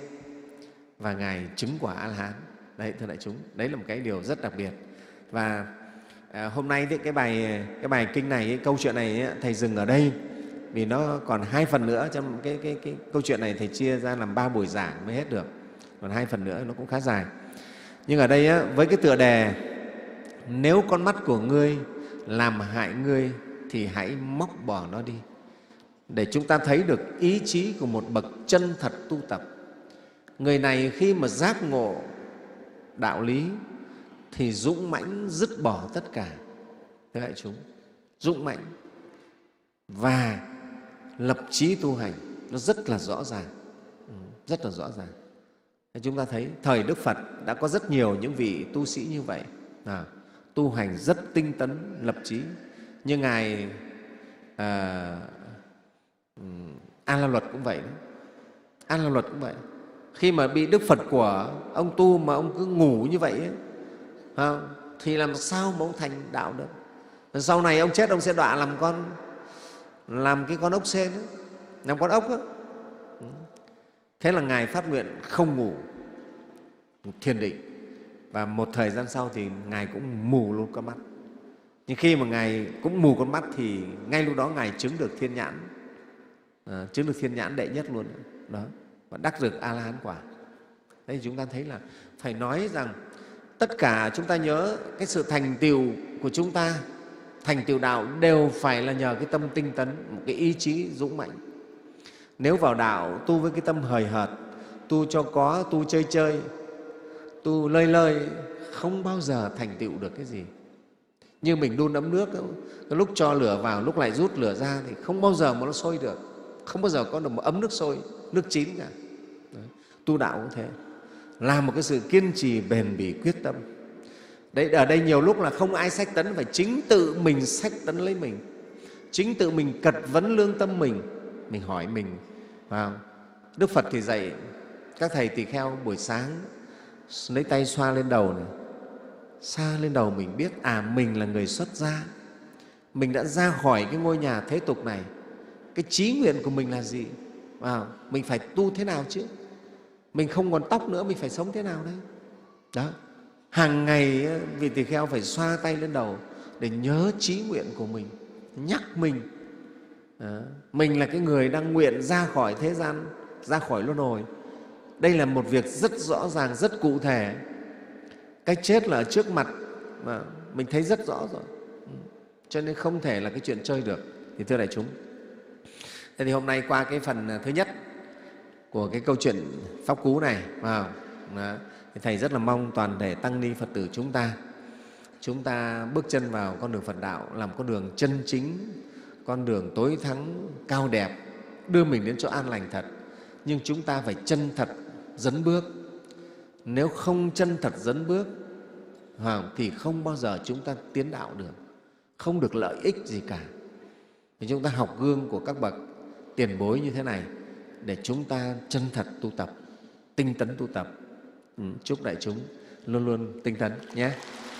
và Ngài chứng quả A-la-hán. Đấy thưa đại chúng, đấy là một cái điều rất đặc biệt. Và à, hôm nay thì cái bài cái bài kinh này, cái câu chuyện này thầy dừng ở đây, vì nó còn hai phần nữa. Trong cái, cái, cái câu chuyện này thầy chia ra làm ba buổi giảng mới hết được, còn hai phần nữa nó cũng khá dài. Nhưng ở đây á, với cái tựa đề nếu con mắt của ngươi làm hại ngươi thì hãy móc bỏ nó đi, để chúng ta thấy được ý chí của một bậc chân thật tu tập. Người này khi mà giác ngộ đạo lý thì dũng mãnh dứt bỏ tất cả. Thưa đại chúng, dũng mãnh và lập chí tu hành, nó rất là rõ ràng, rất là rõ ràng. Chúng ta thấy thời Đức Phật đã có rất nhiều những vị tu sĩ như vậy, à, tu hành rất tinh tấn, lập chí. Như Ngài à, A La Luật cũng vậy, A La Luật cũng vậy. Khi mà bị Đức Phật của ông tu mà ông cứ ngủ như vậy ấy, không? Thì làm sao mà ông thành đạo được? Sau này ông chết ông sẽ đọa làm con làm cái con ốc sên ấy, làm con ốc ấy. Thế là Ngài phát nguyện không ngủ, thiền định, và một thời gian sau thì Ngài cũng mù luôn con mắt. Nhưng khi mà Ngài cũng mù con mắt thì ngay lúc đó Ngài chứng được thiên nhãn, à, chứng được thiên nhãn đệ nhất luôn đó, và đắc được A La Hán quả. Đấy, chúng ta thấy là phải nói rằng tất cả chúng ta nhớ cái sự thành tựu của chúng ta, thành tựu đạo đều phải là nhờ cái tâm tinh tấn, một cái ý chí dũng mạnh. Nếu vào đạo tu với cái tâm hời hợt, tu cho có, tu chơi chơi, tu lơi lơi, không bao giờ thành tựu được cái gì. Như mình đun ấm nước, cái lúc cho lửa vào, lúc lại rút lửa ra thì không bao giờ mà nó sôi được, không bao giờ có được một ấm nước sôi, nước chín cả. Đấy. Tu đạo cũng thế, là một cái sự kiên trì bền bỉ quyết tâm. Đấy, ở đây nhiều lúc là không ai xách tấn, phải chính tự mình xách tấn lấy mình, chính tự mình cật vấn lương tâm mình, mình hỏi mình. Wow. Đức Phật thì dạy các thầy tỳ kheo buổi sáng lấy tay xoa lên đầu này, xa lên đầu mình biết à mình là người xuất gia, mình đã ra khỏi cái ngôi nhà thế tục này, cái chí nguyện của mình là gì, wow. Mình phải tu thế nào chứ, mình không còn tóc nữa, mình phải sống thế nào đấy. Đó, hàng ngày vị tỳ kheo phải xoa tay lên đầu để nhớ chí nguyện của mình, nhắc mình. Đó. Mình là cái người đang nguyện ra khỏi thế gian, ra khỏi luân hồi. Đây là một việc rất rõ ràng, rất cụ thể. Cái chết là ở trước mặt mà mình thấy rất rõ rồi, cho nên không thể là cái chuyện chơi được. Thì thưa đại chúng, thế thì hôm nay qua cái phần thứ nhất của cái câu chuyện Pháp Cú này, wow, đó, thì Thầy rất là mong toàn thể tăng ni Phật tử chúng ta chúng ta bước chân vào con đường Phật đạo, làm con đường chân chính, con đường tối thắng, cao đẹp, đưa mình đến chỗ an lành thật. Nhưng chúng ta phải chân thật dấn bước. Nếu không chân thật dấn bước thì không bao giờ chúng ta tiến đạo được, không được lợi ích gì cả. Thì chúng ta học gương của các bậc tiền bối như thế này để chúng ta chân thật tu tập, tinh tấn tu tập. Ừ, chúc đại chúng luôn luôn tinh tấn nhé.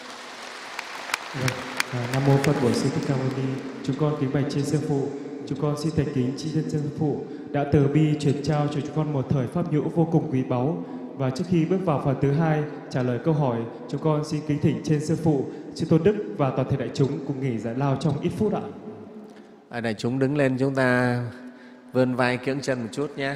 À, Nam mô Phật Bổn Sư Thích Ca Mâu Ni. Chúng con kính bạch trên sư phụ, chúng con xin thành kính tri ân sư phụ đã từ bi truyền trao cho chúng con một thời pháp nhũ vô cùng quý báu. Và trước khi bước vào phần thứ hai trả lời câu hỏi, chúng con xin kính thỉnh trên sư phụ, sư Tôn Đức và toàn thể đại chúng cùng nghỉ giải lao trong ít phút ạ. À, đại chúng đứng lên, chúng ta vươn vai kiễng chân một chút nhé.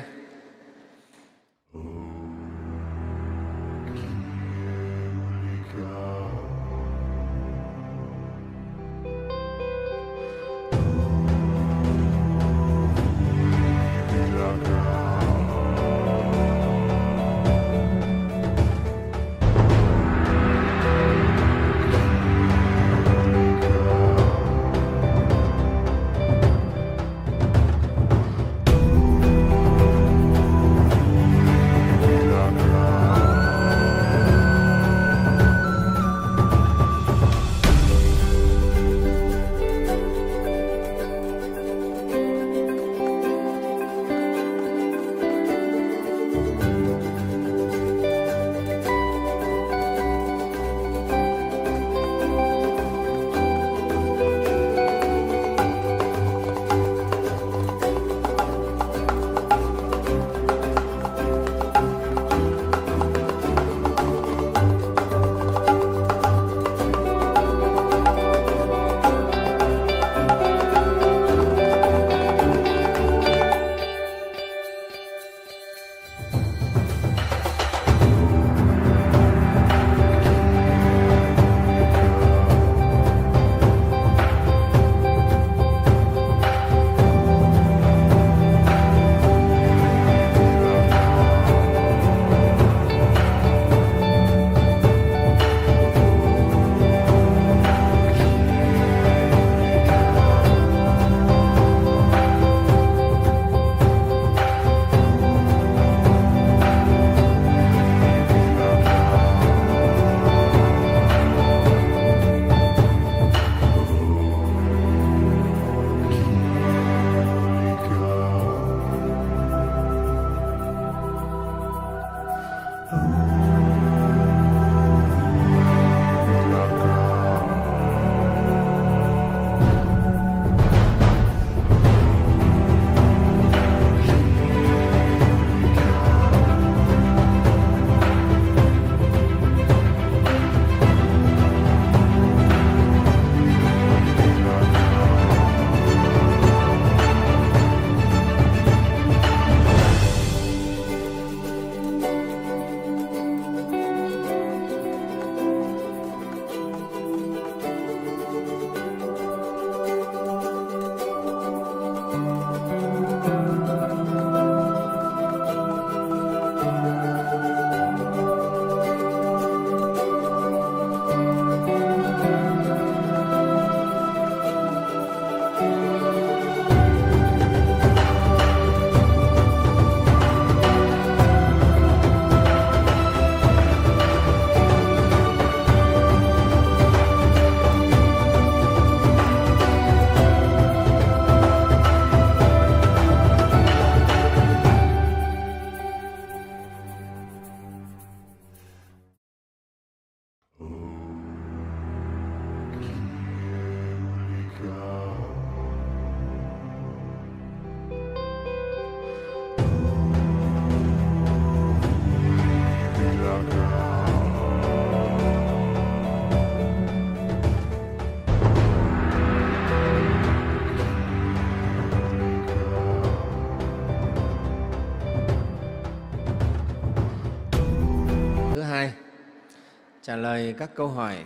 trả lời các câu hỏi.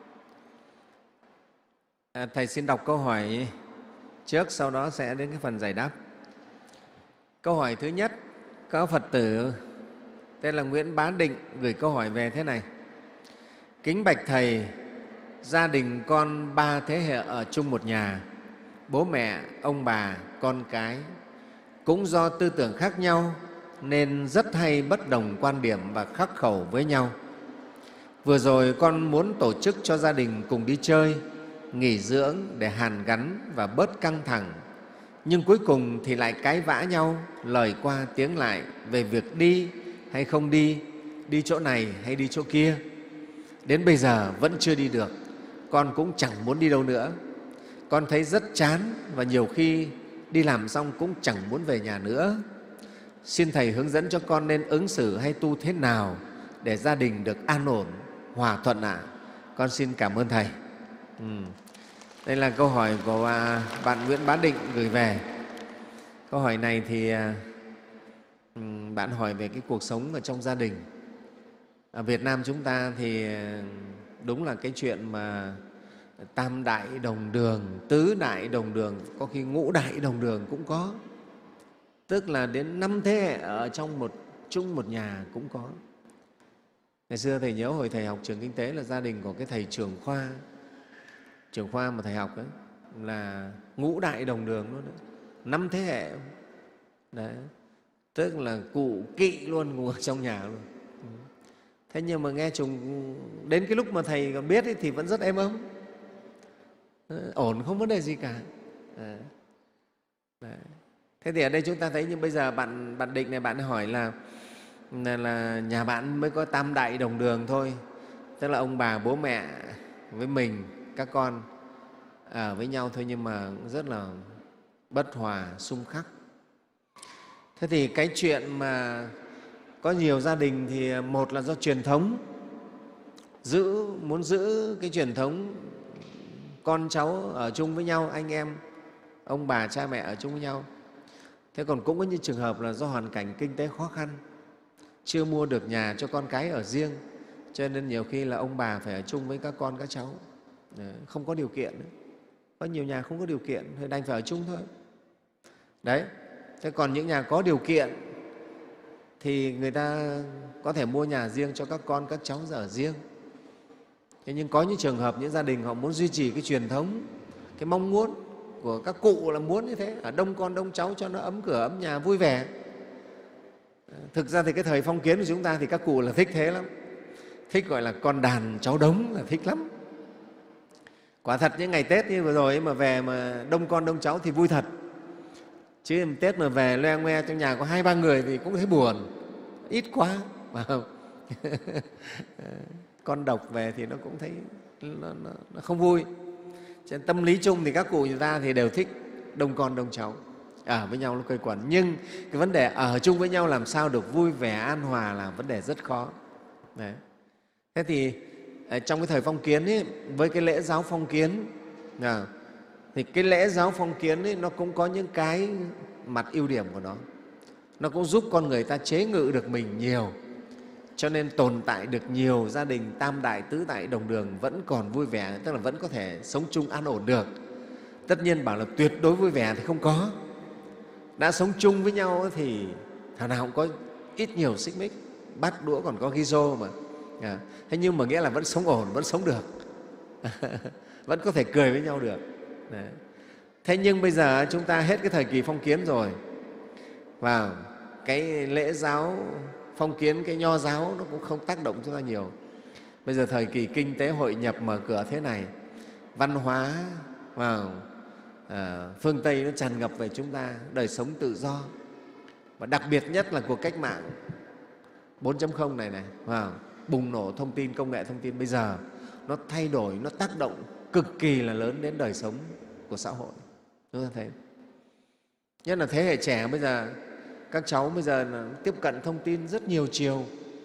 À, Thầy xin đọc câu hỏi trước, sau đó sẽ đến cái phần giải đáp. Câu hỏi thứ nhất, có Phật tử tên là Nguyễn Bá Định gửi câu hỏi về thế này. Kính bạch Thầy, gia đình con ba thế hệ ở chung một nhà, bố mẹ, ông bà, con cái. Cũng do tư tưởng khác nhau nên rất hay bất đồng quan điểm và khắc khẩu với nhau. Vừa rồi con muốn tổ chức cho gia đình cùng đi chơi, nghỉ dưỡng để hàn gắn và bớt căng thẳng. Nhưng cuối cùng thì lại cãi vã nhau, lời qua tiếng lại về việc đi hay không đi, đi chỗ này hay đi chỗ kia. Đến bây giờ vẫn chưa đi được, con cũng chẳng muốn đi đâu nữa. Con thấy rất chán và nhiều khi đi làm xong cũng chẳng muốn về nhà nữa. Xin Thầy hướng dẫn cho con nên ứng xử hay tu thế nào để gia đình được an ổn, hòa thuận ạ. À? Con xin cảm ơn Thầy. Ừ. Đây là câu hỏi của bạn Nguyễn Bá Định gửi về. Câu hỏi này thì bạn hỏi về cái cuộc sống ở trong gia đình. Ở Việt Nam chúng ta thì đúng là cái chuyện mà tam đại đồng đường, tứ đại đồng đường, có khi ngũ đại đồng đường cũng có. Tức là đến năm thế hệ ở trong một chung một nhà cũng có. Ngày xưa Thầy nhớ hồi Thầy học trường kinh tế là gia đình của cái thầy trưởng khoa, trưởng khoa mà Thầy học ấy, là ngũ đại đồng đường luôn đấy, năm thế hệ. Đấy. Tức là cụ kỵ luôn, ngủ ở trong nhà luôn. Thế nhưng mà nghe chung đến cái lúc mà Thầy còn biết ấy, thì vẫn rất êm ấm, ổn, không vấn đề gì cả. Đấy. Đấy. Thế thì ở đây chúng ta thấy như bây giờ bạn, bạn Định này, bạn hỏi là, là, là nhà bạn mới có tam đại đồng đường thôi, tức là ông bà, bố mẹ với mình, các con ở với nhau thôi, nhưng mà rất là bất hòa, xung khắc. Thế thì cái chuyện mà có nhiều gia đình thì một là do truyền thống, giữ muốn giữ cái truyền thống con cháu ở chung với nhau, anh em, ông bà, cha mẹ ở chung với nhau. Thế còn cũng có những trường hợp là do hoàn cảnh kinh tế khó khăn, chưa mua được nhà cho con cái ở riêng, cho nên nhiều khi là ông bà phải ở chung với các con, các cháu. Không có điều kiện. Có nhiều nhà không có điều kiện thì đành phải ở chung thôi. Đấy. Thế còn những nhà có điều kiện thì người ta có thể mua nhà riêng cho các con, các cháu ở riêng. Thế nhưng có những trường hợp, những gia đình họ muốn duy trì cái truyền thống, cái mong muốn của các cụ là muốn như thế, ở đông con đông cháu cho nó ấm cửa, ấm nhà, vui vẻ. Thực ra thì cái thời phong kiến của chúng ta thì các cụ là thích thế lắm, thích gọi là con đàn cháu đống, là thích lắm. Quả thật những ngày Tết như vừa rồi mà về mà đông con đông cháu thì vui thật. Chứ Tết mà về loe ngoe trong nhà có hai ba người thì cũng thấy buồn, ít quá, phải không? Con độc về thì nó cũng thấy nó, nó, nó không vui. Cho nên tâm lý chung thì các cụ người ta thì đều thích đông con đông cháu, ở với nhau nó quây quần. Nhưng cái vấn đề ở chung với nhau làm sao được vui vẻ, an hòa là vấn đề rất khó. Đấy. Thế thì trong cái thời phong kiến ấy, với cái lễ giáo phong kiến, thì cái lễ giáo phong kiến ấy, nó cũng có những cái mặt ưu điểm của nó. Nó cũng giúp con người ta chế ngự được mình nhiều, cho nên tồn tại được nhiều gia đình tam đại, tứ đại đồng đường vẫn còn vui vẻ, tức là vẫn có thể sống chung an ổn được. Tất nhiên bảo là tuyệt đối vui vẻ thì không có. Đã sống chung với nhau thì thằng nào cũng có ít nhiều xích mích, bát đũa còn có ghi rô mà. À, thế nhưng mà nghĩa là vẫn sống ổn, vẫn sống được, vẫn có thể cười với nhau được. Đấy. Thế nhưng bây giờ chúng ta hết cái thời kỳ phong kiến rồi, và cái lễ giáo phong kiến, cái nho giáo nó cũng không tác động chúng ta nhiều. Bây giờ thời kỳ kinh tế hội nhập mở cửa thế này, văn hóa vào à, phương Tây nó tràn ngập về chúng ta, đời sống tự do. Và đặc biệt nhất là cuộc cách mạng bốn chấm không này này, vào bùng nổ thông tin, công nghệ thông tin bây giờ nó thay đổi, nó tác động cực kỳ là lớn đến đời sống của xã hội. Chúng ta thấy, nhất là thế hệ trẻ bây giờ, các cháu bây giờ là tiếp cận thông tin rất nhiều chiều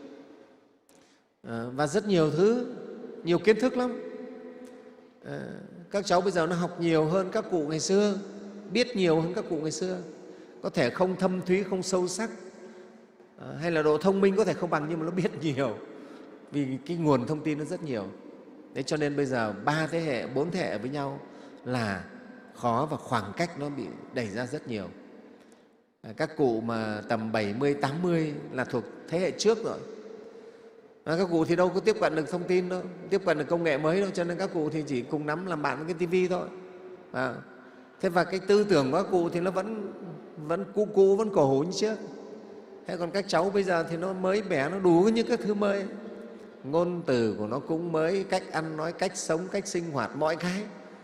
à, và rất nhiều thứ, nhiều kiến thức lắm. À, các cháu bây giờ nó học nhiều hơn các cụ ngày xưa, biết nhiều hơn các cụ ngày xưa. Có thể không thâm thúy, không sâu sắc, à, hay là độ thông minh có thể không bằng, nhưng mà nó biết nhiều. vì cái nguồn thông tin nó rất nhiều. Thế cho nên bây giờ ba thế hệ, bốn thế hệ với nhau là khó và khoảng cách nó bị đẩy ra rất nhiều. Các cụ mà tầm bảy mươi, tám mươi là thuộc thế hệ trước rồi. Các cụ thì đâu có tiếp cận được thông tin đâu, tiếp cận được công nghệ mới đâu, cho nên các cụ thì chỉ cùng nắm làm bạn với cái tivi thôi. À, thế và cái tư tưởng của các cụ thì nó vẫn vẫn cũ cũ, vẫn cổ hủ như trước. Thế còn các cháu bây giờ thì nó mới mẻ, nó đủ những cái thứ mới. Ngôn từ của nó cũng mới, cách ăn nói, cách sống, cách sinh hoạt, mọi cái.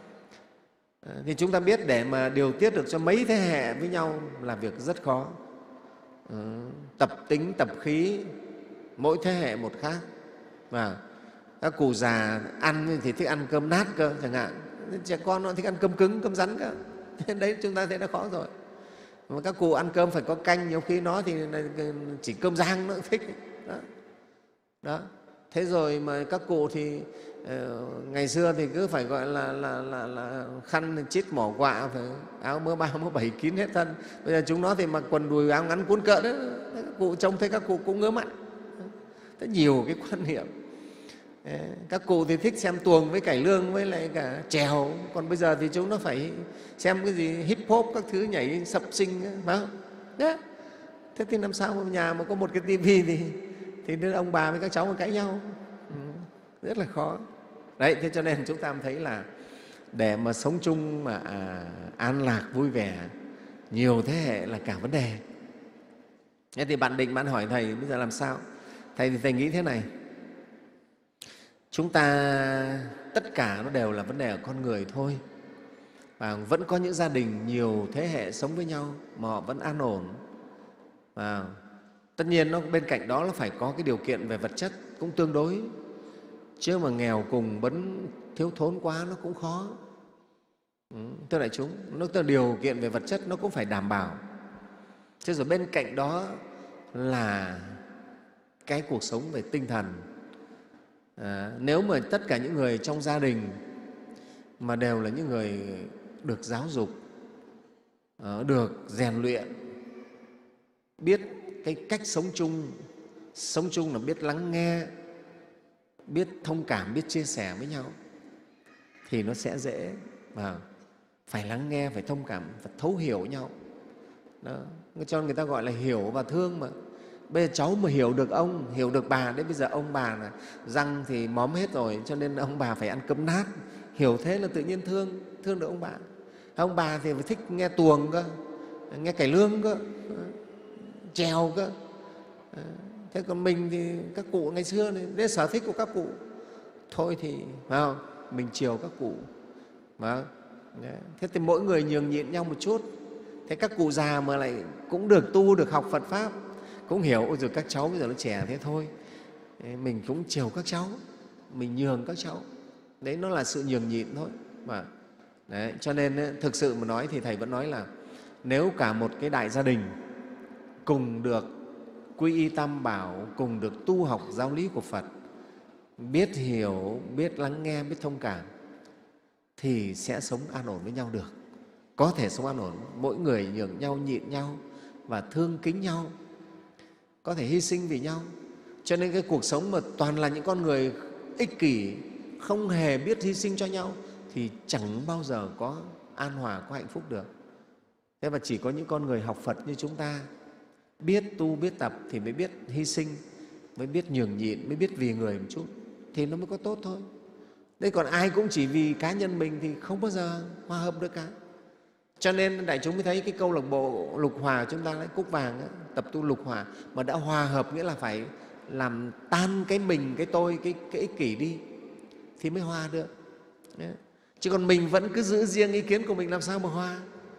À, thì chúng ta biết để mà điều tiết được cho mấy thế hệ với nhau là việc rất khó. À, tập tính, tập khí, mỗi thế hệ một khác. Và các cụ già ăn thì thích ăn cơm nát cơ chẳng hạn, trẻ con nó thích ăn cơm cứng, cơm rắn cơ. Đấy chúng ta thấy nó khó rồi. Mà các cụ ăn cơm phải có canh, nhiều khi nó thì chỉ cơm rang nó thích. Đó. Đó. Thế rồi mà các cụ thì uh, ngày xưa thì cứ phải gọi là, là, là, là khăn chít mỏ quạ, phải áo mưa ba mưa bảy kín hết thân. Bây giờ chúng nó thì mặc quần đùi áo ngắn cuốn cợt đó. Các cụ trông thấy các cụ cũng ngớ mắt. Rất nhiều cái quan niệm. Các cụ thì thích xem tuồng với cải lương với lại cả chèo, còn bây giờ thì chúng nó phải xem cái gì hip hop các thứ, nhảy sập sinh, phải không? Đấy. Thế thì làm sao mà nhà mà có một cái tivi thì thì đến ông bà với các cháu mà cãi nhau, ừ, rất là khó. Đấy, thế cho nên chúng ta thấy là để mà sống chung mà à, an lạc vui vẻ nhiều thế hệ là cả vấn đề. Thế thì bạn Định, bạn hỏi thầy bây giờ làm sao? Thầy thì thầy nghĩ thế này, chúng ta tất cả nó đều là vấn đề ở con người thôi. Và vẫn có những gia đình nhiều thế hệ sống với nhau mà họ vẫn an ổn. Và tất nhiên nó bên cạnh đó nó phải có cái điều kiện về vật chất cũng tương đối, chứ mà nghèo cùng bấn thiếu thốn quá nó cũng khó. Ừ, thưa đại chúng, nó tức là điều kiện về vật chất nó cũng phải đảm bảo. Thế rồi bên cạnh đó là cái cuộc sống về tinh thần. À, nếu mà tất cả những người trong gia đình mà đều là những người được giáo dục, được rèn luyện, biết cái cách sống chung, sống chung là biết lắng nghe, biết thông cảm, biết chia sẻ với nhau, thì nó sẽ dễ. Và phải lắng nghe, phải thông cảm, phải thấu hiểu nhau. Đó. Cho người ta gọi là hiểu và thương mà. Bây giờ cháu mà hiểu được ông, hiểu được bà, đấy bây giờ ông bà là răng thì móm hết rồi, cho nên ông bà phải ăn cơm nát. Hiểu thế là tự nhiên thương, thương được ông bà. Ông bà thì phải thích nghe tuồng cơ, nghe cải lương cơ, chèo cơ. Thế còn mình thì các cụ ngày xưa này, đấy sở thích của các cụ. Thôi thì phải không? Mình chiều các cụ. Phải. Thế thì mỗi người nhường nhịn nhau một chút. Thế các cụ già mà lại cũng được tu, được học Phật Pháp, cũng hiểu, ôi rồi các cháu bây giờ nó trẻ thế thôi, mình cũng chiều các cháu, mình nhường các cháu. Đấy, nó là sự nhường nhịn thôi. Mà đấy, cho nên thực sự mà nói thì Thầy vẫn nói là nếu cả một cái đại gia đình cùng được quy y Tam Bảo, cùng được tu học giáo lý của Phật, biết hiểu, biết lắng nghe, biết thông cảm, thì sẽ sống an ổn với nhau được. Có thể sống an ổn, mỗi người nhường nhau, nhịn nhau và thương kính nhau, có thể hy sinh vì nhau. Cho nên cái cuộc sống mà toàn là những con người ích kỷ, không hề biết hy sinh cho nhau thì chẳng bao giờ có an hòa, có hạnh phúc được. Thế mà chỉ có những con người học Phật như chúng ta, biết tu, biết tập thì mới biết hy sinh, mới biết nhường nhịn, mới biết vì người một chút, thì nó mới có tốt thôi. Đấy, còn ai cũng chỉ vì cá nhân mình thì không bao giờ hòa hợp được cả. Cho nên đại chúng mới thấy cái câu lạc bộ Lục Hòa chúng ta lấy Cúc Vàng ấy, tập tu Lục Hòa, mà đã hòa hợp nghĩa là phải làm tan cái mình, cái tôi, cái, cái ích kỷ đi thì mới hòa được. Đấy. Chứ còn mình vẫn cứ giữ riêng ý kiến của mình làm sao mà hòa.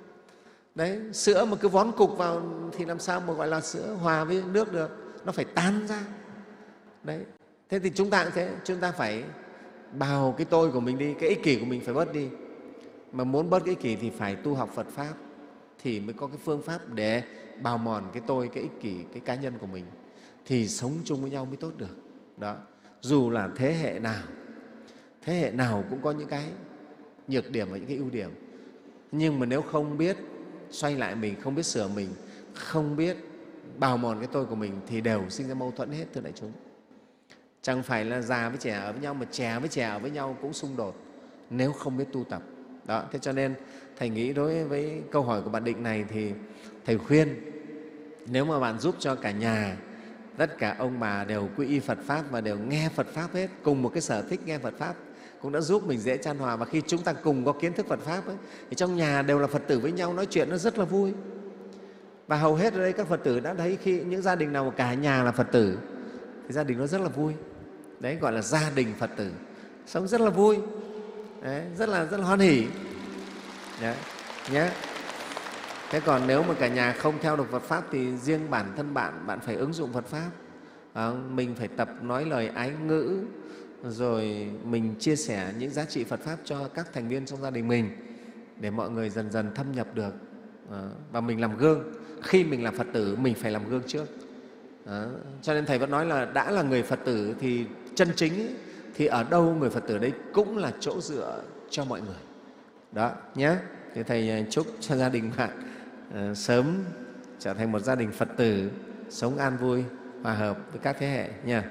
Đấy, sữa mà cứ vón cục vào thì làm sao mà gọi là sữa hòa với nước được, nó phải tan ra. Đấy. Thế thì chúng ta cũng thế, chúng ta phải bào cái tôi của mình đi, cái ích kỷ của mình phải bớt đi. Mà muốn bớt cái ích kỷ thì phải tu học Phật Pháp, thì mới có cái phương pháp để bào mòn cái tôi, cái ích kỷ, cái cá nhân của mình, thì sống chung với nhau mới tốt được. Đó. Dù là thế hệ nào, thế hệ nào cũng có những cái nhược điểm và những cái ưu điểm. Nhưng mà nếu không biết xoay lại mình, không biết sửa mình, không biết bào mòn cái tôi của mình thì đều sinh ra mâu thuẫn hết, thưa đại chúng. Chẳng phải là già với trẻ ở với nhau, mà trẻ với trẻ ở với nhau cũng xung đột nếu không biết tu tập. Đó, thế cho nên Thầy nghĩ đối với câu hỏi của bạn Định này thì Thầy khuyên nếu mà bạn giúp cho cả nhà, tất cả ông bà đều quy y Phật Pháp và đều nghe Phật Pháp hết, cùng một cái sở thích nghe Phật Pháp, cũng đã giúp mình dễ chan hòa. Và khi chúng ta cùng có kiến thức Phật Pháp ấy, thì trong nhà đều là Phật tử với nhau, nói chuyện nó rất là vui. Và hầu hết ở đây các Phật tử đã thấy khi những gia đình nào mà cả nhà là Phật tử thì gia đình nó rất là vui. Đấy gọi là gia đình Phật tử, sống rất là vui. Đấy, rất là rất là hoan hỉ. Đấy, nhé. Thế còn nếu mà cả nhà không theo được Phật Pháp thì riêng bản thân bạn, bạn phải ứng dụng Phật Pháp. À, mình phải tập nói lời ái ngữ, rồi mình chia sẻ những giá trị Phật Pháp cho các thành viên trong gia đình mình để mọi người dần dần thâm nhập được. À, và mình làm gương. Khi mình là Phật tử, mình phải làm gương trước. À, cho nên Thầy vẫn nói là đã là người Phật tử thì chân chính ấy, thì ở đâu người Phật tử đấy cũng là chỗ dựa cho mọi người. Đó nhé. Thì Thầy chúc cho gia đình bạn uh, sớm trở thành một gia đình Phật tử, sống an vui, hòa hợp với các thế hệ nha.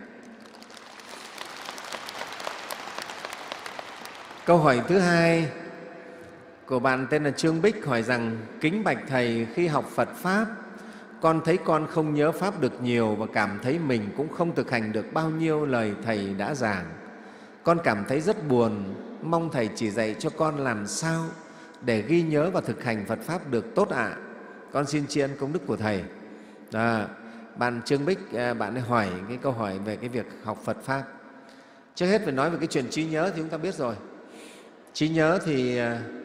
Câu hỏi thứ hai của bạn tên là Trương Bích hỏi rằng: kính bạch Thầy, khi học Phật Pháp, con thấy con không nhớ Pháp được nhiều và cảm thấy mình cũng không thực hành được bao nhiêu lời Thầy đã giảng. Con cảm thấy rất buồn, mong Thầy chỉ dạy cho con làm sao để ghi nhớ và thực hành Phật Pháp được tốt ạ. À. Con xin tri ân công đức của Thầy. À, bạn Trương Bích, bạn ấy hỏi cái câu hỏi về cái việc học Phật Pháp. Trước hết phải nói về cái chuyện trí nhớ thì chúng ta biết rồi. Trí nhớ thì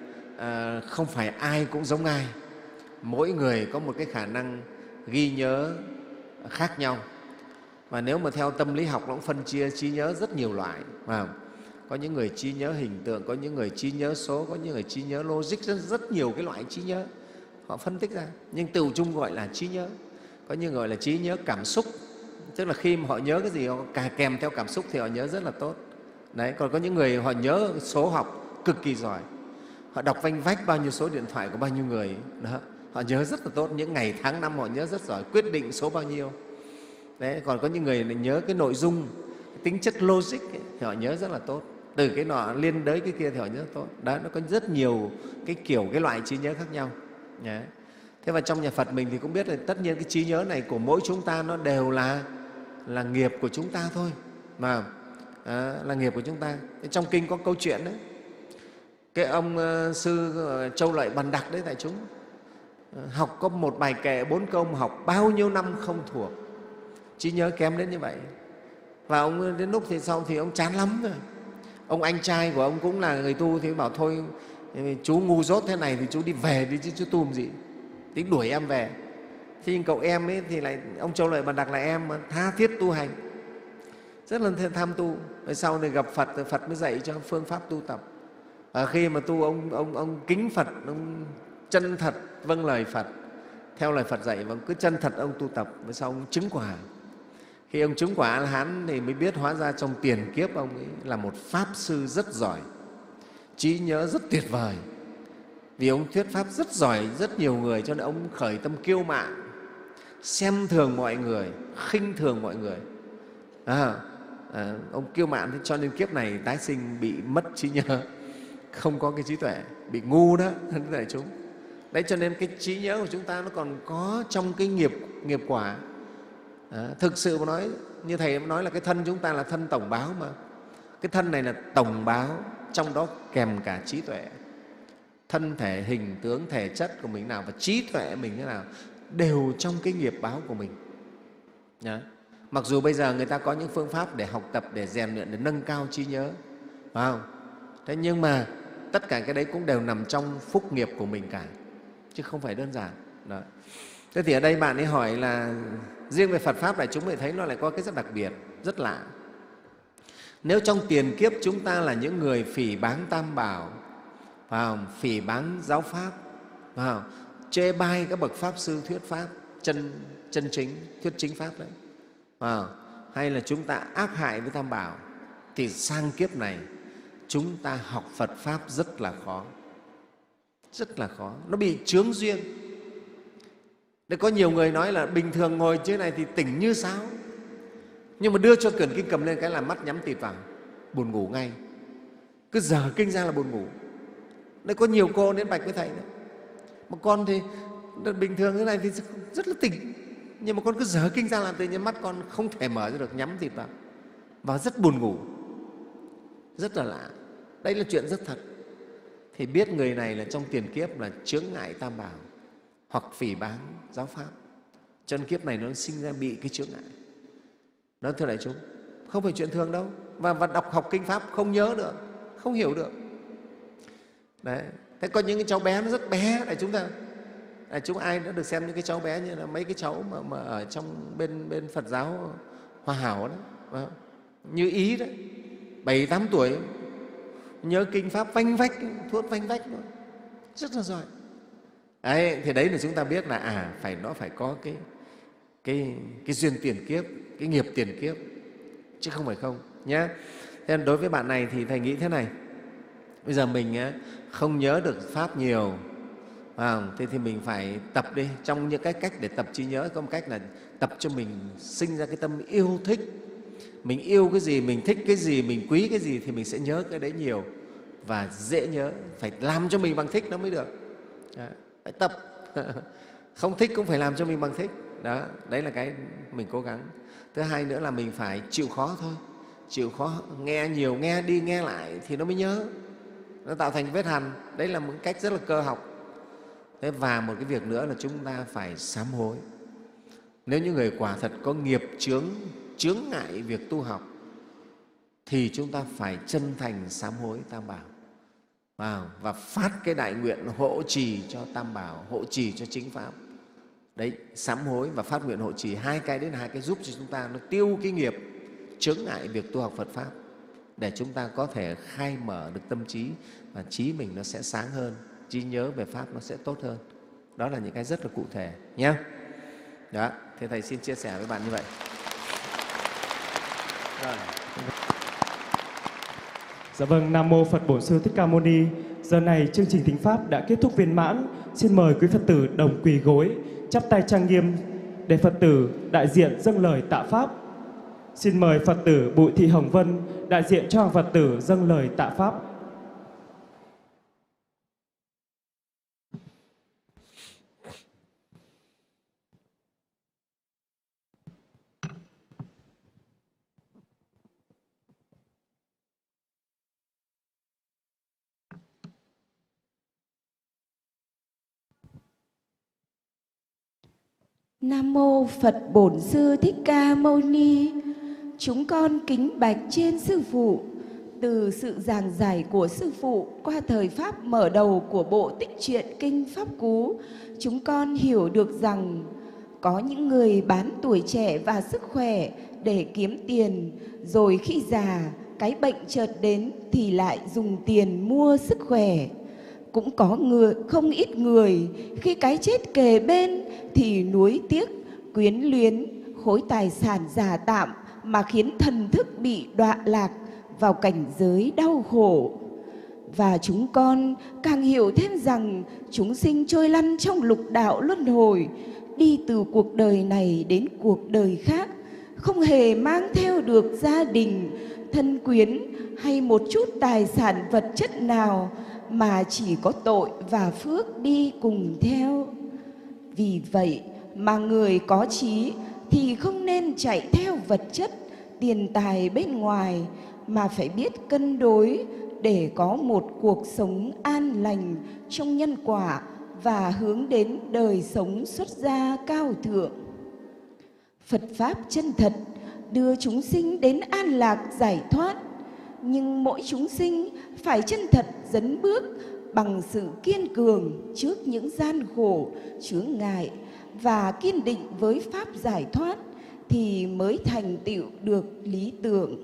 à, không phải ai cũng giống ai. Mỗi người có một cái khả năng ghi nhớ khác nhau. Và nếu mà theo tâm lý học nó cũng phân chia trí nhớ rất nhiều loại. Phải không? Có những người trí nhớ hình tượng, có những người trí nhớ số, có những người trí nhớ logic, rất, rất nhiều cái loại trí nhớ. Họ phân tích ra, nhưng từ chung gọi là trí nhớ. Có những người gọi là trí nhớ cảm xúc, tức là khi mà họ nhớ cái gì họ cả kèm theo cảm xúc thì họ nhớ rất là tốt. Đấy, còn có những người họ nhớ số học cực kỳ giỏi, họ đọc vanh vách bao nhiêu số điện thoại của bao nhiêu người, đó, họ nhớ rất là tốt, những ngày tháng năm họ nhớ rất giỏi, quyết định số bao nhiêu. Đấy, còn có những người nhớ cái nội dung, cái tính chất logic ấy, thì họ nhớ rất là tốt, từ cái nọ liên đới cái kia thì họ nhớ tốt. Đó, nó có rất nhiều cái kiểu, cái loại trí nhớ khác nhau. Đấy. Thế và trong nhà Phật mình thì cũng biết là tất nhiên cái trí nhớ này của mỗi chúng ta nó đều là là nghiệp của chúng ta thôi, mà à, là nghiệp của chúng ta. Trong kinh có câu chuyện đấy, cái ông uh, sư uh, Châu Lợi Bàn Đặc đấy đại chúng, uh, học có một bài kệ bốn câu mà học bao nhiêu năm không thuộc, trí nhớ kém đến như vậy. Và ông đến lúc thì sau thì ông chán lắm rồi. Ông anh trai của ông cũng là người tu thì bảo thôi chú ngu dốt thế này thì chú đi về đi chứ chú tu làm gì, tính đuổi em về. Thì cậu em ấy thì lại, ông Châu Lợi Bàn Đặc là em mà tha thiết tu hành, rất là tham tu. Rồi sau này gặp Phật, Phật mới dạy cho phương pháp tu tập. Ở khi mà tu ông, ông, ông kính Phật, ông chân thật vâng lời Phật, theo lời Phật dạy, và cứ chân thật ông tu tập. Rồi sau ông chứng quả. Khi ông chứng quả A-la-hán thì mới biết hóa ra trong tiền kiếp ông ấy là một Pháp sư rất giỏi, trí nhớ rất tuyệt vời. Vì ông thuyết Pháp rất giỏi, rất nhiều người, cho nên ông khởi tâm kiêu mạn, xem thường mọi người, khinh thường mọi người. À, à, ông kiêu mạn, cho nên kiếp này tái sinh bị mất trí nhớ, không có cái trí tuệ, bị ngu đó, đại chúng. Đấy, cho nên cái trí nhớ của chúng ta nó còn có trong cái nghiệp, nghiệp quả. À, thực sự mà nói, như Thầy nói là cái thân chúng ta là thân tổng báo mà. Cái thân này là tổng báo, trong đó kèm cả trí tuệ. Thân thể, hình tướng, thể chất của mình nào và trí tuệ mình thế nào đều trong cái nghiệp báo của mình. Đó. Mặc dù bây giờ người ta có những phương pháp để học tập, để rèn luyện, để nâng cao trí nhớ, phải không? Thế nhưng mà tất cả cái đấy cũng đều nằm trong phúc nghiệp của mình cả, chứ không phải đơn giản. Đó. Thế thì ở đây bạn ấy hỏi là riêng về Phật Pháp này chúng mình thấy nó lại có cái rất đặc biệt, rất lạ. Nếu trong tiền kiếp chúng ta là những người phỉ báng Tam Bảo, phải không? Phỉ báng giáo Pháp, phải không? Chê bai các bậc Pháp sư thuyết Pháp chân, chân chính, thuyết chính Pháp đấy, phải không? Hay là chúng ta ác hại với Tam Bảo, thì sang kiếp này chúng ta học Phật Pháp rất là khó, rất là khó, nó bị chướng duyên. Đấy, có nhiều người nói là bình thường ngồi dưới này thì tỉnh như sáo, Nhưng mà đưa cho quyển kinh cầm lên cái là mắt nhắm tịt vào, buồn ngủ ngay, cứ dở kinh ra là buồn ngủ. Đấy, có nhiều cô đến bạch với thầy đấy. Mà con thì bình thường thế này thì rất là tỉnh, nhưng mà con cứ dở kinh ra làm tự nhiên mắt con không thể mở ra được, nhắm tịt vào và rất buồn ngủ, rất là lạ. Đây là chuyện rất thật. Thì biết người này là trong tiền kiếp là chướng ngại tam bảo hoặc phỉ báng giáo pháp, chân kiếp này nó sinh ra bị cái chướng ngại. Đó, thưa đại chúng, không phải chuyện thường đâu. Và, và đọc học kinh pháp không nhớ được, không hiểu được. Đấy. Thế có những cái cháu bé nó rất bé, đại chúng ta, đại chúng ai đã được xem những cái cháu bé như là mấy cái cháu mà, mà ở trong bên bên Phật giáo Hòa Hảo đó, như Ý đấy, bảy tám tuổi nhớ kinh pháp vanh vách, thốt vanh vách nữa, rất là giỏi. Đấy, thì đấy là chúng ta biết là à phải nó phải có cái cái cái duyên tiền kiếp, cái nghiệp tiền kiếp, chứ không phải không nhé. Thế nên đối với bạn này thì thầy nghĩ thế này, bây giờ mình không nhớ được pháp nhiều, à, thế thì mình phải tập đi. Trong những cái cách để tập trí nhớ có một cách là tập cho mình sinh ra cái tâm yêu thích. Mình yêu cái gì, mình thích cái gì, mình quý cái gì thì mình sẽ nhớ cái đấy nhiều và dễ nhớ. Phải làm cho mình bằng thích nó mới được. Đó, phải tập. Không thích cũng phải làm cho mình bằng thích. Đó, đấy là cái mình cố gắng. Thứ hai nữa là mình phải chịu khó thôi. Chịu khó, nghe nhiều, nghe đi nghe lại thì nó mới nhớ. Nó tạo thành vết hằn. Đấy là một cách rất là cơ học. Thế và một cái việc nữa là chúng ta phải sám hối. Nếu như người quả thật có nghiệp chướng, chướng ngại việc tu học thì chúng ta phải chân thành sám hối tam bảo và, và phát cái đại nguyện hộ trì cho tam bảo, hộ trì cho chính pháp. Đấy, sám hối và phát nguyện hộ trì, hai cái đấy là hai cái giúp cho chúng ta nó tiêu cái nghiệp chướng ngại việc tu học Phật pháp, để chúng ta có thể khai mở được tâm trí và trí mình nó sẽ sáng hơn, trí nhớ về pháp nó sẽ tốt hơn. Đó là những cái rất là cụ thể nhé. Đó, thì thầy xin chia sẻ với bạn như vậy. Rồi. Dạ vâng, Nam Mô Phật Bổn Sư Thích Ca Mâu Ni. Giờ này chương trình thính pháp đã kết thúc viên mãn. Xin mời quý Phật tử đồng quỳ gối, chắp tay trang nghiêm để Phật tử đại diện dâng lời tạ pháp. Xin mời Phật tử Bụi Thị Hồng Vân đại diện cho Phật tử dâng lời tạ pháp. Nam Mô Phật Bổn Sư Thích Ca Mâu Ni. Chúng con kính bạch trên Sư Phụ. Từ sự giảng giải của Sư Phụ qua thời Pháp mở đầu của bộ tích truyện Kinh Pháp Cú, chúng con hiểu được rằng có những người bán tuổi trẻ và sức khỏe để kiếm tiền, rồi khi già, cái bệnh chợt đến thì lại dùng tiền mua sức khỏe. Cũng có người, không ít người khi cái chết kề bên thì nuối tiếc, quyến luyến, khối tài sản giả tạm mà khiến thần thức bị đọa lạc vào cảnh giới đau khổ. Và chúng con càng hiểu thêm rằng chúng sinh trôi lăn trong lục đạo luân hồi, đi từ cuộc đời này đến cuộc đời khác, không hề mang theo được gia đình, thân quyến hay một chút tài sản vật chất nào, mà chỉ có tội và phước đi cùng theo. Vì vậy mà người có trí thì không nên chạy theo vật chất, tiền tài bên ngoài, mà phải biết cân đối để có một cuộc sống an lành trong nhân quả và hướng đến đời sống xuất gia cao thượng. Phật Pháp chân thật đưa chúng sinh đến an lạc giải thoát, nhưng mỗi chúng sinh phải chân thật dấn bước bằng sự kiên cường trước những gian khổ, chướng ngại và kiên định với Pháp giải thoát thì mới thành tựu được lý tưởng.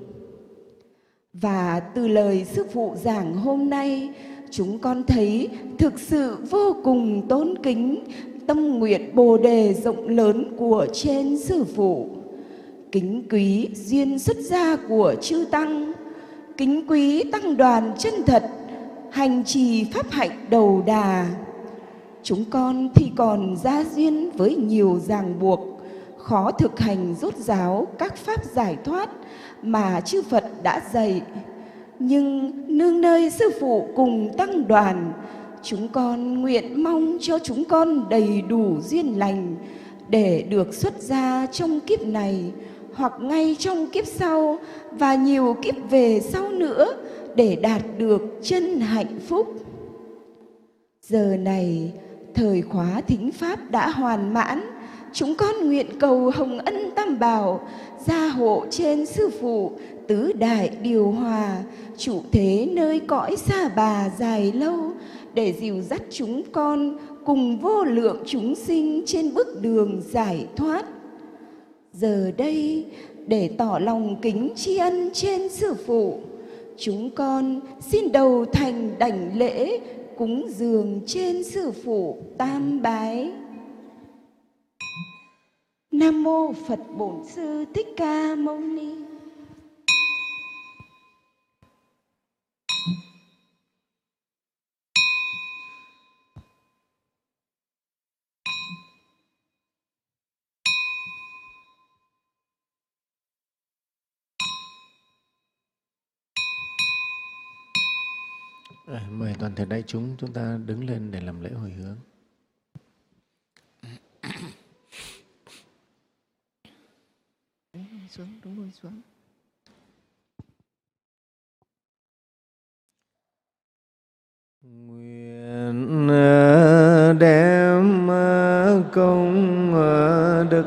Và từ lời Sư Phụ giảng hôm nay, chúng con thấy thực sự vô cùng tôn kính tâm nguyện Bồ Đề rộng lớn của trên Sư Phụ, kính quý duyên xuất gia của chư Tăng, kính quý tăng đoàn chân thật, hành trì pháp hạnh đầu đà. Chúng con thì còn gia duyên với nhiều ràng buộc, khó thực hành rốt ráo các pháp giải thoát mà chư Phật đã dạy. Nhưng nương nơi Sư Phụ cùng tăng đoàn, chúng con nguyện mong cho chúng con đầy đủ duyên lành để được xuất gia trong kiếp này hoặc ngay trong kiếp sau và nhiều kiếp về sau nữa để đạt được chân hạnh phúc. Giờ này, thời khóa thính pháp đã hoàn mãn, chúng con nguyện cầu Hồng Ân Tam Bảo gia hộ trên Sư Phụ tứ đại điều hòa, trụ thế nơi cõi Sa Bà dài lâu, để dìu dắt chúng con cùng vô lượng chúng sinh trên bước đường giải thoát. Giờ đây, để tỏ lòng kính tri ân trên Sư Phụ, chúng con xin đầu thành đảnh lễ cúng dường trên Sư Phụ tam bái. Nam mô Phật Bổn Sư Thích Ca Mâu Ni. À, mời toàn thể đại chúng chúng ta đứng lên để làm lễ hồi hướng. Xuống, đúng rồi, xuống. Nguyện đem công đức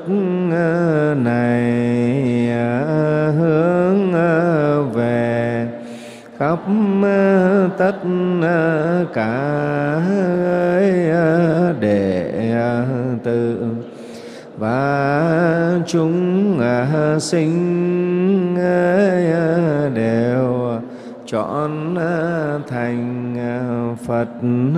này hướng về khắp tất cả đệ tử và chúng sinh đều chọn thành Phật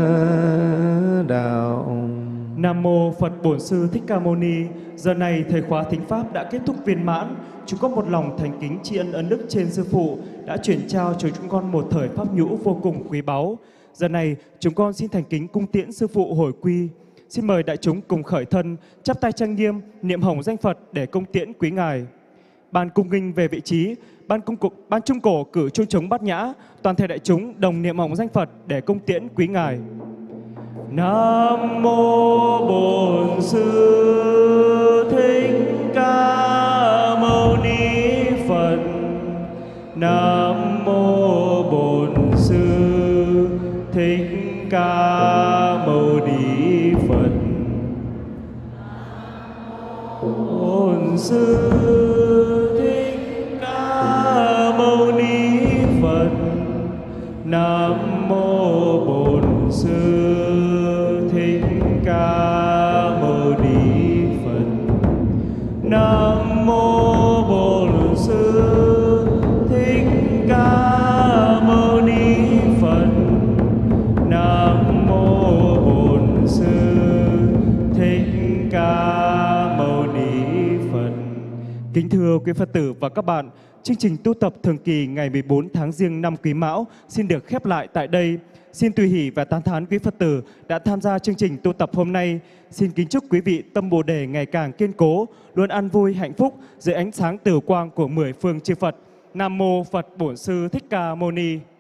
đạo. Nam mô Phật Bổn Sư Thích Ca Mâu Ni. Giờ này thời khóa thính pháp đã kết thúc viên mãn. Chúng con một lòng thành kính tri ân ân đức trên Sư Phụ đã chuyển trao cho chúng con một thời pháp nhũ vô cùng quý báu. Giờ này chúng con xin thành kính cung tiễn Sư Phụ hồi quy. Xin mời đại chúng cùng khởi thân, chắp tay trang nghiêm, niệm hồng danh Phật để cung tiễn quý ngài. Ban cung nghinh về vị trí, ban cung cục, ban trung cổ cử chuông trống bát nhã, toàn thể đại chúng đồng niệm hồng danh Phật để cung tiễn quý ngài. Nam mô Bổn Sư Thích Ca Mâu Ni Phật. Nam mô Bổn Sư Thích Ca Mâu Ni Phật. Bổn Sư Thích Ca Mâu Ni Phật. Nam mô Bổn Sư Thích Ca Mâu Ni Phật. Nam mô Bổn Sư Thích Ca Mâu Ni Phật. Nam mô Bổn Sư Thích Ca Mâu Ni Phật. Kính thưa quý Phật tử và các bạn, chương trình tu tập thường kỳ ngày mười bốn tháng Giêng năm Quý Mão xin được khép lại tại đây. Xin tùy hỷ và tán thán quý Phật tử đã tham gia chương trình tu tập hôm nay. Xin kính chúc quý vị tâm Bồ Đề ngày càng kiên cố, luôn an vui hạnh phúc dưới ánh sáng tử quang của mười phương chư Phật. Nam mô Phật Bổn Sư Thích Ca Mâu Ni.